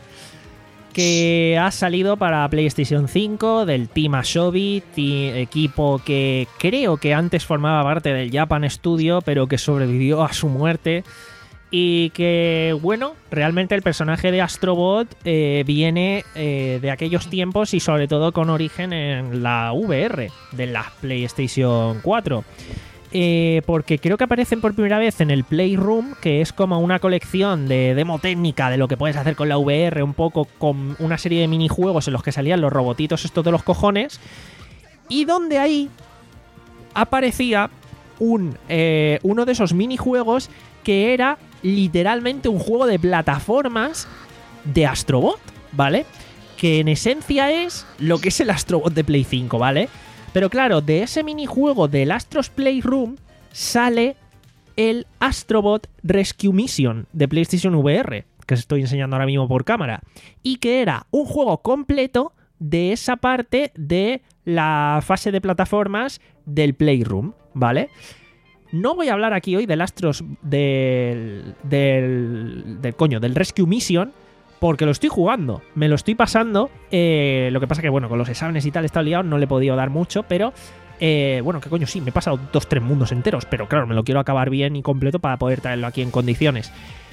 Que ha salido para PlayStation cinco del Team Asobi, equipo que creo que antes formaba parte del Japan Studio, pero que sobrevivió a su muerte. Y que, bueno, realmente el personaje de Astrobot eh, viene eh, de aquellos tiempos y sobre todo con origen en la V R de la PlayStation cuatro. Eh, porque creo que aparecen por primera vez en el Playroom, que es como una colección de demo técnica de lo que puedes hacer con la V R, un poco con una serie de minijuegos en los que salían los robotitos estos de los cojones, y donde ahí aparecía un, eh, uno de esos minijuegos que era literalmente un juego de plataformas de Astrobot, ¿vale? Que en esencia es lo que es el Astrobot de Play cinco, ¿vale? Pero claro, de ese minijuego del Astro's Playroom sale el Astrobot Rescue Mission de PlayStation V R, que os estoy enseñando ahora mismo por cámara, y que era un juego completo de esa parte de la fase de plataformas del Playroom, ¿vale? No voy a hablar aquí hoy del Astros del, del, del coño, del Rescue Mission, porque lo estoy jugando, me lo estoy pasando. Eh, lo que pasa que, bueno, con los exámenes y tal he estado liado, no le he podido dar mucho, pero eh, bueno, qué coño, sí, me he pasado dos, tres mundos enteros, pero claro, me lo quiero acabar bien y completo para poder traerlo aquí en condiciones.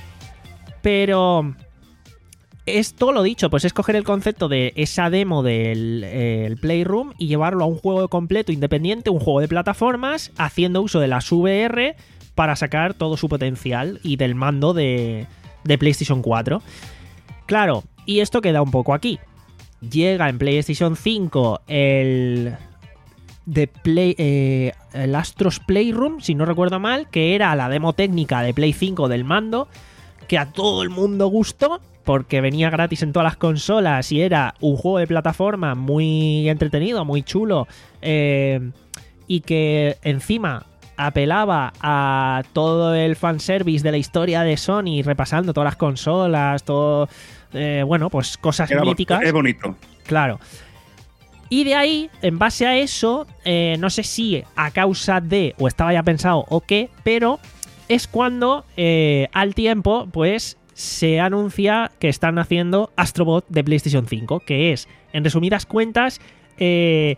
Pero esto, lo dicho, pues es coger el concepto de esa demo del eh, el Playroom y llevarlo a un juego completo independiente, un juego de plataformas, haciendo uso de las V R para sacar todo su potencial y del mando de, de PlayStation cuatro. Claro, y esto queda un poco aquí. Llega en PlayStation cinco el, de Play, eh, el Astro's Playroom, si no recuerdo mal, que era la demo técnica de Play cinco del mando, que a todo el mundo gustó, porque venía gratis en todas las consolas y era un juego de plataforma muy entretenido, muy chulo, eh, y que encima apelaba a todo el fanservice de la historia de Sony, repasando todas las consolas, todo, eh, bueno, pues cosas Era míticas. Es bonito. Claro. Y de ahí, en base a eso, eh, no sé si a causa de, o estaba ya pensado o qué, pero es cuando eh, al tiempo, pues se anuncia que están haciendo Astrobot de PlayStation cinco, que es, en resumidas cuentas, eh,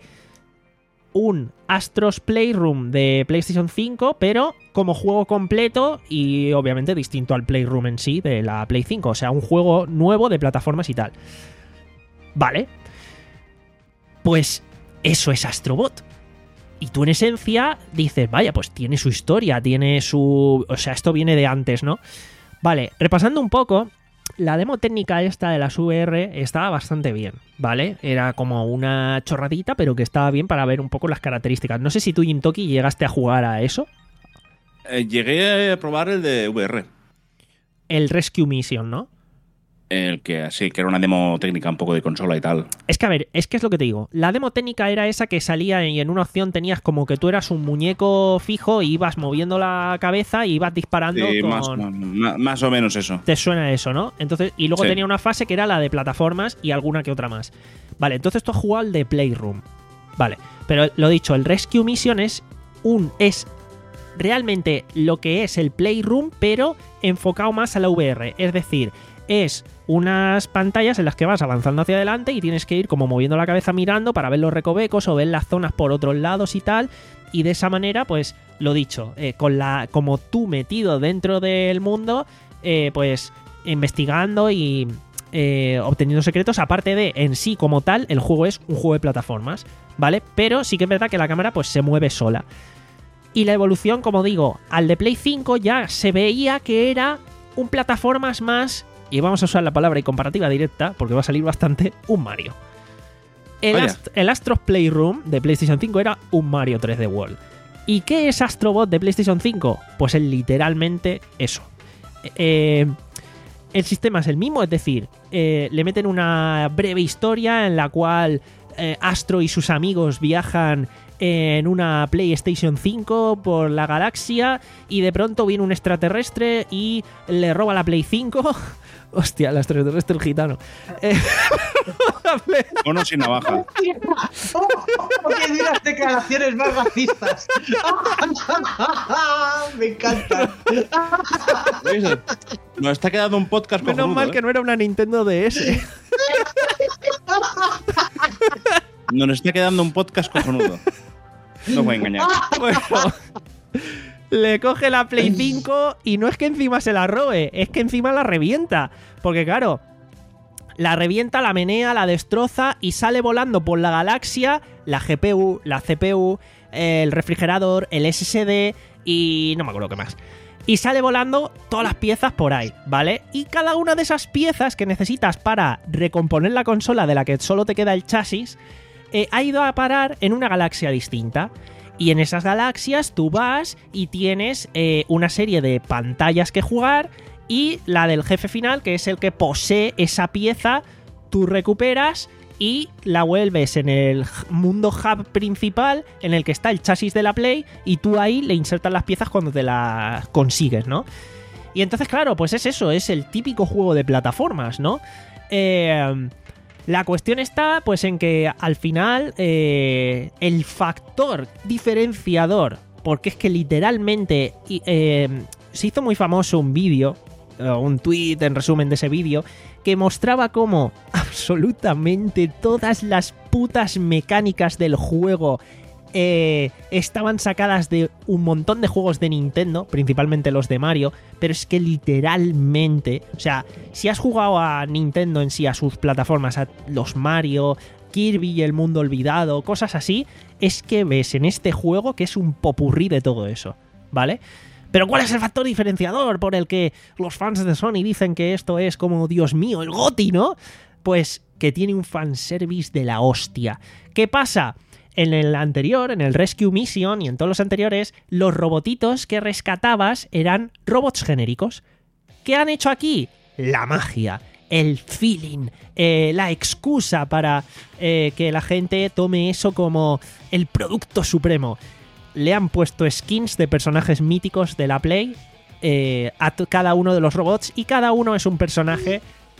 un Astro's Playroom de PlayStation cinco, pero como juego completo y obviamente distinto al Playroom en sí de la Play cinco, o sea, un juego nuevo de plataformas y tal. Vale. Pues eso es Astrobot. Y tú en esencia dices, vaya, pues tiene su historia, tiene su... O sea, esto viene de antes, ¿no? Vale, repasando un poco, la demo técnica esta de las V R estaba bastante bien, ¿vale? Era como una chorradita, pero que estaba bien para ver un poco las características. No sé si tú, Jintoki, llegaste a jugar a eso. Eh, llegué a probar el de V R. El Rescue Mission, ¿no? El que sí, que era una demo técnica un poco de consola y tal. Es que, a ver, es que es lo que te digo. La demo técnica era esa que salía y en una opción tenías como que tú eras un muñeco fijo y ibas moviendo la cabeza y ibas disparando Sí, con... más, más, más o menos eso. Te suena eso, ¿no? Entonces, y luego Sí. tenía una fase que era la de plataformas y alguna que otra más. Vale, entonces tú has jugado el de Playroom. Vale, pero lo dicho, el Rescue Mission es un... es realmente lo que es el Playroom, pero enfocado más a la V R. Es decir, es unas pantallas en las que vas avanzando hacia adelante y tienes que ir como moviendo la cabeza mirando para ver los recovecos o ver las zonas por otros lados y tal. Y de esa manera, pues, lo dicho, eh, con la como tú metido dentro del mundo, eh, pues, investigando y eh, obteniendo secretos. Aparte de, en sí, como tal, el juego es un juego de plataformas, ¿vale? Pero sí que es verdad que la cámara, pues, se mueve sola. Y la evolución, como digo, al de Play cinco ya se veía que era un plataformas más... Y vamos a usar la palabra y comparativa directa, porque va a salir bastante, un Mario. El, Ast- el Astro's Playroom de PlayStation cinco era un Mario tres D World. ¿Y qué es Astrobot de PlayStation cinco? Pues es literalmente eso. Eh, el sistema es el mismo, es decir, eh, le meten una breve historia en la cual eh, Astro y sus amigos viajan en una PlayStation cinco por la galaxia y de pronto viene un extraterrestre y le roba la Play cinco Hostia, las extraterrestre el gitano. Eh, Mono sin navaja. ¡Oh! ¡Qué duras declaraciones más racistas! Me encanta. ¿Veis? Nos está quedando un podcast Menos cojonudo, mal ¿eh? que no era una Nintendo D S. Nos está quedando un podcast cojonudo. No os voy a engañar. Bueno, le coge la Play cinco y no es que encima se la robe, es que encima la revienta. Porque claro, la revienta, la menea, la destroza y sale volando por la galaxia la G P U, la C P U, el refrigerador, el S S D y no me acuerdo qué más. Y sale volando todas las piezas por ahí, ¿vale? Y cada una de esas piezas que necesitas para recomponer la consola de la que solo te queda el chasis, eh, ha ido a parar en una galaxia distinta. Y en esas galaxias tú vas y tienes eh, una serie de pantallas que jugar y la del jefe final, que es el que posee esa pieza, tú recuperas y la vuelves en el mundo hub principal en el que está el chasis de la Play y tú ahí le insertas las piezas cuando te las consigues, ¿no? Y entonces, claro, pues es eso, es el típico juego de plataformas, ¿no? Eh... La cuestión está, pues, en que al final eh, el factor diferenciador, porque es que literalmente eh, se hizo muy famoso un vídeo, un tweet en resumen de ese vídeo, que mostraba cómo absolutamente todas las putas mecánicas del juego Eh, estaban sacadas de un montón de juegos de Nintendo, principalmente los de Mario, pero es que literalmente, o sea, si has jugado a Nintendo en sí, a sus plataformas, a los Mario, Kirby y el mundo olvidado, cosas así, es que ves en este juego que es un popurrí de todo eso, ¿vale? Pero ¿cuál es el factor diferenciador por el que los fans de Sony dicen que esto es como, Dios mío, el GOTY, ¿no? Pues que tiene un fanservice de la hostia. ¿Qué pasa? En el anterior, en el Rescue Mission y en todos los anteriores, los robotitos que rescatabas eran robots genéricos. ¿Qué han hecho aquí? La magia, el feeling, eh, la excusa para eh, que la gente tome eso como el producto supremo. Le han puesto skins de personajes míticos de la Play eh, a t- cada uno de los robots y cada uno es un personaje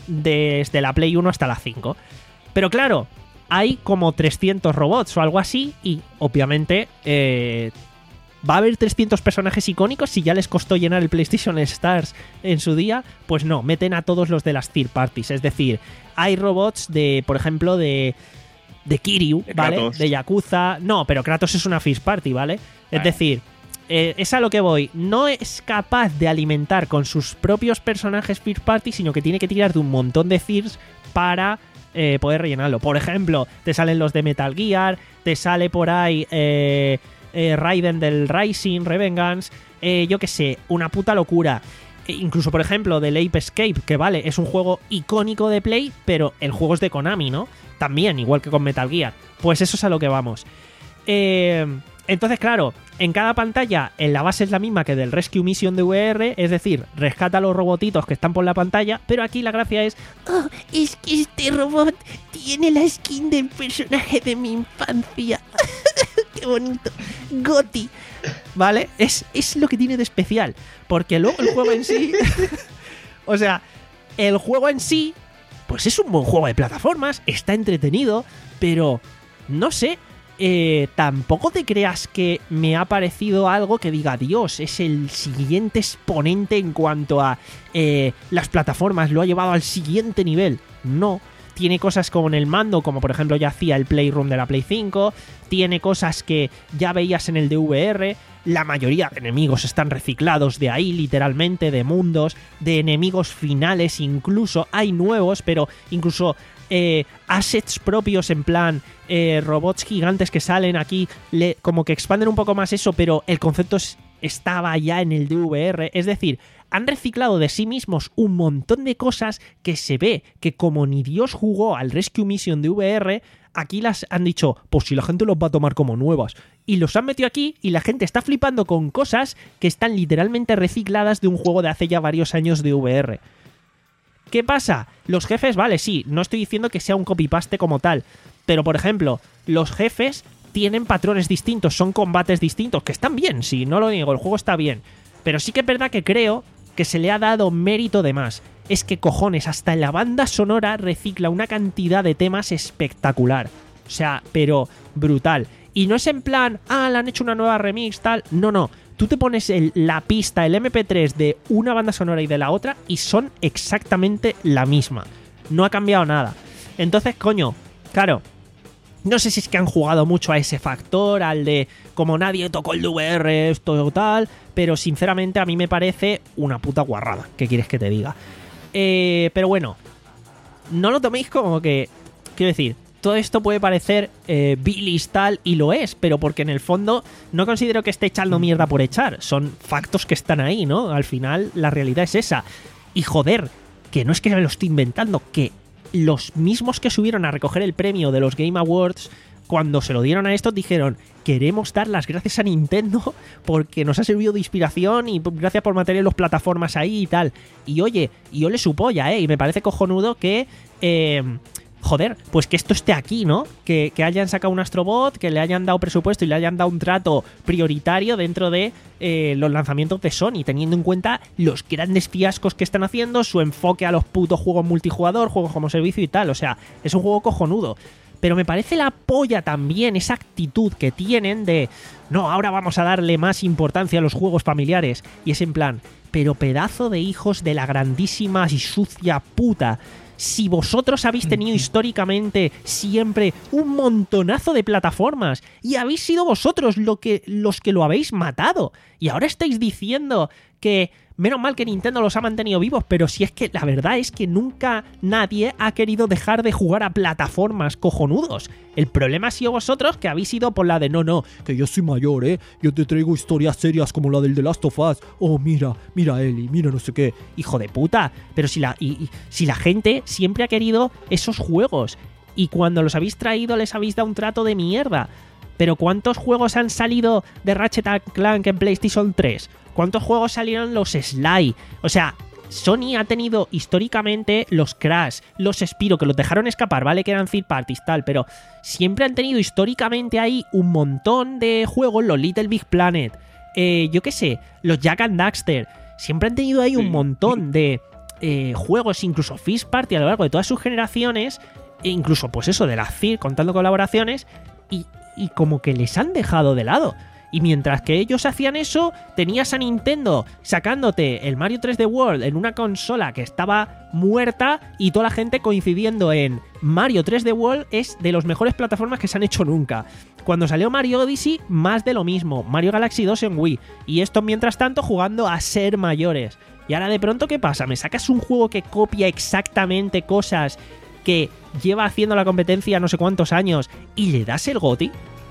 desde la Play uno hasta la cinco. Pero claro, hay como trescientos robots o algo así y obviamente eh, ¿va a haber trescientos personajes icónicos si ya les costó llenar el PlayStation Stars en su día? Pues no, meten a todos los de las third parties. Es decir, hay robots de, por ejemplo, de, de Kiryu, De ¿vale? Kratos. De Yakuza. No, pero Kratos es una first party, ¿vale? Es Vale. decir, eh, es a lo que voy. No es capaz de alimentar con sus propios personajes first party, sino que tiene que tirar de un montón de thirds para eh, poder rellenarlo. Por ejemplo, te salen los de Metal Gear, te sale por ahí eh, eh, Raiden del Rising, Revengeance, eh, yo qué sé, una puta locura. E incluso, por ejemplo, del Ape Escape, que vale, es un juego icónico de Play, pero el juego es de Konami, ¿no? También, igual que con Metal Gear. Pues eso es a lo que vamos. Eh... Entonces, claro, en cada pantalla en la base es la misma que del Rescue Mission de V R, es decir, rescata a los robotitos que están por la pantalla, pero aquí la gracia es, oh, es que este robot tiene la skin del personaje de mi infancia. ¡Qué bonito! GOTY. ¿Vale? Es, es lo que tiene de especial, porque luego el juego en sí... o sea, el juego en sí, pues es un buen juego de plataformas, está entretenido, pero no sé... Eh, tampoco te creas que me ha parecido algo que diga, Dios, es el siguiente exponente en cuanto a eh, las plataformas, lo ha llevado al siguiente nivel. No, tiene cosas como en el mando, como por ejemplo ya hacía el Playroom de la Play cinco, tiene cosas que ya veías en el D V R, la mayoría de enemigos están reciclados de ahí, literalmente, de mundos, de enemigos finales incluso, hay nuevos, pero incluso... Eh, assets propios en plan eh, robots gigantes que salen aquí, le, como que expanden un poco más eso, pero el concepto es, estaba ya en el D V R, es decir, han reciclado de sí mismos un montón de cosas que se ve que como ni Dios jugó al Rescue Mission de V R, aquí las han dicho, pues si la gente los va a tomar como nuevas, y los han metido aquí y la gente está flipando con cosas que están literalmente recicladas de un juego de hace ya varios años de V R. ¿Qué pasa? Los jefes, vale, sí, no estoy diciendo que sea un copy-paste como tal, pero por ejemplo, los jefes tienen patrones distintos, son combates distintos, que están bien, sí, no lo niego, el juego está bien, pero sí que es verdad que creo que se le ha dado mérito de más. es que cojones, hasta en la banda sonora recicla una cantidad de temas espectacular. O sea, pero brutal. Y no es en plan, ah, le han hecho una nueva remix, tal. No, no. Tú te pones el, la pista, el eme pe tres de una banda sonora y de la otra y son exactamente la misma. No ha cambiado nada. Entonces, coño, claro, no sé si es que han jugado mucho a ese factor, al de como nadie tocó el D V R, esto o tal, pero sinceramente a mí me parece una puta guarrada. ¿Qué quieres que te diga? Eh, pero bueno, no lo toméis como que... Quiero decir, todo esto puede parecer eh, bilis tal, y lo es, pero porque en el fondo no considero que esté echando mierda por echar. Son factos que están ahí, ¿no? Al final la realidad es esa. Y joder, que no es que me lo estoy inventando, que los mismos que subieron a recoger el premio de los Game Awards, cuando se lo dieron a estos, dijeron: queremos dar las gracias a Nintendo porque nos ha servido de inspiración y gracias por mantener las plataformas ahí y tal. Y oye, yo le supo ya, ¿eh? Y me parece cojonudo que... Eh, joder, pues que esto esté aquí, ¿no? Que, que hayan sacado un Astrobot, que le hayan dado presupuesto y le hayan dado un trato prioritario dentro de eh, los lanzamientos de Sony, teniendo en cuenta los grandes fiascos que están haciendo, su enfoque a los putos juegos multijugador, juegos como servicio y tal. O sea, es un juego cojonudo. Pero me parece la polla también esa actitud que tienen de no, ahora vamos a darle más importancia a los juegos familiares. Y es en plan, pero pedazo de hijos de la grandísima y sucia puta. Si vosotros habéis tenido históricamente siempre un montonazo de plataformas y habéis sido vosotros lo que, los que lo habéis matado, y ahora estáis diciendo que menos mal que Nintendo los ha mantenido vivos, pero si es que la verdad es que nunca nadie ha querido dejar de jugar a plataformas cojonudos. El problema ha sido vosotros, que habéis ido por la de no, no, que yo soy mayor, ¿eh? Yo te traigo historias serias como la del The Last of Us. Oh, mira, mira Ellie, mira no sé qué. Hijo de puta. Pero si la, y, y, si la gente siempre ha querido esos juegos y cuando los habéis traído les habéis dado un trato de mierda. Pero ¿cuántos juegos han salido de Ratchet and Clank en PlayStation tres? ¿Cuántos juegos salieron los Sly? O sea, Sony ha tenido históricamente los Crash, los Spyro, que los dejaron escapar, ¿vale? Que eran third parties, tal, pero siempre han tenido históricamente ahí un montón de juegos, los Little Big Planet, eh, yo qué sé, los Jak and Daxter. Siempre han tenido ahí un montón de eh, juegos, incluso first party a lo largo de todas sus generaciones, e incluso, pues eso, de la C I R, contando colaboraciones, y, y como que les han dejado de lado. Y mientras que ellos hacían eso, tenías a Nintendo sacándote el Mario tres D World en una consola que estaba muerta y toda la gente coincidiendo en Mario tres D World es de las mejores plataformas que se han hecho nunca. Cuando salió Mario Odyssey, más de lo mismo. Mario Galaxy dos en Wii. Y esto mientras tanto jugando a ser mayores. Y ahora de pronto, ¿qué pasa? ¿Me sacas un juego que copia exactamente cosas que lleva haciendo la competencia no sé cuántos años y le das el GOTY?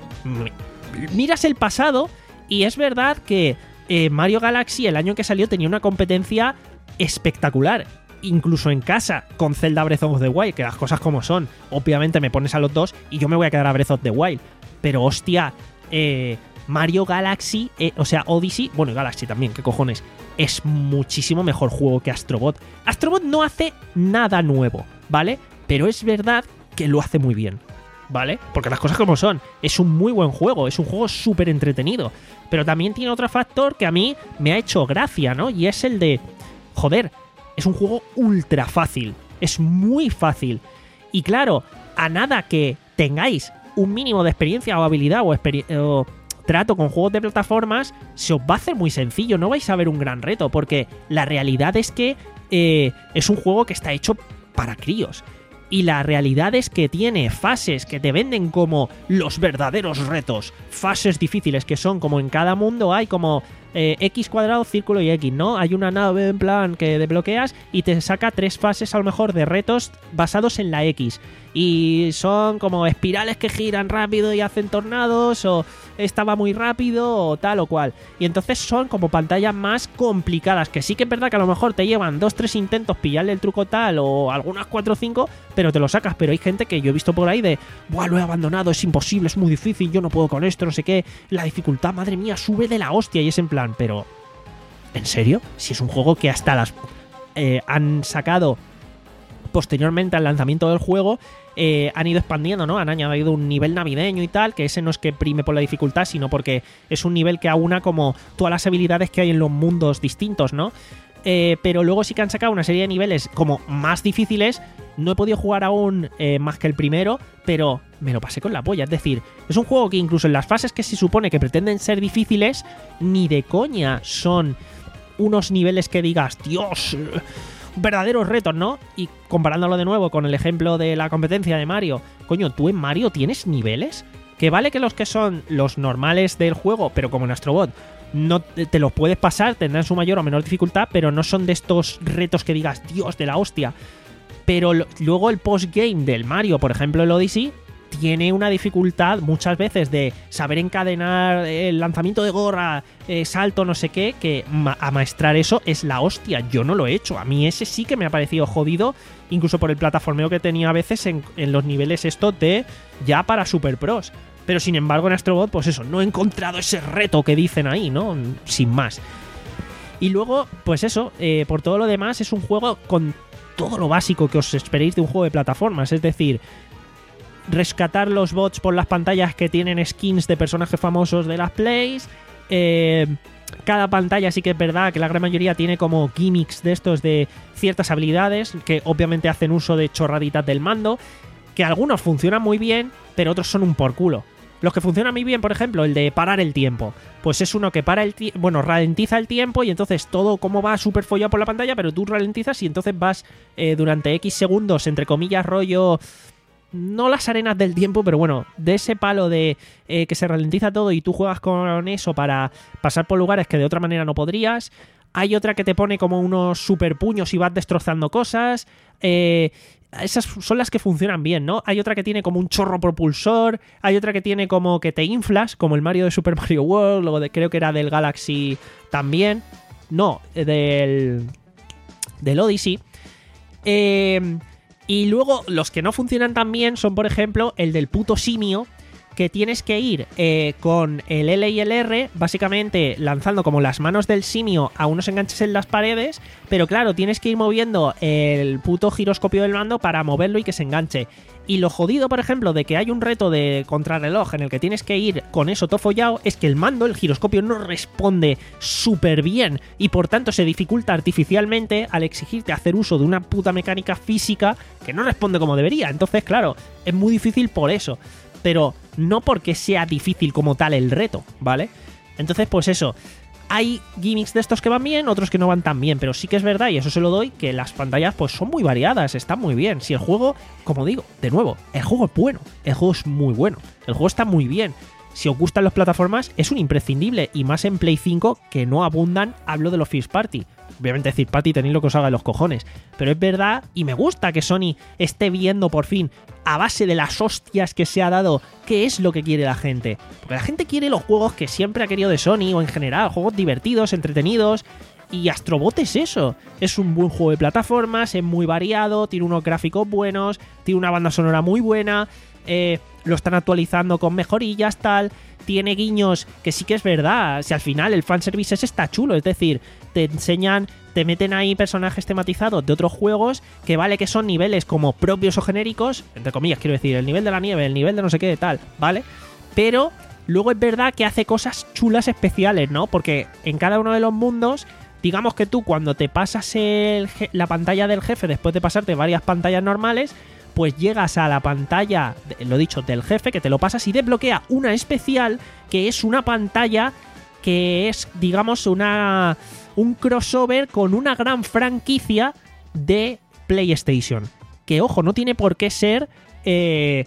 Miras el pasado y es verdad que eh, Mario Galaxy el año que salió tenía una competencia espectacular, incluso en casa con Zelda Breath of the Wild, que las cosas como son. Obviamente me pones a los dos y yo me voy a quedar a Breath of the Wild, pero hostia, eh, Mario Galaxy, eh, o sea Odyssey, bueno y Galaxy también, qué cojones, es muchísimo mejor juego que Astrobot. Astrobot no hace nada nuevo, ¿vale? Pero es verdad que lo hace muy bien, ¿vale? Porque las cosas como son, es un muy buen juego, es un juego súper entretenido, pero también tiene otro factor que a mí me ha hecho gracia, ¿no? Y es el de, joder, es un juego ultra fácil, es muy fácil, y claro, a nada que tengáis un mínimo de experiencia o habilidad o, experi- o trato con juegos de plataformas, se os va a hacer muy sencillo, no vais a ver un gran reto, porque la realidad es que eh, es un juego que está hecho para críos. Y la realidad es que tiene fases que te venden como los verdaderos retos, fases difíciles que son como en cada mundo hay como eh, X cuadrado, círculo y X, ¿no? Hay una nave en plan que desbloqueas y te saca tres fases a lo mejor de retos basados en la X. Y son como espirales que giran rápido y hacen tornados, o esta va muy rápido, o tal o cual. Y entonces son como pantallas más complicadas, que sí que es verdad que a lo mejor te llevan dos, tres intentos pillarle el truco tal, o algunas cuatro o cinco, pero te lo sacas. Pero hay gente que yo he visto por ahí de, buah, lo he abandonado, es imposible, es muy difícil, yo no puedo con esto, no sé qué, la dificultad, madre mía, sube de la hostia. Y es en plan, pero ¿en serio? Si es un juego que hasta las eh, han sacado posteriormente al lanzamiento del juego, eh, han ido expandiendo, ¿no? Han añadido un nivel navideño y tal, que ese no es que prime por la dificultad, sino porque es un nivel que aúna como todas las habilidades que hay en los mundos distintos, ¿no? eh, pero luego sí que han sacado una serie de niveles como más difíciles. No he podido jugar aún eh, más que el primero, pero me lo pasé con la polla. Es decir, es un juego que incluso en las fases que se supone que pretenden ser difíciles, ni de coña son unos niveles que digas, Dios, verdaderos retos, ¿no? Y comparándolo de nuevo con el ejemplo de la competencia de Mario, coño, ¿tú en Mario tienes niveles? Que vale que los que son los normales del juego, pero como en Astrobot, no te los puedes pasar, tendrán su mayor o menor dificultad, pero no son de estos retos que digas, Dios, de la hostia. Pero lo, luego el postgame del Mario, por ejemplo el Odyssey, tiene una dificultad muchas veces de saber encadenar el lanzamiento de gorra, eh, salto, no sé qué, que ma- amaestrar eso es la hostia. Yo no lo he hecho. A mí ese sí que me ha parecido jodido, incluso por el plataformeo que tenía a veces en, en los niveles estos de ya para Super Pros. Pero sin embargo en Astrobot, pues eso, no he encontrado ese reto que dicen ahí, ¿no? Sin más. Y luego, pues eso, eh, por todo lo demás, es un juego con todo lo básico que os esperéis de un juego de plataformas. Es decir, rescatar los bots por las pantallas que tienen skins de personajes famosos de las plays. Eh, cada pantalla sí que es verdad que la gran mayoría tiene como gimmicks de estos de ciertas habilidades que obviamente hacen uso de chorraditas del mando, que algunos funcionan muy bien, pero otros son un por culo. Los que funcionan muy bien, por ejemplo, el de parar el tiempo. Pues es uno que para el tiempo, bueno, ralentiza el tiempo y entonces todo como va súper follado por la pantalla, pero tú ralentizas y entonces vas eh, durante X segundos, entre comillas, rollo... No las arenas del tiempo, pero bueno, de ese palo de eh, que se ralentiza todo y tú juegas con eso para pasar por lugares que de otra manera no podrías. Hay otra que te pone como unos super puños y vas destrozando cosas. Eh, esas son las que funcionan bien, ¿no? Hay otra que tiene como un chorro propulsor. Hay otra que tiene como que te inflas, como el Mario de Super Mario World, o de, creo que era del Galaxy también. No, del, del Odyssey. Eh... Y luego los que no funcionan tan bien son, por ejemplo, el del puto simio, que tienes que ir eh, con el L y el R, básicamente lanzando como las manos del simio a unos enganches en las paredes, pero claro, tienes que ir moviendo el puto giroscopio del mando para moverlo y que se enganche. Y lo jodido, por ejemplo, de que hay un reto de contrarreloj en el que tienes que ir con eso todo follado, es que el mando, el giroscopio, no responde súper bien y por tanto se dificulta artificialmente al exigirte hacer uso de una puta mecánica física que no responde como debería. Entonces, claro, es muy difícil por eso, pero no porque sea difícil como tal el reto, ¿vale? Entonces, pues eso... Hay gimmicks de estos que van bien, otros que no van tan bien, pero sí que es verdad, y eso se lo doy, que las pantallas pues son muy variadas, están muy bien. Si el juego, como digo, de nuevo, el juego es bueno, el juego es muy bueno, el juego está muy bien. Si os gustan las plataformas, es un imprescindible, y más en Play cinco, que no abundan, hablo de los First Party. Obviamente Third Party tenéis lo que os haga de los cojones, pero es verdad, y me gusta que Sony esté viendo por fin, a base de las hostias que se ha dado, qué es lo que quiere la gente. Porque la gente quiere los juegos que siempre ha querido de Sony, o en general, juegos divertidos, entretenidos, y Astrobot es eso. Es un buen juego de plataformas, es muy variado, tiene unos gráficos buenos, tiene una banda sonora muy buena, eh, lo están actualizando con mejorillas, tal... Tiene guiños que sí que es verdad. Si al final el fanservice ese está chulo, es decir, te enseñan, te meten ahí personajes tematizados de otros juegos que vale que son niveles como propios o genéricos, entre comillas, quiero decir, el nivel de la nieve, el nivel de no sé qué de tal, ¿vale? Pero luego es verdad que hace cosas chulas especiales, ¿no? Porque en cada uno de los mundos, digamos que tú cuando te pasas el, la pantalla del jefe después de pasarte varias pantallas normales, pues llegas a la pantalla, lo dicho, del jefe, que te lo pasas y desbloquea una especial, que es una pantalla que es, digamos, una un crossover con una gran franquicia de PlayStation. Que, ojo, no tiene por qué ser eh,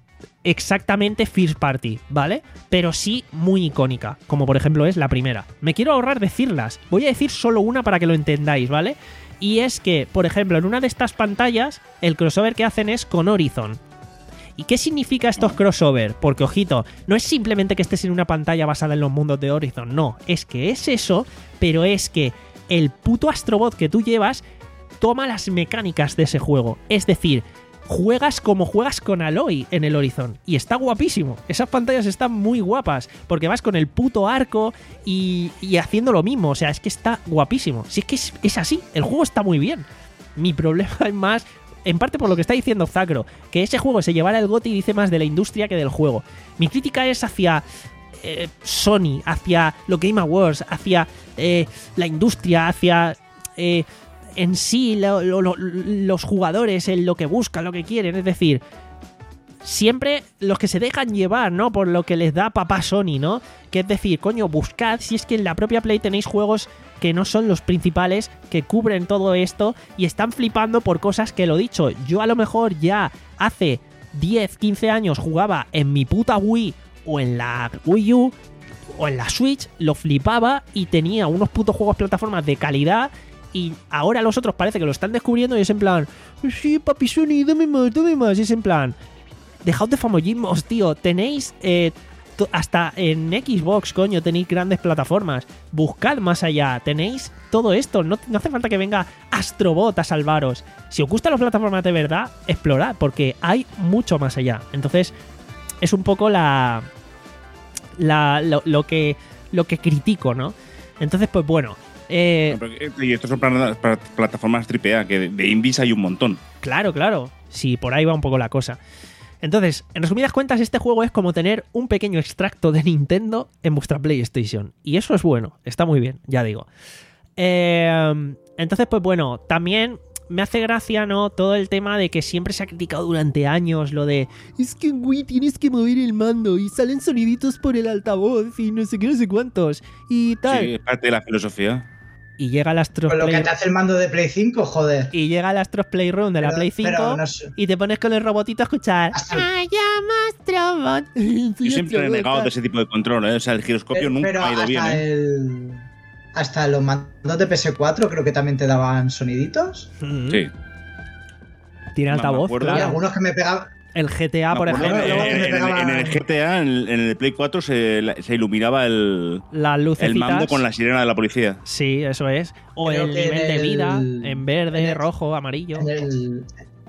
exactamente First Party, ¿vale? Pero sí muy icónica, como por ejemplo es la primera. Me quiero ahorrar decirlas, voy a decir solo una para que lo entendáis, ¿vale? Y es que, por ejemplo, en una de estas pantallas, el crossover que hacen es con Horizon. ¿Y qué significa estos crossover? Porque, ojito, no es simplemente que estés en una pantalla basada en los mundos de Horizon, no. Es que es eso, pero es que el puto Astrobot que tú llevas toma las mecánicas de ese juego. Es decir, juegas como juegas con Aloy en el Horizon. Y está guapísimo. Esas pantallas están muy guapas. Porque vas con el puto arco y, y haciendo lo mismo. O sea, es que está guapísimo. Si es que es, es así. El juego está muy bien. Mi problema es más, en parte por lo que está diciendo Zacro, que ese juego se llevara el GOTY y dice más de la industria que del juego. Mi crítica es hacia eh, Sony, hacia los Game Awards, hacia eh, la industria, hacia eh, en sí lo, lo, lo, los jugadores, en lo que buscan, lo que quieren. Es decir, siempre los que se dejan llevar, ¿no? Por lo que les da papá Sony, ¿no? Que es decir, coño, buscad si es que en la propia Play tenéis juegos que no son los principales, que cubren todo esto y están flipando por cosas que, lo dicho, yo a lo mejor ya hace diez, quince años jugaba en mi puta Wii o en la Wii U o en la Switch, lo flipaba y tenía unos putos juegos plataformas de calidad, y ahora los otros parece que lo están descubriendo y es en plan, sí, papi Sony, dame más, dame más, y es en plan, dejaos de famollismos, tío, tenéis eh, to- hasta en Xbox, coño, tenéis grandes plataformas, buscad más allá, tenéis todo esto, no, no hace falta que venga Astrobot a salvaros. Si os gustan las plataformas de verdad, explorad, porque hay mucho más allá. Entonces, es un poco la, la lo, lo que lo que critico, ¿no? Entonces, pues bueno, eh, Y estos son para, para plataformas triple A, que de, de indies hay un montón. claro, claro, sí, por ahí va un poco la cosa. Entonces, en resumidas cuentas, este juego es como tener un pequeño extracto de Nintendo en vuestra PlayStation. Y eso es bueno, está muy bien, ya digo. Eh, entonces, pues bueno, también me hace gracia, ¿no? Todo el tema de que siempre se ha criticado durante años lo de es que en Wii tienes que mover el mando y salen soniditos por el altavoz y no sé qué, no sé cuántos y tal. Sí, es parte de la filosofía. Y llega el Astros Con lo que Play... te hace el mando de Play cinco, joder. Y llega el Astros Playroom de la Pero- Play cinco pero no sé. y te pones con el robotito a escuchar Hasta el- I am Astrobot. Yo siempre he renegado de ese tipo de control, ¿eh? O sea, el giroscopio Pero, nunca pero ha ido hasta bien, ¿eh? el. Hasta los mandos de P S cuatro creo que también te daban soniditos. Mm. Sí. Tiene No me altavoz, acuerdo. Y claro. algunos que me pegaban. El G T A, Me por acuerdo, ejemplo, luego en, que me en- pegaba- en el G T A, en el, en el Play cuatro, se, la- se iluminaba el, las el lucecitas. mando con la sirena de la policía. Sí, eso es. O Creo el que nivel en de el- vida en verde, en el- rojo, amarillo. En el.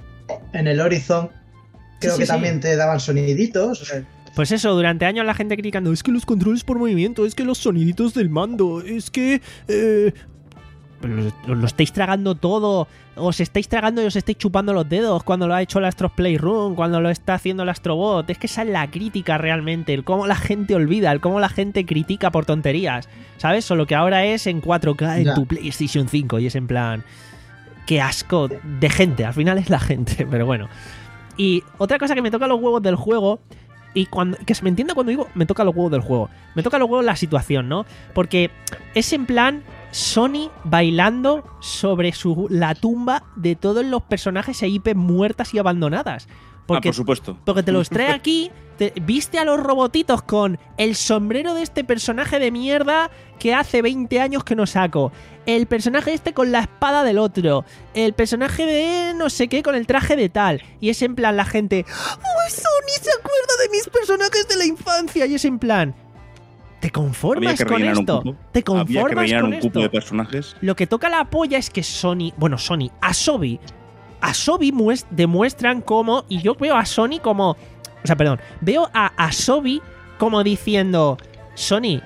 En el Horizon. Creo sí, que sí. también te daban soniditos. o sea, Pues eso, durante años la gente criticando, es que los controles por movimiento, es que los soniditos del mando, es que... Eh... Pero lo, lo estáis tragando todo, os estáis tragando y os estáis chupando los dedos cuando lo ha hecho el Astros Playroom, cuando lo está haciendo el Astrobot. Es que esa es la crítica realmente, el cómo la gente olvida, el cómo la gente critica por tonterías, ¿sabes? Solo que ahora es en cuatro K en Ya. tu PlayStation cinco y es en plan... Qué asco de gente, al final es la gente, pero bueno. Y otra cosa que me toca los huevos del juego, y cuando, que se me entienda cuando digo me toca los huevos del juego, me toca los huevos la situación, ¿no? Porque es en plan Sony bailando sobre su, la tumba de todos los personajes e I P muertas y abandonadas. Porque, ah, por supuesto. porque te los trae aquí, te- viste a los robotitos con el sombrero de este personaje de mierda que hace veinte años que no saco, el personaje este con la espada del otro, el personaje de no sé qué con el traje de tal, y es en plan la gente, ¡oh, Sony se acuerda de mis personajes de la infancia! Y es en plan, ¿te Había conformas que con rellenar un esto? cupo. ¿Te Había que conformas rellenar con un cupo esto? de personajes. Lo que toca la polla es que Sony, bueno, Sony, Asobi, Asobi muest- demuestran cómo, y yo veo a Sony como, o sea, perdón, veo a Asobi como diciendo, Sony,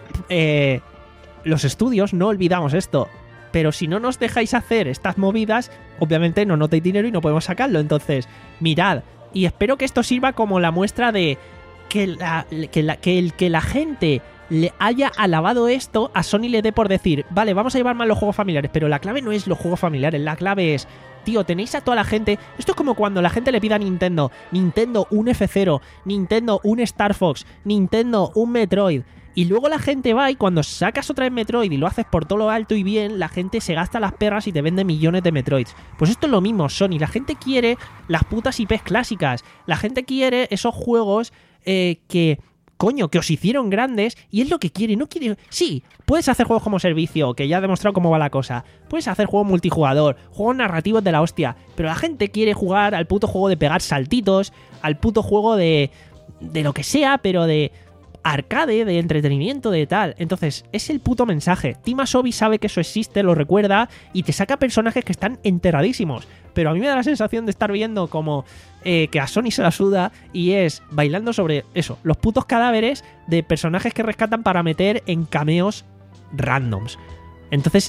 eh, los estudios, no olvidamos esto, pero si no nos dejáis hacer estas movidas, obviamente no notéis dinero y no podemos sacarlo, entonces, mirad, y espero que esto sirva como la muestra de que, la, que, la, que, el, que la gente le haya alabado esto, a Sony le dé por decir, vale, vamos a llevar más los juegos familiares, pero la clave no es los juegos familiares, la clave es, tío, tenéis a toda la gente, esto es como cuando la gente le pide a Nintendo, Nintendo un F cero, Nintendo un Star Fox, Nintendo un Metroid, y luego la gente va y cuando sacas otra vez Metroid y lo haces por todo lo alto y bien, la gente se gasta las perras y te vende millones de Metroids. Pues esto es lo mismo, Sony, la gente quiere las putas I Pes clásicas, la gente quiere esos juegos eh, que... coño, que os hicieron grandes y es lo que quiere, no quiere... Sí, puedes hacer juegos como servicio, que ya ha demostrado cómo va la cosa. Puedes hacer juegos multijugador, juegos narrativos de la hostia, pero la gente quiere jugar al puto juego de pegar saltitos, al puto juego de... de lo que sea, pero de... arcade, de entretenimiento, de tal. Entonces, es el puto mensaje. Team Asobi sabe que eso existe, lo recuerda y te saca personajes que están enterradísimos. Pero a mí me da la sensación de estar viendo como eh, que a Sony se la suda y es bailando sobre eso, los putos cadáveres de personajes que rescatan para meter en cameos randoms. Entonces,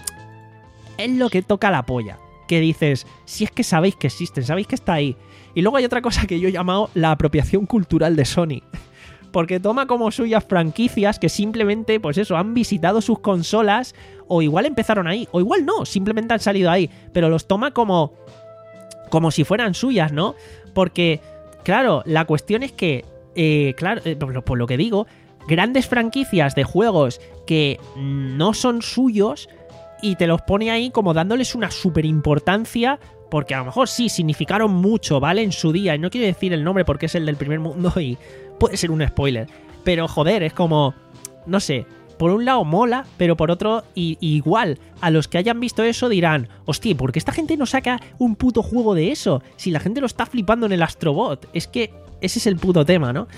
es lo que toca la polla. Que dices, si es que sabéis que existen, sabéis que está ahí. Y luego hay otra cosa que yo he llamado la apropiación cultural de Sony. porque toma como suyas franquicias que simplemente, pues eso, han visitado sus consolas, o igual empezaron ahí, o igual no, simplemente han salido ahí, pero los toma como, como si fueran suyas, ¿no? Porque, claro, la cuestión es que, eh, claro, eh, por, por lo que digo, grandes franquicias de juegos que no son suyos y te los pone ahí como dándoles una super importancia, porque a lo mejor sí, significaron mucho, ¿vale? En su día, y no quiero decir el nombre porque es el del primer mundo y puede ser un spoiler, pero joder, es como, no sé, por un lado mola, pero por otro, y, y igual, a los que hayan visto eso dirán, hostia, ¿por qué esta gente no saca un puto juego de eso? Si la gente lo está flipando en el Astrobot, es que ese es el puto tema, ¿no?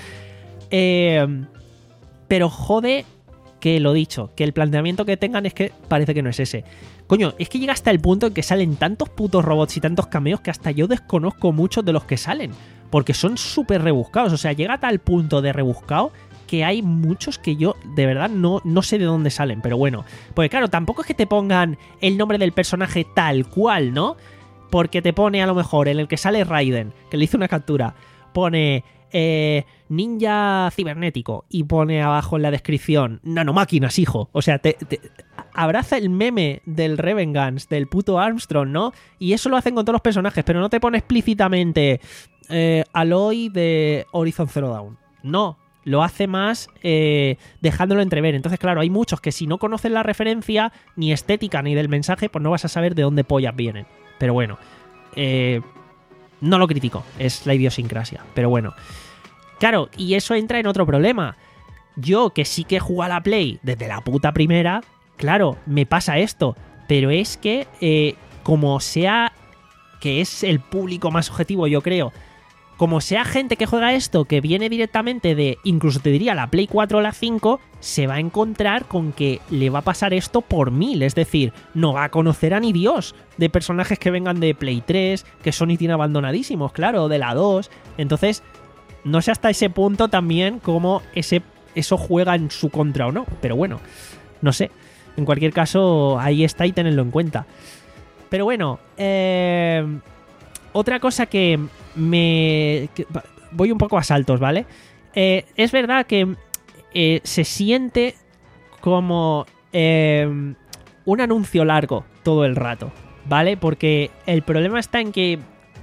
Eh, pero jode que lo dicho, que el planteamiento que tengan es que parece que no es ese. Coño, es que llega hasta el punto en que salen tantos putos robots y tantos cameos que hasta yo desconozco muchos de los que salen, porque son súper rebuscados, o sea, llega a tal punto de rebuscado que hay muchos que yo de verdad no, no sé de dónde salen, pero bueno, pues claro, tampoco es que te pongan el nombre del personaje tal cual, ¿no? Porque te pone a lo mejor en el que sale Raiden, que le hice una captura, pone eh, ninja cibernético y pone abajo en la descripción nanomáquinas, hijo. O sea, te, te abraza el meme del Revengeance, del puto Armstrong, ¿no? Y eso lo hacen con todos los personajes, pero no te pone explícitamente eh, Aloy de Horizon Zero Dawn. No, lo hace más eh, dejándolo entrever. Entonces, claro, hay muchos que si no conocen la referencia, ni estética ni del mensaje, pues no vas a saber de dónde pollas vienen. Pero bueno, eh, no lo critico, es la idiosincrasia. Pero bueno, claro, y eso entra en otro problema. Yo, que sí que he jugado a la Play desde la puta primera, claro, me pasa esto. Pero es que, eh, como sea, que es el público más objetivo, yo creo, como sea gente que juega esto, que viene directamente de, incluso te diría, la Play cuatro o la cinco, se va a encontrar con que le va a pasar esto por mil. Es decir, no va a conocer a ni Dios de personajes que vengan de Play tres, que Sony tiene abandonadísimos, claro, de la dos. Entonces, no sé hasta ese punto también cómo ese, eso juega en su contra o no. Pero bueno, no sé. En cualquier caso, ahí está y tenedlo en cuenta. Pero bueno, eh... otra cosa que me... que voy un poco a saltos, ¿vale? Eh, es verdad que eh, se siente como eh, un anuncio largo todo el rato, ¿vale? Porque el problema está en que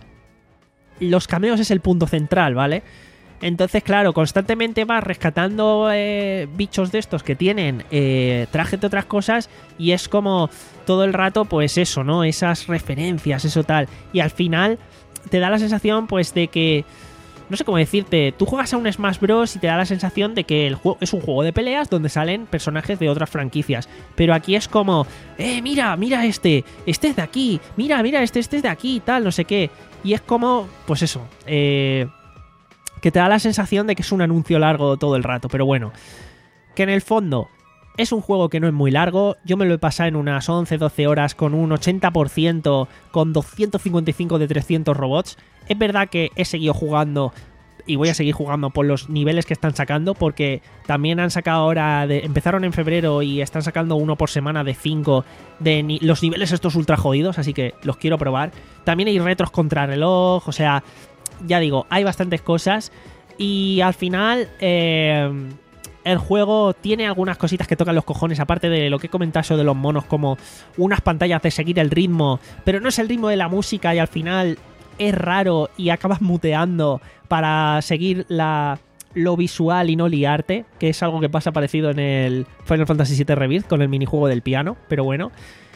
los cameos es el punto central, ¿vale? Entonces, claro, constantemente vas rescatando eh, bichos de estos que tienen eh, trajes de otras cosas y es como todo el rato, pues eso, ¿no? Esas referencias, eso tal. Y al final te da la sensación, pues, de que... No sé cómo decirte, tú juegas a un Smash Bros. Y te da la sensación de que el juego es un juego de peleas donde salen personajes de otras franquicias. Pero aquí es como, eh, mira, mira este, este es de aquí, mira, mira este, este es de aquí, tal, no sé qué. Y es como, pues eso, eh... que te da la sensación de que es un anuncio largo todo el rato, pero bueno, que en el fondo es un juego que no es muy largo. Yo me lo he pasado en unas once doce horas con un ochenta por ciento, con doscientos cincuenta y cinco de trescientos robots. Es verdad que he seguido jugando y voy a seguir jugando por los niveles que están sacando, porque también han sacado ahora, de, empezaron en febrero y están sacando uno por semana de cinco de ni, los niveles estos ultra jodidos, así que los quiero probar. También hay retros contra reloj, o sea... Ya digo, hay bastantes cosas y al final eh, el juego tiene algunas cositas que tocan los cojones, aparte de lo que he comentado eso de los monos, como unas pantallas de seguir el ritmo, pero no es el ritmo de la música y al final es raro y acabas muteando para seguir la, lo visual y no liarte, que es algo que pasa parecido en el Final Fantasy siete Rebirth con el minijuego del piano, pero bueno.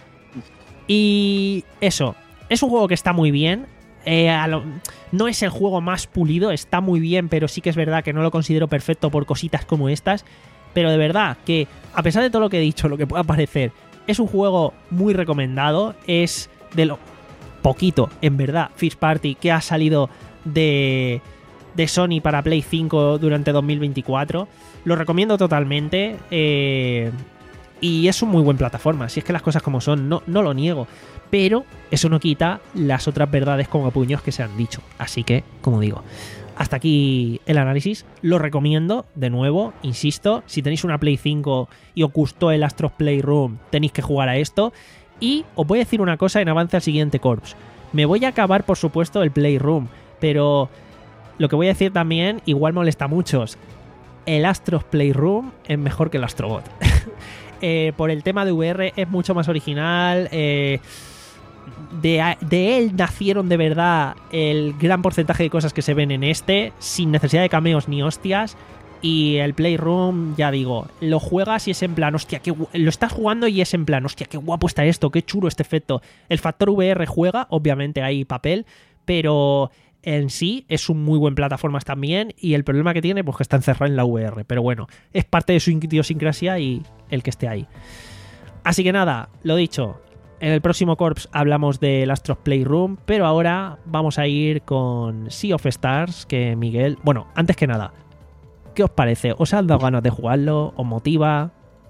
Y eso, es un juego que está muy bien. Eh, lo, no es el juego más pulido, está muy bien, pero sí que es verdad que no lo considero perfecto por cositas como estas. Pero de verdad que, a pesar de todo lo que he dicho, lo que pueda parecer, es un juego muy recomendado. Es de lo poquito, en verdad, First Party que ha salido de, de Sony para Play cinco durante dos mil veinticuatro. Lo recomiendo totalmente. Eh, y es un muy buen plataforma, si es que las cosas como son, no, no lo niego. Pero eso no quita las otras verdades como puños que se han dicho. Así que, como digo, hasta aquí el análisis. Lo recomiendo, de nuevo, insisto. Si tenéis una Play cinco y os gustó el Astros Playroom, tenéis que jugar a esto. Y os voy a decir una cosa en avance al siguiente Corps. Me voy a acabar, por supuesto, el Playroom. Pero lo que voy a decir también igual molesta a muchos. el Astros Playroom es mejor que el Astrobot. eh, por el tema de V R es mucho más original. Eh, de, de él nacieron de verdad el gran porcentaje de cosas que se ven en este, sin necesidad de cameos ni hostias. Y el Playroom, ya digo, lo juegas y es en plan, hostia, qué gu- lo estás jugando y es en plan, hostia, qué guapo está esto, qué chulo este efecto. El factor V R juega, obviamente hay papel, pero en sí es un muy buen plataformas también, y el problema que tiene, pues que está encerrado en la V R, pero bueno, es parte de su idiosincrasia y el que esté ahí. Así que nada, lo dicho, en el próximo Corps hablamos del Astros Playroom, pero ahora vamos a ir con Sea of Stars, que Miguel, bueno, antes que nada, ¿qué os parece? ¿Os han dado ganas de jugarlo? ¿Os motiva?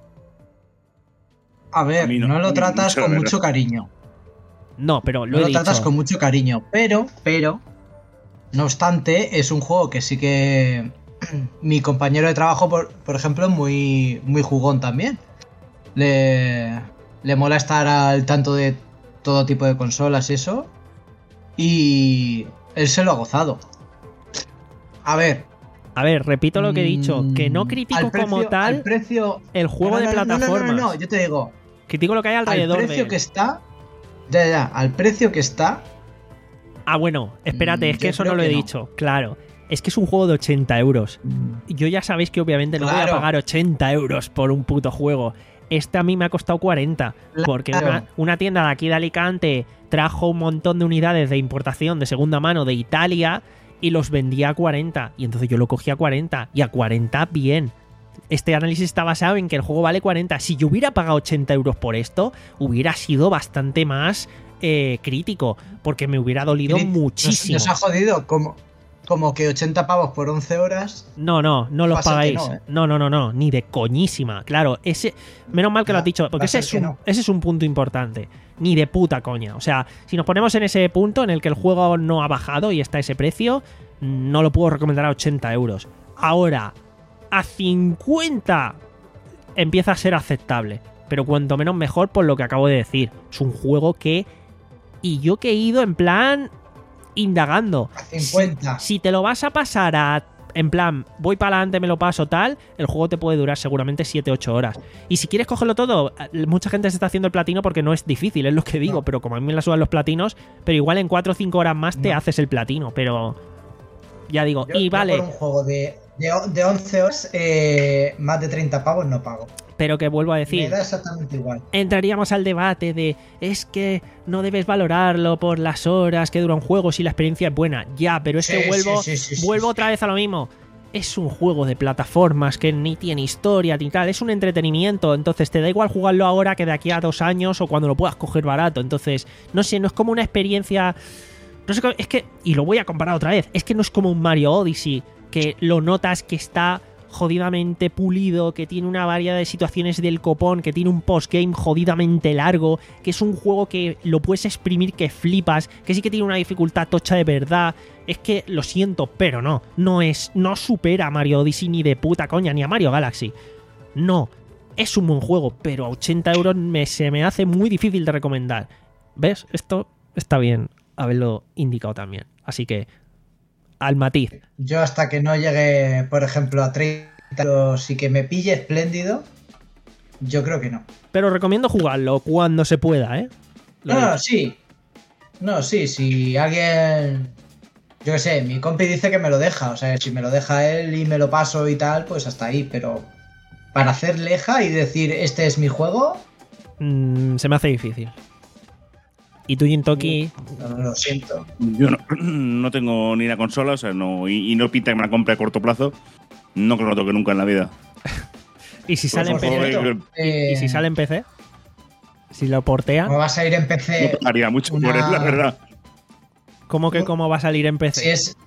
A ver, A mí no, no, lo a mí tratas mucho, con la mucho verdad. cariño. No, pero lo No he lo dicho. tratas con mucho cariño, pero, pero, no obstante, es un juego que sí que mi compañero de trabajo, por, por ejemplo, es muy, muy jugón también. Le, le mola estar al tanto de todo tipo de consolas y eso. Y él se lo ha gozado. A ver. A ver, repito lo que he dicho, mm, que no al critico precio- como tal al precio, el juego No, de no, no, no, plataformas. No, no, no, yo te digo, Critico lo que hay alrededor al precio de... que está, ya, ya, al precio que está, Ah, bueno, espérate, Mm, es que yo eso no creo lo he que no. dicho. Claro, es que es un juego de ochenta euros. Yo ya sabéis que obviamente no voy a Claro. pagar ochenta euros por un puto juego. Este a mí me ha costado cuarenta. Porque Claro. una, una tienda de aquí de Alicante trajo un montón de unidades de importación de segunda mano de Italia y los vendía a cuarenta. Y entonces yo lo cogí a cuarenta. Y a cuarenta bien. Este análisis está basado en que el juego vale cuarenta. Si yo hubiera pagado ochenta euros por esto, hubiera sido bastante más eh, crítico. Porque me hubiera dolido Nos- muchísimo. Nos, ha jodido como, como que ochenta pavos por once horas. No, no, no los Va a ser que pagáis. no, ¿eh? No, no, no, no, ni de coñísima. Claro, ese. Menos mal que lo Va- has dicho, va porque a ese ser es, que un, no. ese es un punto importante. Ni de puta coña. O sea, si nos ponemos en ese punto en el que el juego no ha bajado y está a ese precio, no lo puedo recomendar a ochenta euros. Ahora, a cincuenta empieza a ser aceptable. Pero cuanto menos mejor por lo que acabo de decir. Es un juego que. Y yo que he ido en plan. Indagando. A cincuenta. Si, si te lo vas a pasar a. En plan, voy para adelante, me lo paso tal, el juego te puede durar seguramente siete ocho horas. Y si quieres cogerlo todo, mucha gente se está haciendo el platino porque no es difícil, es lo que digo, No. pero como a mí me la sudan los platinos, pero igual en cuatro o cinco horas más te No. haces el platino, pero. Ya digo, Yo- y yo vale, por un juego de, de, de once horas, eh, más de treinta pavos no pago. pero que vuelvo a Me decir. da exactamente igual. Entraríamos al debate de es que no debes valorarlo por las horas que dura un juego si la experiencia es buena. Ya, pero es Sí, que vuelvo, sí, sí, sí, vuelvo sí. otra vez a lo mismo. Es un juego de plataformas que ni tiene historia ni tal, es un entretenimiento, entonces te da igual jugarlo ahora que de aquí a dos años o cuando lo puedas coger barato. Entonces, no sé, no es como una experiencia. No sé, cómo- es que, y lo voy a comparar otra vez, es que no es como un Mario Odyssey, que lo notas que está jodidamente pulido, que tiene una variedad de situaciones del copón, que tiene un postgame jodidamente largo, que es un juego que lo puedes exprimir que flipas, que sí que tiene una dificultad tocha de verdad. Es que lo siento, pero no, no es, no supera a Mario Odyssey ni de puta coña, ni a Mario Galaxy. No, es un buen juego, pero a ochenta euros me, se me hace muy difícil de recomendar. ¿Ves? Esto está bien haberlo indicado también. Así que, al matiz. Yo hasta que no llegue, por ejemplo, a treinta euros y que me pille espléndido, yo creo que no. Pero recomiendo jugarlo cuando se pueda, ¿eh? Lo No, no, dicho. sí. No, sí, si alguien... Yo qué sé, mi compi dice que me lo deja. O sea, si me lo deja él y me lo paso y tal, pues hasta ahí. Pero para hacer leja y decir, este es mi juego, Mm, se me hace difícil. ¿Y tú, Jintoki? no, lo siento. Yo no, no tengo ni la consola, o sea, no, y, y no pinta que me la compre a corto plazo. No creo que lo toque nunca en la vida. ¿Y si Pues, sale en por P C? favor, cierto, eh, eh, ¿Y si sale en P C? Si lo portea. ¿Cómo vas a ir en P No C? pagaría mucho por una- él, la verdad. ¿Cómo que no. cómo va a salir en P C? Si es...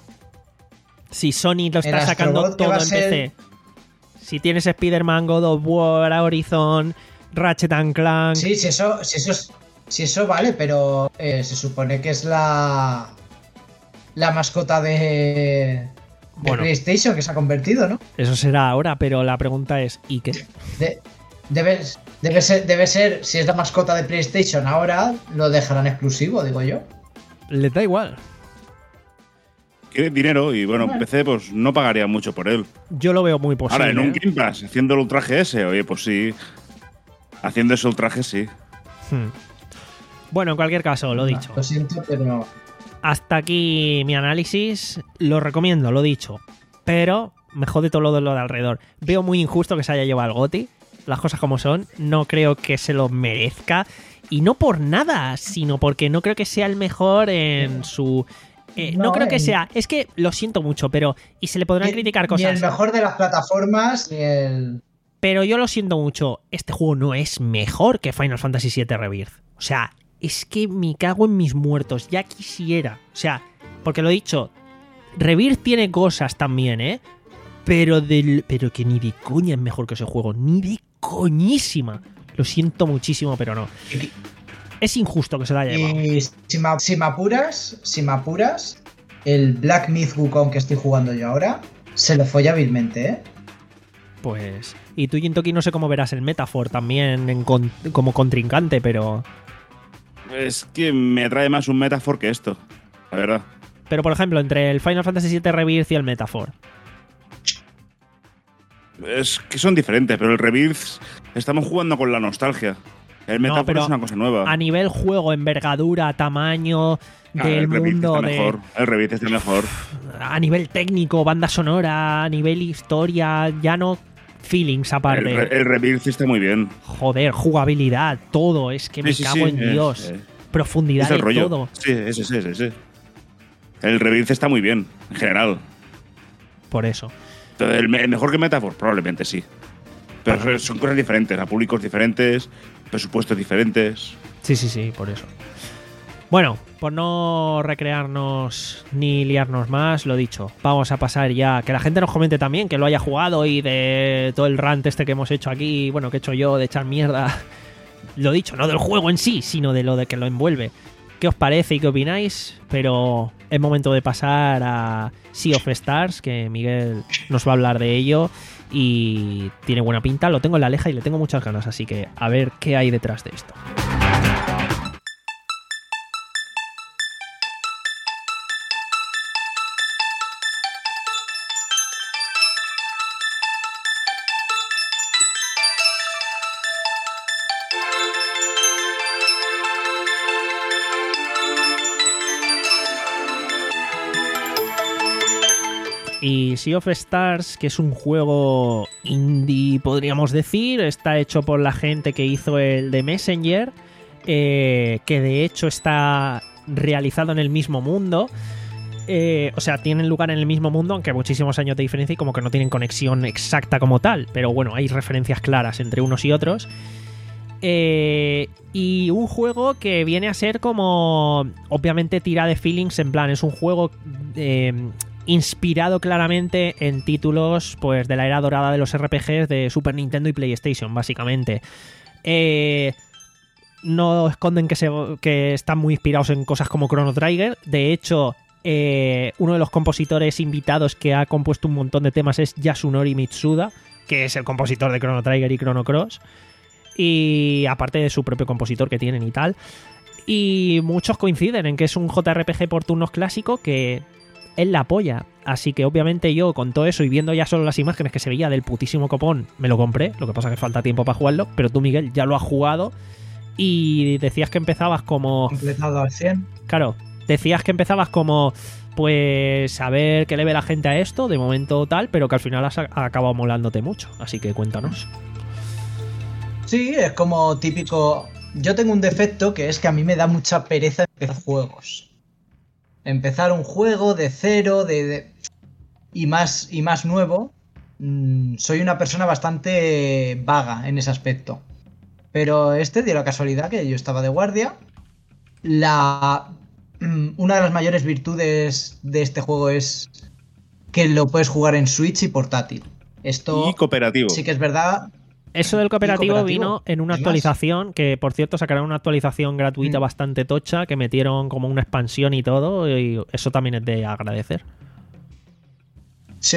Si Sony lo está El sacando Astrobot que todo va en a ser- P C. Si tienes Spider-Man, God of War, Horizon, Ratchet and Clank. Sí, si eso, si eso, es- si eso vale, pero eh, se supone que es la... La mascota de... de Bueno. PlayStation que se ha convertido, ¿no? Eso será ahora, pero la pregunta es, ¿y qué? De- debe, debe, ser, debe ser, si es la mascota de PlayStation ahora, lo dejarán exclusivo, digo yo. Les da igual. quiere dinero y bueno, en P C pues no pagaría mucho por él. Yo lo veo muy posible. Ahora, en un ¿eh? Game Pass, haciendo el ultraje ese, oye, pues sí. Haciendo ese ultraje, sí. Hmm. Bueno, en cualquier caso, lo dicho. Lo siento, pero. Hasta aquí mi análisis. Lo recomiendo, lo dicho. Pero me jode todo lo de lo de alrededor. Veo muy injusto que se haya llevado al GOTY. Las cosas como son. No creo que se lo merezca. Y no por nada, sino porque no creo que sea el mejor en su... Eh, no, No, creo que en- sea... Es que lo siento mucho, pero... Y se le podrán Ni- criticar Ni cosas. el mejor de las plataformas, ni el. Pero yo lo siento mucho. Este juego no es mejor que Final Fantasy siete Rebirth. O sea, es que me cago en mis muertos. Ya quisiera. O sea, porque lo he dicho, Rebirth tiene cosas también, ¿eh? Pero, del, pero que ni de coña es mejor que ese juego. Ni de coñísima. Lo siento muchísimo, pero no. Es injusto que se lo haya llevado. Y si me, si me apuras, si me apuras, el Black Myth Wukong que estoy jugando yo ahora, se lo folla hábilmente, ¿eh? Pues... Y tú, Jintoki, no sé cómo verás el Metaphor también en con- como contrincante, pero... Es que me atrae más un Metaphor que esto, la verdad. Pero, por ejemplo, entre el Final Fantasy siete Rebirth y el Metaphor. Es que son diferentes, pero el Rebirth estamos jugando con la nostalgia. El Metaphor pero es una cosa nueva. A nivel juego, envergadura, tamaño Ah, del el Rebirth mundo, está de, mejor. El Rebirth está mejor. a nivel técnico, banda sonora, a nivel historia, ya no feelings El, aparte. Re- el Rebirth está muy bien. Joder, jugabilidad, todo. Es que me Sí, sí, cago sí, en es- Dios. eh, Profundidad es el de rollo. todo. Sí, ese, ese, ese, ese. El Rebirth está muy bien, en general. Por eso. Entonces, el, me- el mejor que Metaphor, probablemente sí. Pero son cosas diferentes, a públicos diferentes, presupuestos diferentes. Sí, sí, sí, por eso. Bueno, por no recrearnos ni liarnos más, lo dicho, vamos a pasar ya, que la gente nos comente también, que lo haya jugado y de todo el rant este que hemos hecho aquí, bueno, que he hecho yo de echar mierda, lo dicho, no del juego en sí, sino de lo de que lo envuelve. ¿Qué os parece y qué opináis? Pero es momento de pasar a Sea of Stars, que Miguel nos va a hablar de ello y tiene buena pinta, lo tengo en la aleja y le tengo muchas ganas, así que a ver qué hay detrás de esto. Y Sea of Stars, que es un juego indie, podríamos decir, está hecho por la gente que hizo el de Messenger, eh, que de hecho está realizado en el mismo mundo. Eh, o sea, tienen lugar en el mismo mundo, aunque muchísimos años de diferencia y como que no tienen conexión exacta como tal. Pero bueno, hay referencias claras entre unos y otros. Eh, y un juego que viene a ser como... Obviamente tira de feelings, en plan, es un juego... Eh, inspirado claramente en títulos pues de la era dorada de los R P Gs de Super Nintendo y PlayStation, básicamente. Eh, no esconden que, se, que están muy inspirados en cosas como Chrono Trigger. De hecho, eh, uno de los compositores invitados que ha compuesto un montón de temas es Yasunori Mitsuda, que es el compositor de Chrono Trigger y Chrono Cross. Y aparte de su propio compositor que tienen y tal. Y muchos coinciden en que es un J R P G por turnos clásico que... él la apoya, así que obviamente yo con todo eso y viendo ya solo las imágenes que se veía del putísimo copón, me lo compré, lo que pasa es que falta tiempo para jugarlo, pero tú, Miguel, ya lo has jugado y decías que empezabas como... Completado al cien. Claro, decías que empezabas como, pues, a ver qué le ve la gente a esto, de momento tal, pero que al final has acabado molándote mucho, así que cuéntanos. Sí, es como típico... Yo tengo un defecto que es que a mí me da mucha pereza empezar juegos. Empezar un juego de cero, de, de- y más y más nuevo. Mm, soy una persona bastante vaga en ese aspecto. Pero este dio la casualidad que yo estaba de guardia. La mm, una de las mayores virtudes de este juego es que lo puedes jugar en Switch y portátil. Esto Y cooperativo. sí que es verdad. Eso del cooperativo, cooperativo, vino en una además. actualización, que por cierto sacaron una actualización gratuita Mm. bastante tocha, que metieron como una expansión y todo, y eso también es de agradecer. Sí.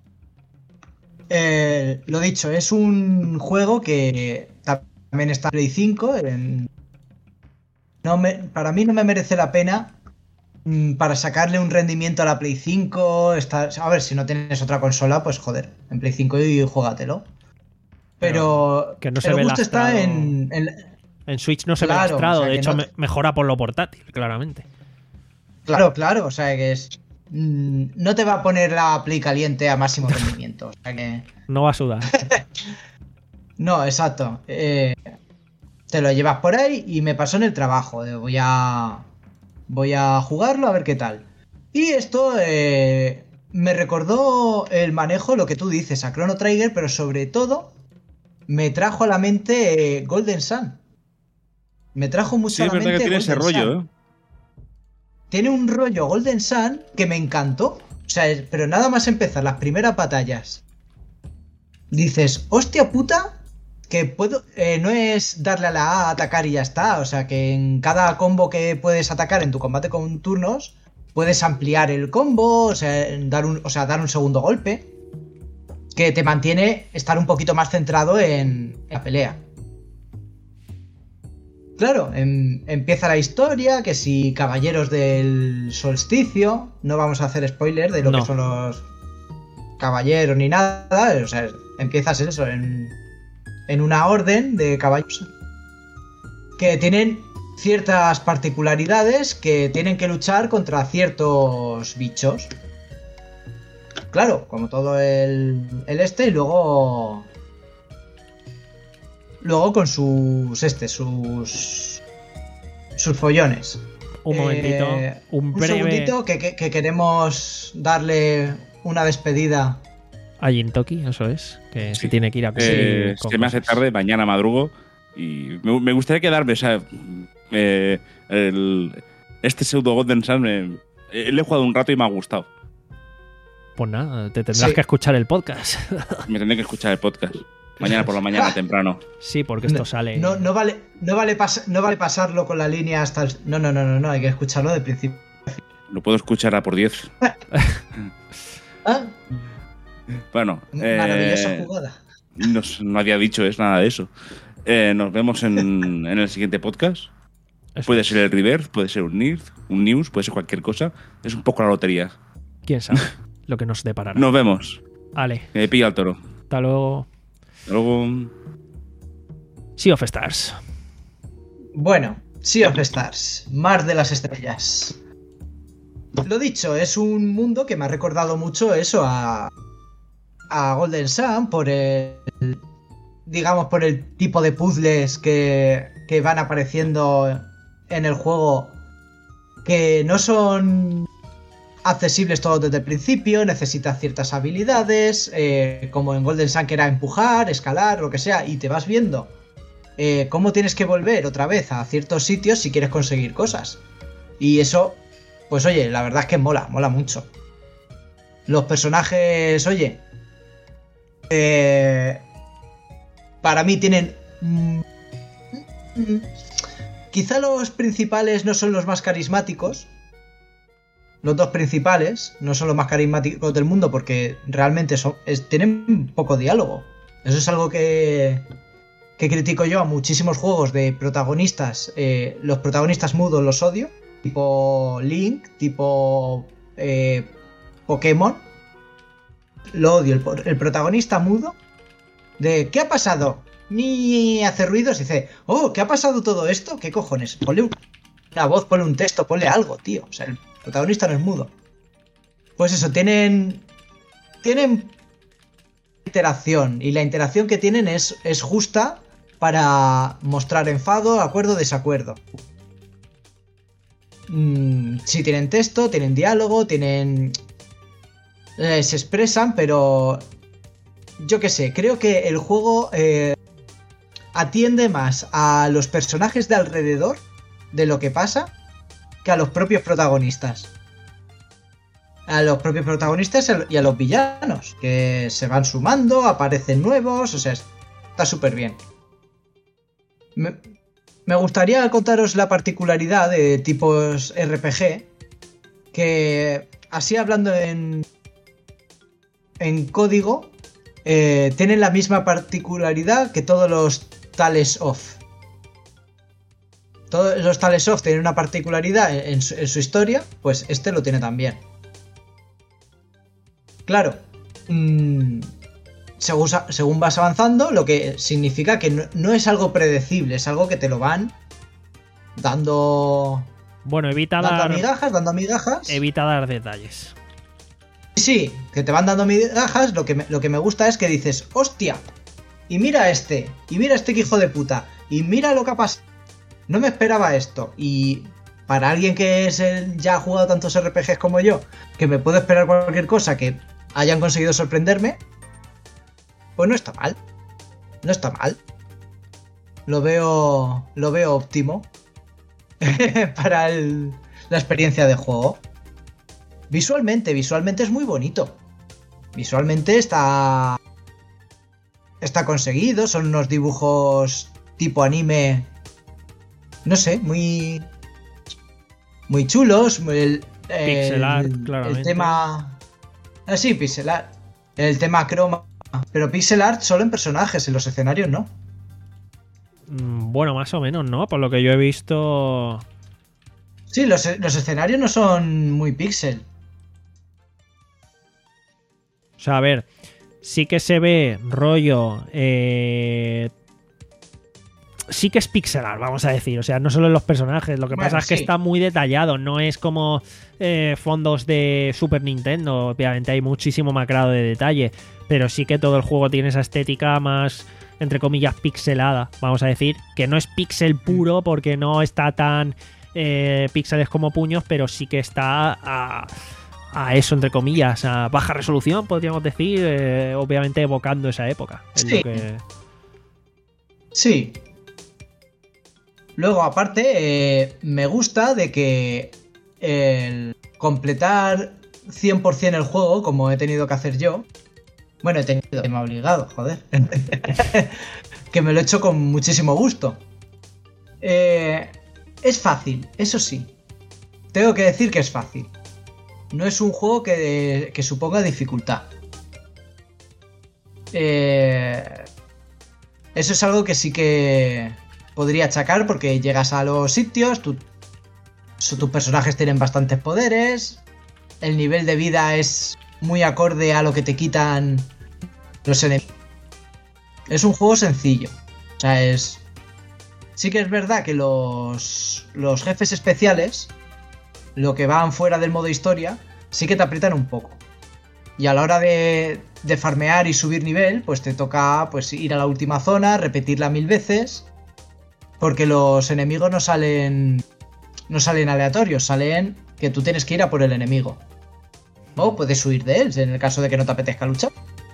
Eh, lo dicho, es un juego que también está en Play cinco. en- No me- para mí no me merece la pena mm, para sacarle un rendimiento a la Play cinco. Está, a ver, si no tienes otra consola, pues joder, en Play cinco y juégatelo. Pero, que no se pero ve justo está lastrado. en, en- En Switch no se Claro, ve lastrado, o sea, de que hecho no me- te- mejora por lo portátil, claramente. Claro, claro, o sea que es. mm, No te va a poner la Play caliente a máximo rendimiento. O sea que. No va a sudar. No, exacto. Eh, te lo llevas por ahí y me pasó en el trabajo. de voy a. Voy a jugarlo a ver qué tal. Y esto eh, me recordó el manejo, lo que tú dices, a Chrono Trigger, pero sobre todo me trajo a la mente eh, Golden Sun. Me trajo mucho Sí, a es la verdad mente que tiene ese Golden rollo, Sun. ¿eh? Tiene un rollo Golden Sun que me encantó. O sea, es- pero nada más empezar las primeras batallas. Dices, hostia puta, que puedo. eh, no es darle a la A, atacar y ya está. O sea, que en cada combo que puedes atacar en tu combate con turnos, puedes ampliar el combo, o sea, dar un, o sea, dar un segundo golpe. Que te mantiene estar un poquito más centrado en, en la pelea. Claro, em- empieza la historia, que si caballeros del solsticio, no vamos a hacer spoiler de lo No. que son los caballeros ni nada, o sea, empiezas eso, en, en una orden de caballeros que tienen ciertas particularidades que tienen que luchar contra ciertos bichos. Claro, como todo el, el este, y luego... Luego con sus este, sus sus follones. Un Eh, momentito, un Un breve segundito que, que- que queremos darle una despedida. a Jintoki, eso es, que Sí. se tiene que ir a cumplir Eh, con se me hace cosas. tarde, mañana madrugo. Y me, me gustaría quedarme, o sea, eh, el- este pseudo Golden Sun me, eh, le he jugado un rato y me ha gustado. Pues nada, te tendrás Sí. que escuchar el podcast. Me tendré que escuchar el podcast. Mañana por la mañana temprano. Sí, porque esto sale. No, no vale, no vale, pas- no vale pasarlo con la línea hasta el... No, no, no, no, no, hay que escucharlo de principio. Lo puedo escuchar a por diez. Ah, Bueno, maravillosa eh, jugada. no, no había dicho es nada de eso. Eh, nos vemos en, en el siguiente podcast. Eso Puede es. ser el River, puede ser un News, un News, puede ser cualquier cosa. Es un poco la lotería. Quién sabe lo que nos deparará. Nos vemos. Vale, Que me pilla el toro. hasta luego. Hasta luego. Sea of Stars. Bueno, Sea of Stars, Mar de las Estrellas. Lo dicho, es un mundo que me ha recordado mucho eso a, a Golden Sun por el, digamos, por el tipo de puzzles que, que van apareciendo en el juego, que no son accesibles todos desde el principio, necesitas ciertas habilidades, eh, como en Golden Sun que era empujar, escalar, lo que sea, y te vas viendo eh, cómo tienes que volver otra vez a ciertos sitios si quieres conseguir cosas. Y eso, pues oye, la verdad es que mola, mola mucho. Los personajes, oye, eh, para mí tienen... mm, mm, quizá los principales no son los más carismáticos. Los dos principales no son los más carismáticos del mundo porque realmente son, es- tienen poco diálogo. Eso es algo que, que critico yo a muchísimos juegos de protagonistas. Eh, los protagonistas mudos los odio. Tipo Link, tipo eh, Pokémon. Lo odio. El, po- el protagonista mudo. De ¿qué ha pasado? Ni hace ruidos y dice, oh, ¿qué ha pasado todo esto? ¿Qué cojones? Ponle un- una voz, ponle un texto, ponle algo, tío. O sea, el protagonista no es mudo. Pues eso, tienen. Tienen interacción. Y la interacción que tienen es, es justa para mostrar enfado, acuerdo, desacuerdo. Mm, sí, tienen texto, tienen diálogo, tienen. eh, se expresan, pero. Yo qué sé, creo que el juego eh, atiende más a los personajes de alrededor de lo que pasa que a los propios protagonistas. A los propios protagonistas y a los villanos, que se van sumando, aparecen nuevos, o sea, está súper bien. Me, me gustaría contaros la particularidad de tipos R P G, que así hablando en, en código, eh, tienen la misma particularidad que todos los Tales of. todos los Talesoft tienen una particularidad en, en, su, en su historia, pues este lo tiene también. Claro, mmm, según, según vas avanzando, lo que significa que no, no es algo predecible, es algo que te lo van dando... Bueno, evita dando dar... migajas, dando migajas. Evita dar detalles. Sí, que te van dando migajas, lo que me, lo que me gusta es que dices, hostia, y mira a este, y mira a este que hijo de puta, y mira lo que ha pasado. No me esperaba esto, y para alguien que es el, ya ha jugado tantos R P Gs como yo, que me puedo esperar cualquier cosa que hayan conseguido sorprenderme, pues no está mal. No está mal. Lo veo, lo veo óptimo para el, la experiencia de juego. Visualmente, visualmente es muy bonito. Visualmente está... Está conseguido, son unos dibujos tipo anime... No sé, muy... Muy chulos. El, el, Pixel art, el, claramente. El tema... Ah, sí, pixel art. El tema croma. Pero pixel art solo en personajes, en los escenarios no. Mm, bueno, más o menos, ¿no? Por lo que yo he visto... Sí, los, los escenarios no son muy pixel. O sea, a ver, sí que se ve rollo... Eh... Sí que es pixelar, vamos a decir. O sea, no solo en los personajes. Lo que Bueno, pasa es que sí. está muy detallado. No es como eh, fondos de Super Nintendo. Obviamente hay muchísimo más grado de detalle. Pero sí que todo el juego tiene esa estética más, entre comillas, pixelada. Vamos a decir. Que no es pixel puro porque no está tan eh, píxeles como puños. Pero sí que está a... a eso, entre comillas, a baja resolución, podríamos decir, eh, obviamente evocando esa época. Es Sí. lo que... Sí. Luego, aparte, eh, me gusta de que el completar cien por ciento el juego, como he tenido que hacer yo, bueno, he tenido, me ha obligado, joder, que me lo he hecho con muchísimo gusto. Eh, es fácil, eso sí. Tengo que decir que es fácil. No es un juego que, que suponga dificultad. Eh, eso es algo que sí que podría achacar porque llegas a los sitios, tu, su, tus personajes tienen bastantes poderes, el nivel de vida es muy acorde a lo que te quitan los enemigos. Es un juego sencillo. O sea, es... Sí que es verdad que los, los jefes especiales, lo que van fuera del modo historia, sí que te aprietan un poco. Y a la hora de, de farmear y subir nivel, pues te toca pues, ir a la última zona, repetirla mil veces, porque los enemigos no salen, no salen aleatorios, salen que tú tienes que ir a por el enemigo. O puedes huir de él, en el caso de que no te apetezca luchar.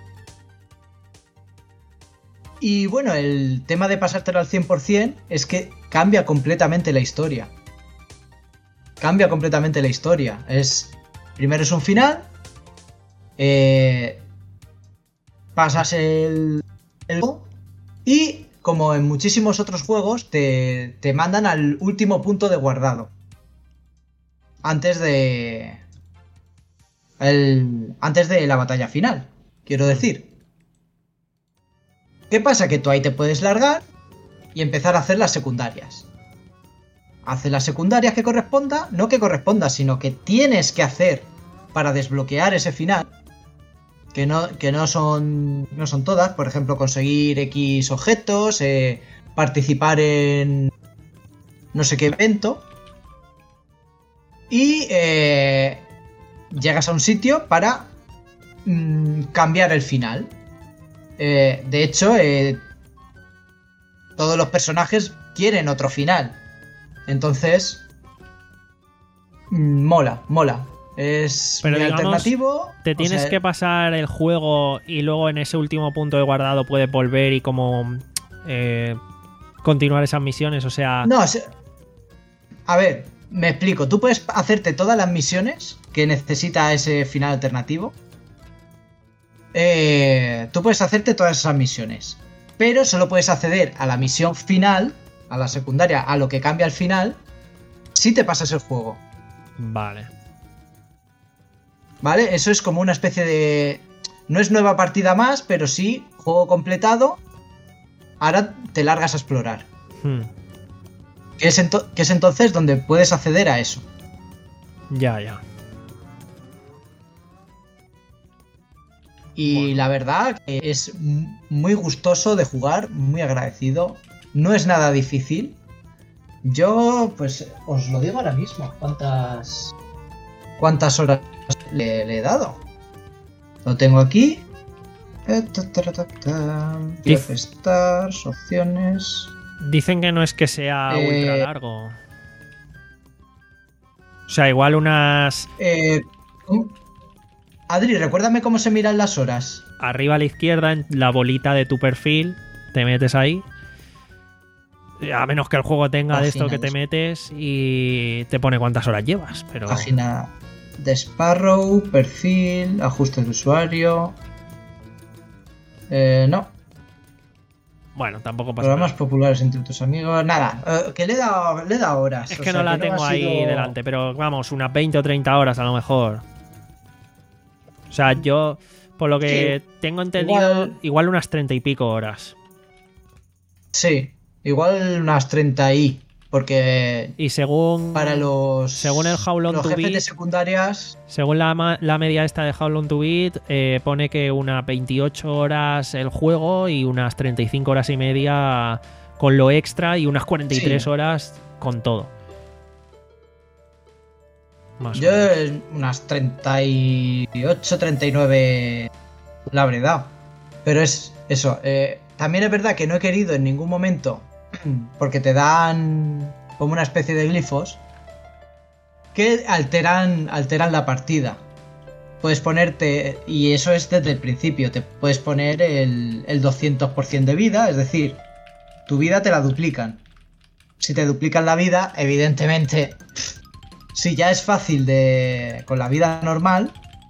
Y bueno, el tema de pasártelo al cien por ciento es que cambia completamente la historia. Cambia completamente la historia. Es... Primero es un final. Eh, pasas el... el y como en muchísimos otros juegos, te, te mandan al último punto de guardado. Antes de... El, antes de la batalla final, quiero decir. ¿Qué pasa? Que tú ahí te puedes largar y empezar a hacer las secundarias. Haces las secundarias que corresponda, no que corresponda, sino que tienes que hacer para desbloquear ese final. Que no, que no son. No son todas. Por ejemplo, conseguir X objetos. Eh, participar en. No sé qué evento. Y. Eh, llegas a un sitio para. Mmm, cambiar el final. Eh, de hecho, eh, todos los personajes quieren otro final. Entonces, mmm, mola, mola. Es Pero muy digamos, alternativo. Te tienes o sea, que pasar el juego y luego en ese último punto de guardado puedes volver y como eh, continuar esas misiones, o sea... No, o sea, a ver, me explico. Tú puedes hacerte todas las misiones que necesita ese final alternativo. Eh, tú puedes hacerte todas esas misiones, pero solo puedes acceder a la misión final, a la secundaria, a lo que cambia al final, si te pasas el juego. Vale. ¿Vale? Eso es como una especie de... No es nueva partida más, pero sí juego completado. Ahora te largas a explorar. Hmm. Que es, ento- que es entonces donde puedes acceder a eso. Ya, ya. Y Bueno. la verdad que es m- muy gustoso de jugar, muy agradecido. No es nada difícil. Yo, pues, os lo digo ahora mismo. ¿Cuántas, cuántas horas le, le he dado? Lo tengo aquí. Eh, ta, ta, ta, ta. Dice- Jeff Stars, opciones. Dicen que no es que sea Eh, ultra largo. O sea, igual unas... Eh, ¿cómo? Adri, recuérdame cómo se miran las horas. Arriba a la izquierda, en la bolita de tu perfil, te metes ahí. A menos que el juego tenga de esto que te Páginas. metes y te pone cuántas horas llevas. Pero Página de Sparrow, perfil, ajustes de usuario. Eh, no, bueno, tampoco pasa programas nada. populares entre tus amigos. Nada, eh, que le he dado, le he dado horas. Es o que sea, no la que tengo ha ahí sido- delante, pero vamos, unas veinte o treinta horas a lo mejor. O sea, yo, por lo que tengo entendido, igual... Igual- unas treinta y pico horas. Sí, igual unas treinta y. Porque Y según para los. según el How Long los to jefes de Beat, secundarias. según la, ma- la media esta de How Long to Beat, eh, pone que unas veintiocho horas el juego y unas treinta y cinco horas y media con lo extra y unas cuarenta y tres Sí. horas con todo. Más o Yo menos. eh, unas treinta y ocho, treinta y nueve la habré dado. Pero es eso. eh, también es verdad que no he querido en ningún momento, porque te dan como una especie de glifos que alteran, alteran la partida. Puedes ponerte, y eso es desde el principio, te puedes poner el, el doscientos por ciento de vida, es decir, tu vida te la duplican. Si te duplican la vida, evidentemente... Si ya es fácil de con la vida normal.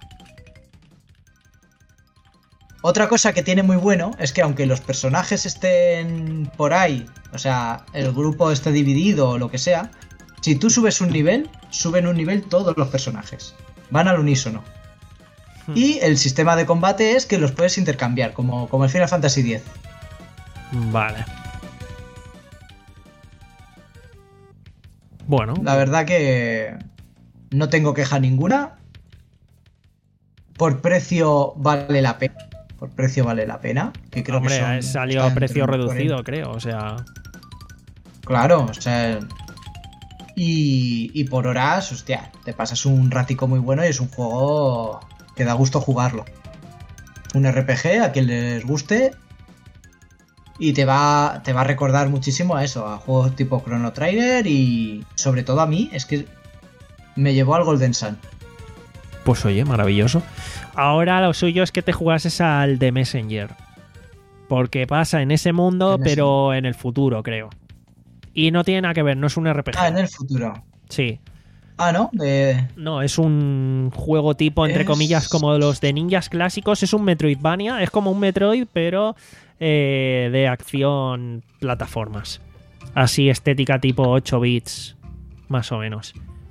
Otra cosa que tiene muy bueno es que aunque los personajes estén por ahí, o sea, el grupo esté dividido o lo que sea, si tú subes un nivel, suben un nivel todos los personajes. Van al unísono. Hmm. Y el sistema de combate es que los puedes intercambiar, como, como el Final Fantasy diez. Vale. Bueno, La verdad que no tengo queja ninguna. Por precio vale la pena. Por precio vale la pena. Que creo hombre, que son, ha salido está a precio entre reducido, cuarenta. creo. O sea, Claro, o sea. Y, y por horas, hostia, te pasas un ratico muy bueno y es un juego que da gusto jugarlo. Un R P G a quien les guste. Y te va, te va a recordar muchísimo a eso, a juegos tipo Chrono Trigger y sobre todo a mí, es que me llevó al Golden Sun. pues oye, maravilloso. Ahora lo suyo es que te jugases al The Messenger. Porque pasa en ese mundo, The pero en el futuro, creo. Y no tiene nada que ver, no es un R P G. Ah, en el futuro. Sí. Ah, ¿no? De... No, es un juego tipo, entre Es- comillas, como los de ninjas clásicos. Es un Metroidvania, es como un Metroid, pero eh, de acción plataformas. Así estética tipo ocho bits, más o menos.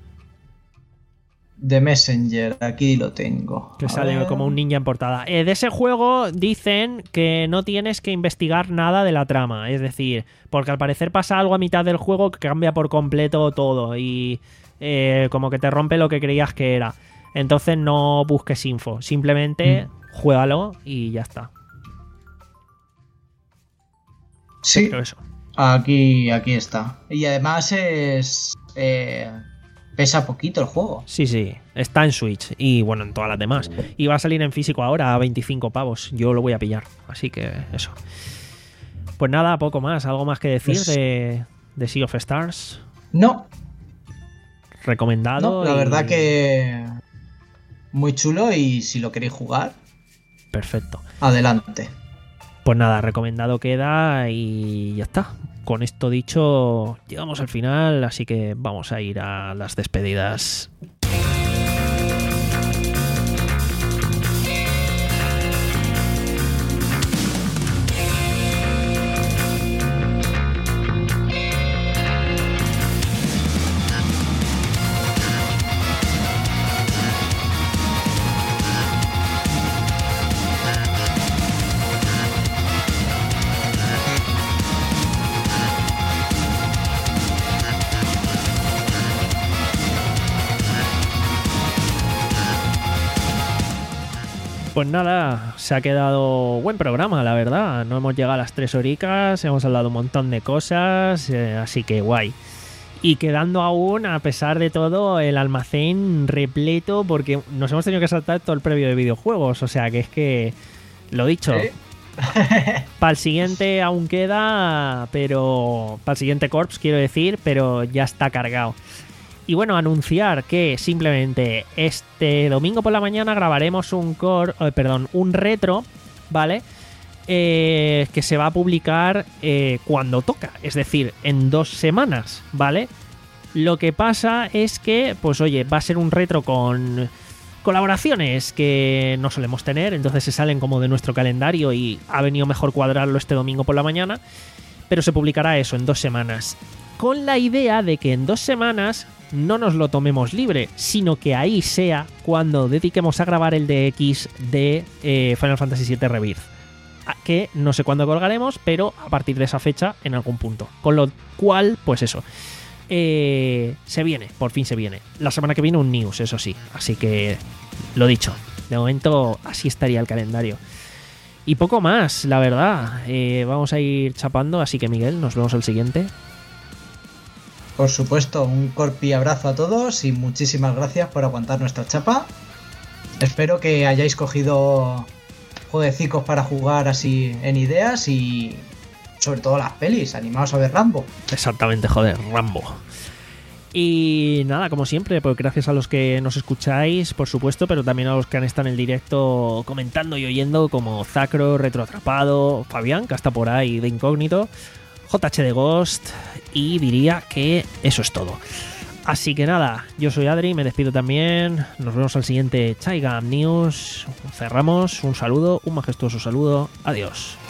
The Messenger, aquí lo tengo. Que A sale ver. como un ninja en portada. Eh, de ese juego dicen que no tienes que investigar nada de la trama. Es decir, porque al parecer pasa algo a mitad del juego que cambia por completo todo. Y eh, como que te rompe lo que creías que era. Entonces no busques info. Simplemente Mm. juégalo y ya está. Sí, Pero eso. aquí, aquí está. Y además es... eh, pesa poquito el juego. Sí, sí. Está en Switch. Y bueno, en todas las demás. Y va a salir en físico ahora a veinticinco pavos. Yo lo voy a pillar. Así que eso. Pues nada, poco más. ¿Algo más que decir Pues- de, de Sea of Stars? No, Recomendado. no, la y- verdad que... Muy chulo y si lo queréis jugar, Perfecto. adelante. Pues nada, recomendado queda y ya está. Con esto dicho, llegamos al final, así que vamos a ir a las despedidas. Pues nada, se ha quedado buen programa, la verdad. No hemos llegado a las tres horicas, hemos hablado un montón de cosas, eh, así que guay. Y quedando aún, a pesar de todo, el almacén repleto, porque nos hemos tenido que saltar todo el previo de videojuegos. O sea que es que, lo dicho, ¿Sí? para el siguiente aún queda, pero para el siguiente Corps quiero decir, pero ya está cargado. Y bueno, anunciar que simplemente este domingo por la mañana grabaremos un core, eh, perdón, un retro, ¿vale? Eh, que se va a publicar eh, cuando toca, es decir, en dos semanas, ¿vale? Lo que pasa es que, pues oye, va a ser un retro con colaboraciones que no solemos tener, entonces se salen como de nuestro calendario y ha venido mejor cuadrarlo este domingo por la mañana, pero se publicará eso en dos semanas, con la idea de que en dos semanas no nos lo tomemos libre, sino que ahí sea cuando dediquemos a grabar el D X de eh, Final Fantasy siete Rebirth, que no sé cuándo colgaremos, pero a partir de esa fecha en algún punto, con lo cual, pues eso, eh, se viene, por fin se viene. La semana que viene un news, eso sí, así que lo dicho, de momento así estaría el calendario. Y poco más, la verdad, eh, vamos a ir chapando, así que Miguel, nos vemos el siguiente. Por supuesto, un corpi abrazo a todos y muchísimas gracias por aguantar nuestra chapa. Espero que hayáis cogido jueguecicos para jugar así en ideas y sobre todo las pelis, animaos a ver Rambo. Exactamente, joder, Rambo. Y nada, como siempre, pues gracias a los que nos escucháis, por supuesto, pero también a los que han estado en el directo comentando y oyendo, como Zacro, Retroatrapado, Fabián, que está por ahí de incógnito, J H de Ghost, y diría que eso es todo. Así que nada, yo soy Adri, me despido también, nos vemos al siguiente Chaigam News, cerramos, un saludo, un majestuoso saludo, adiós.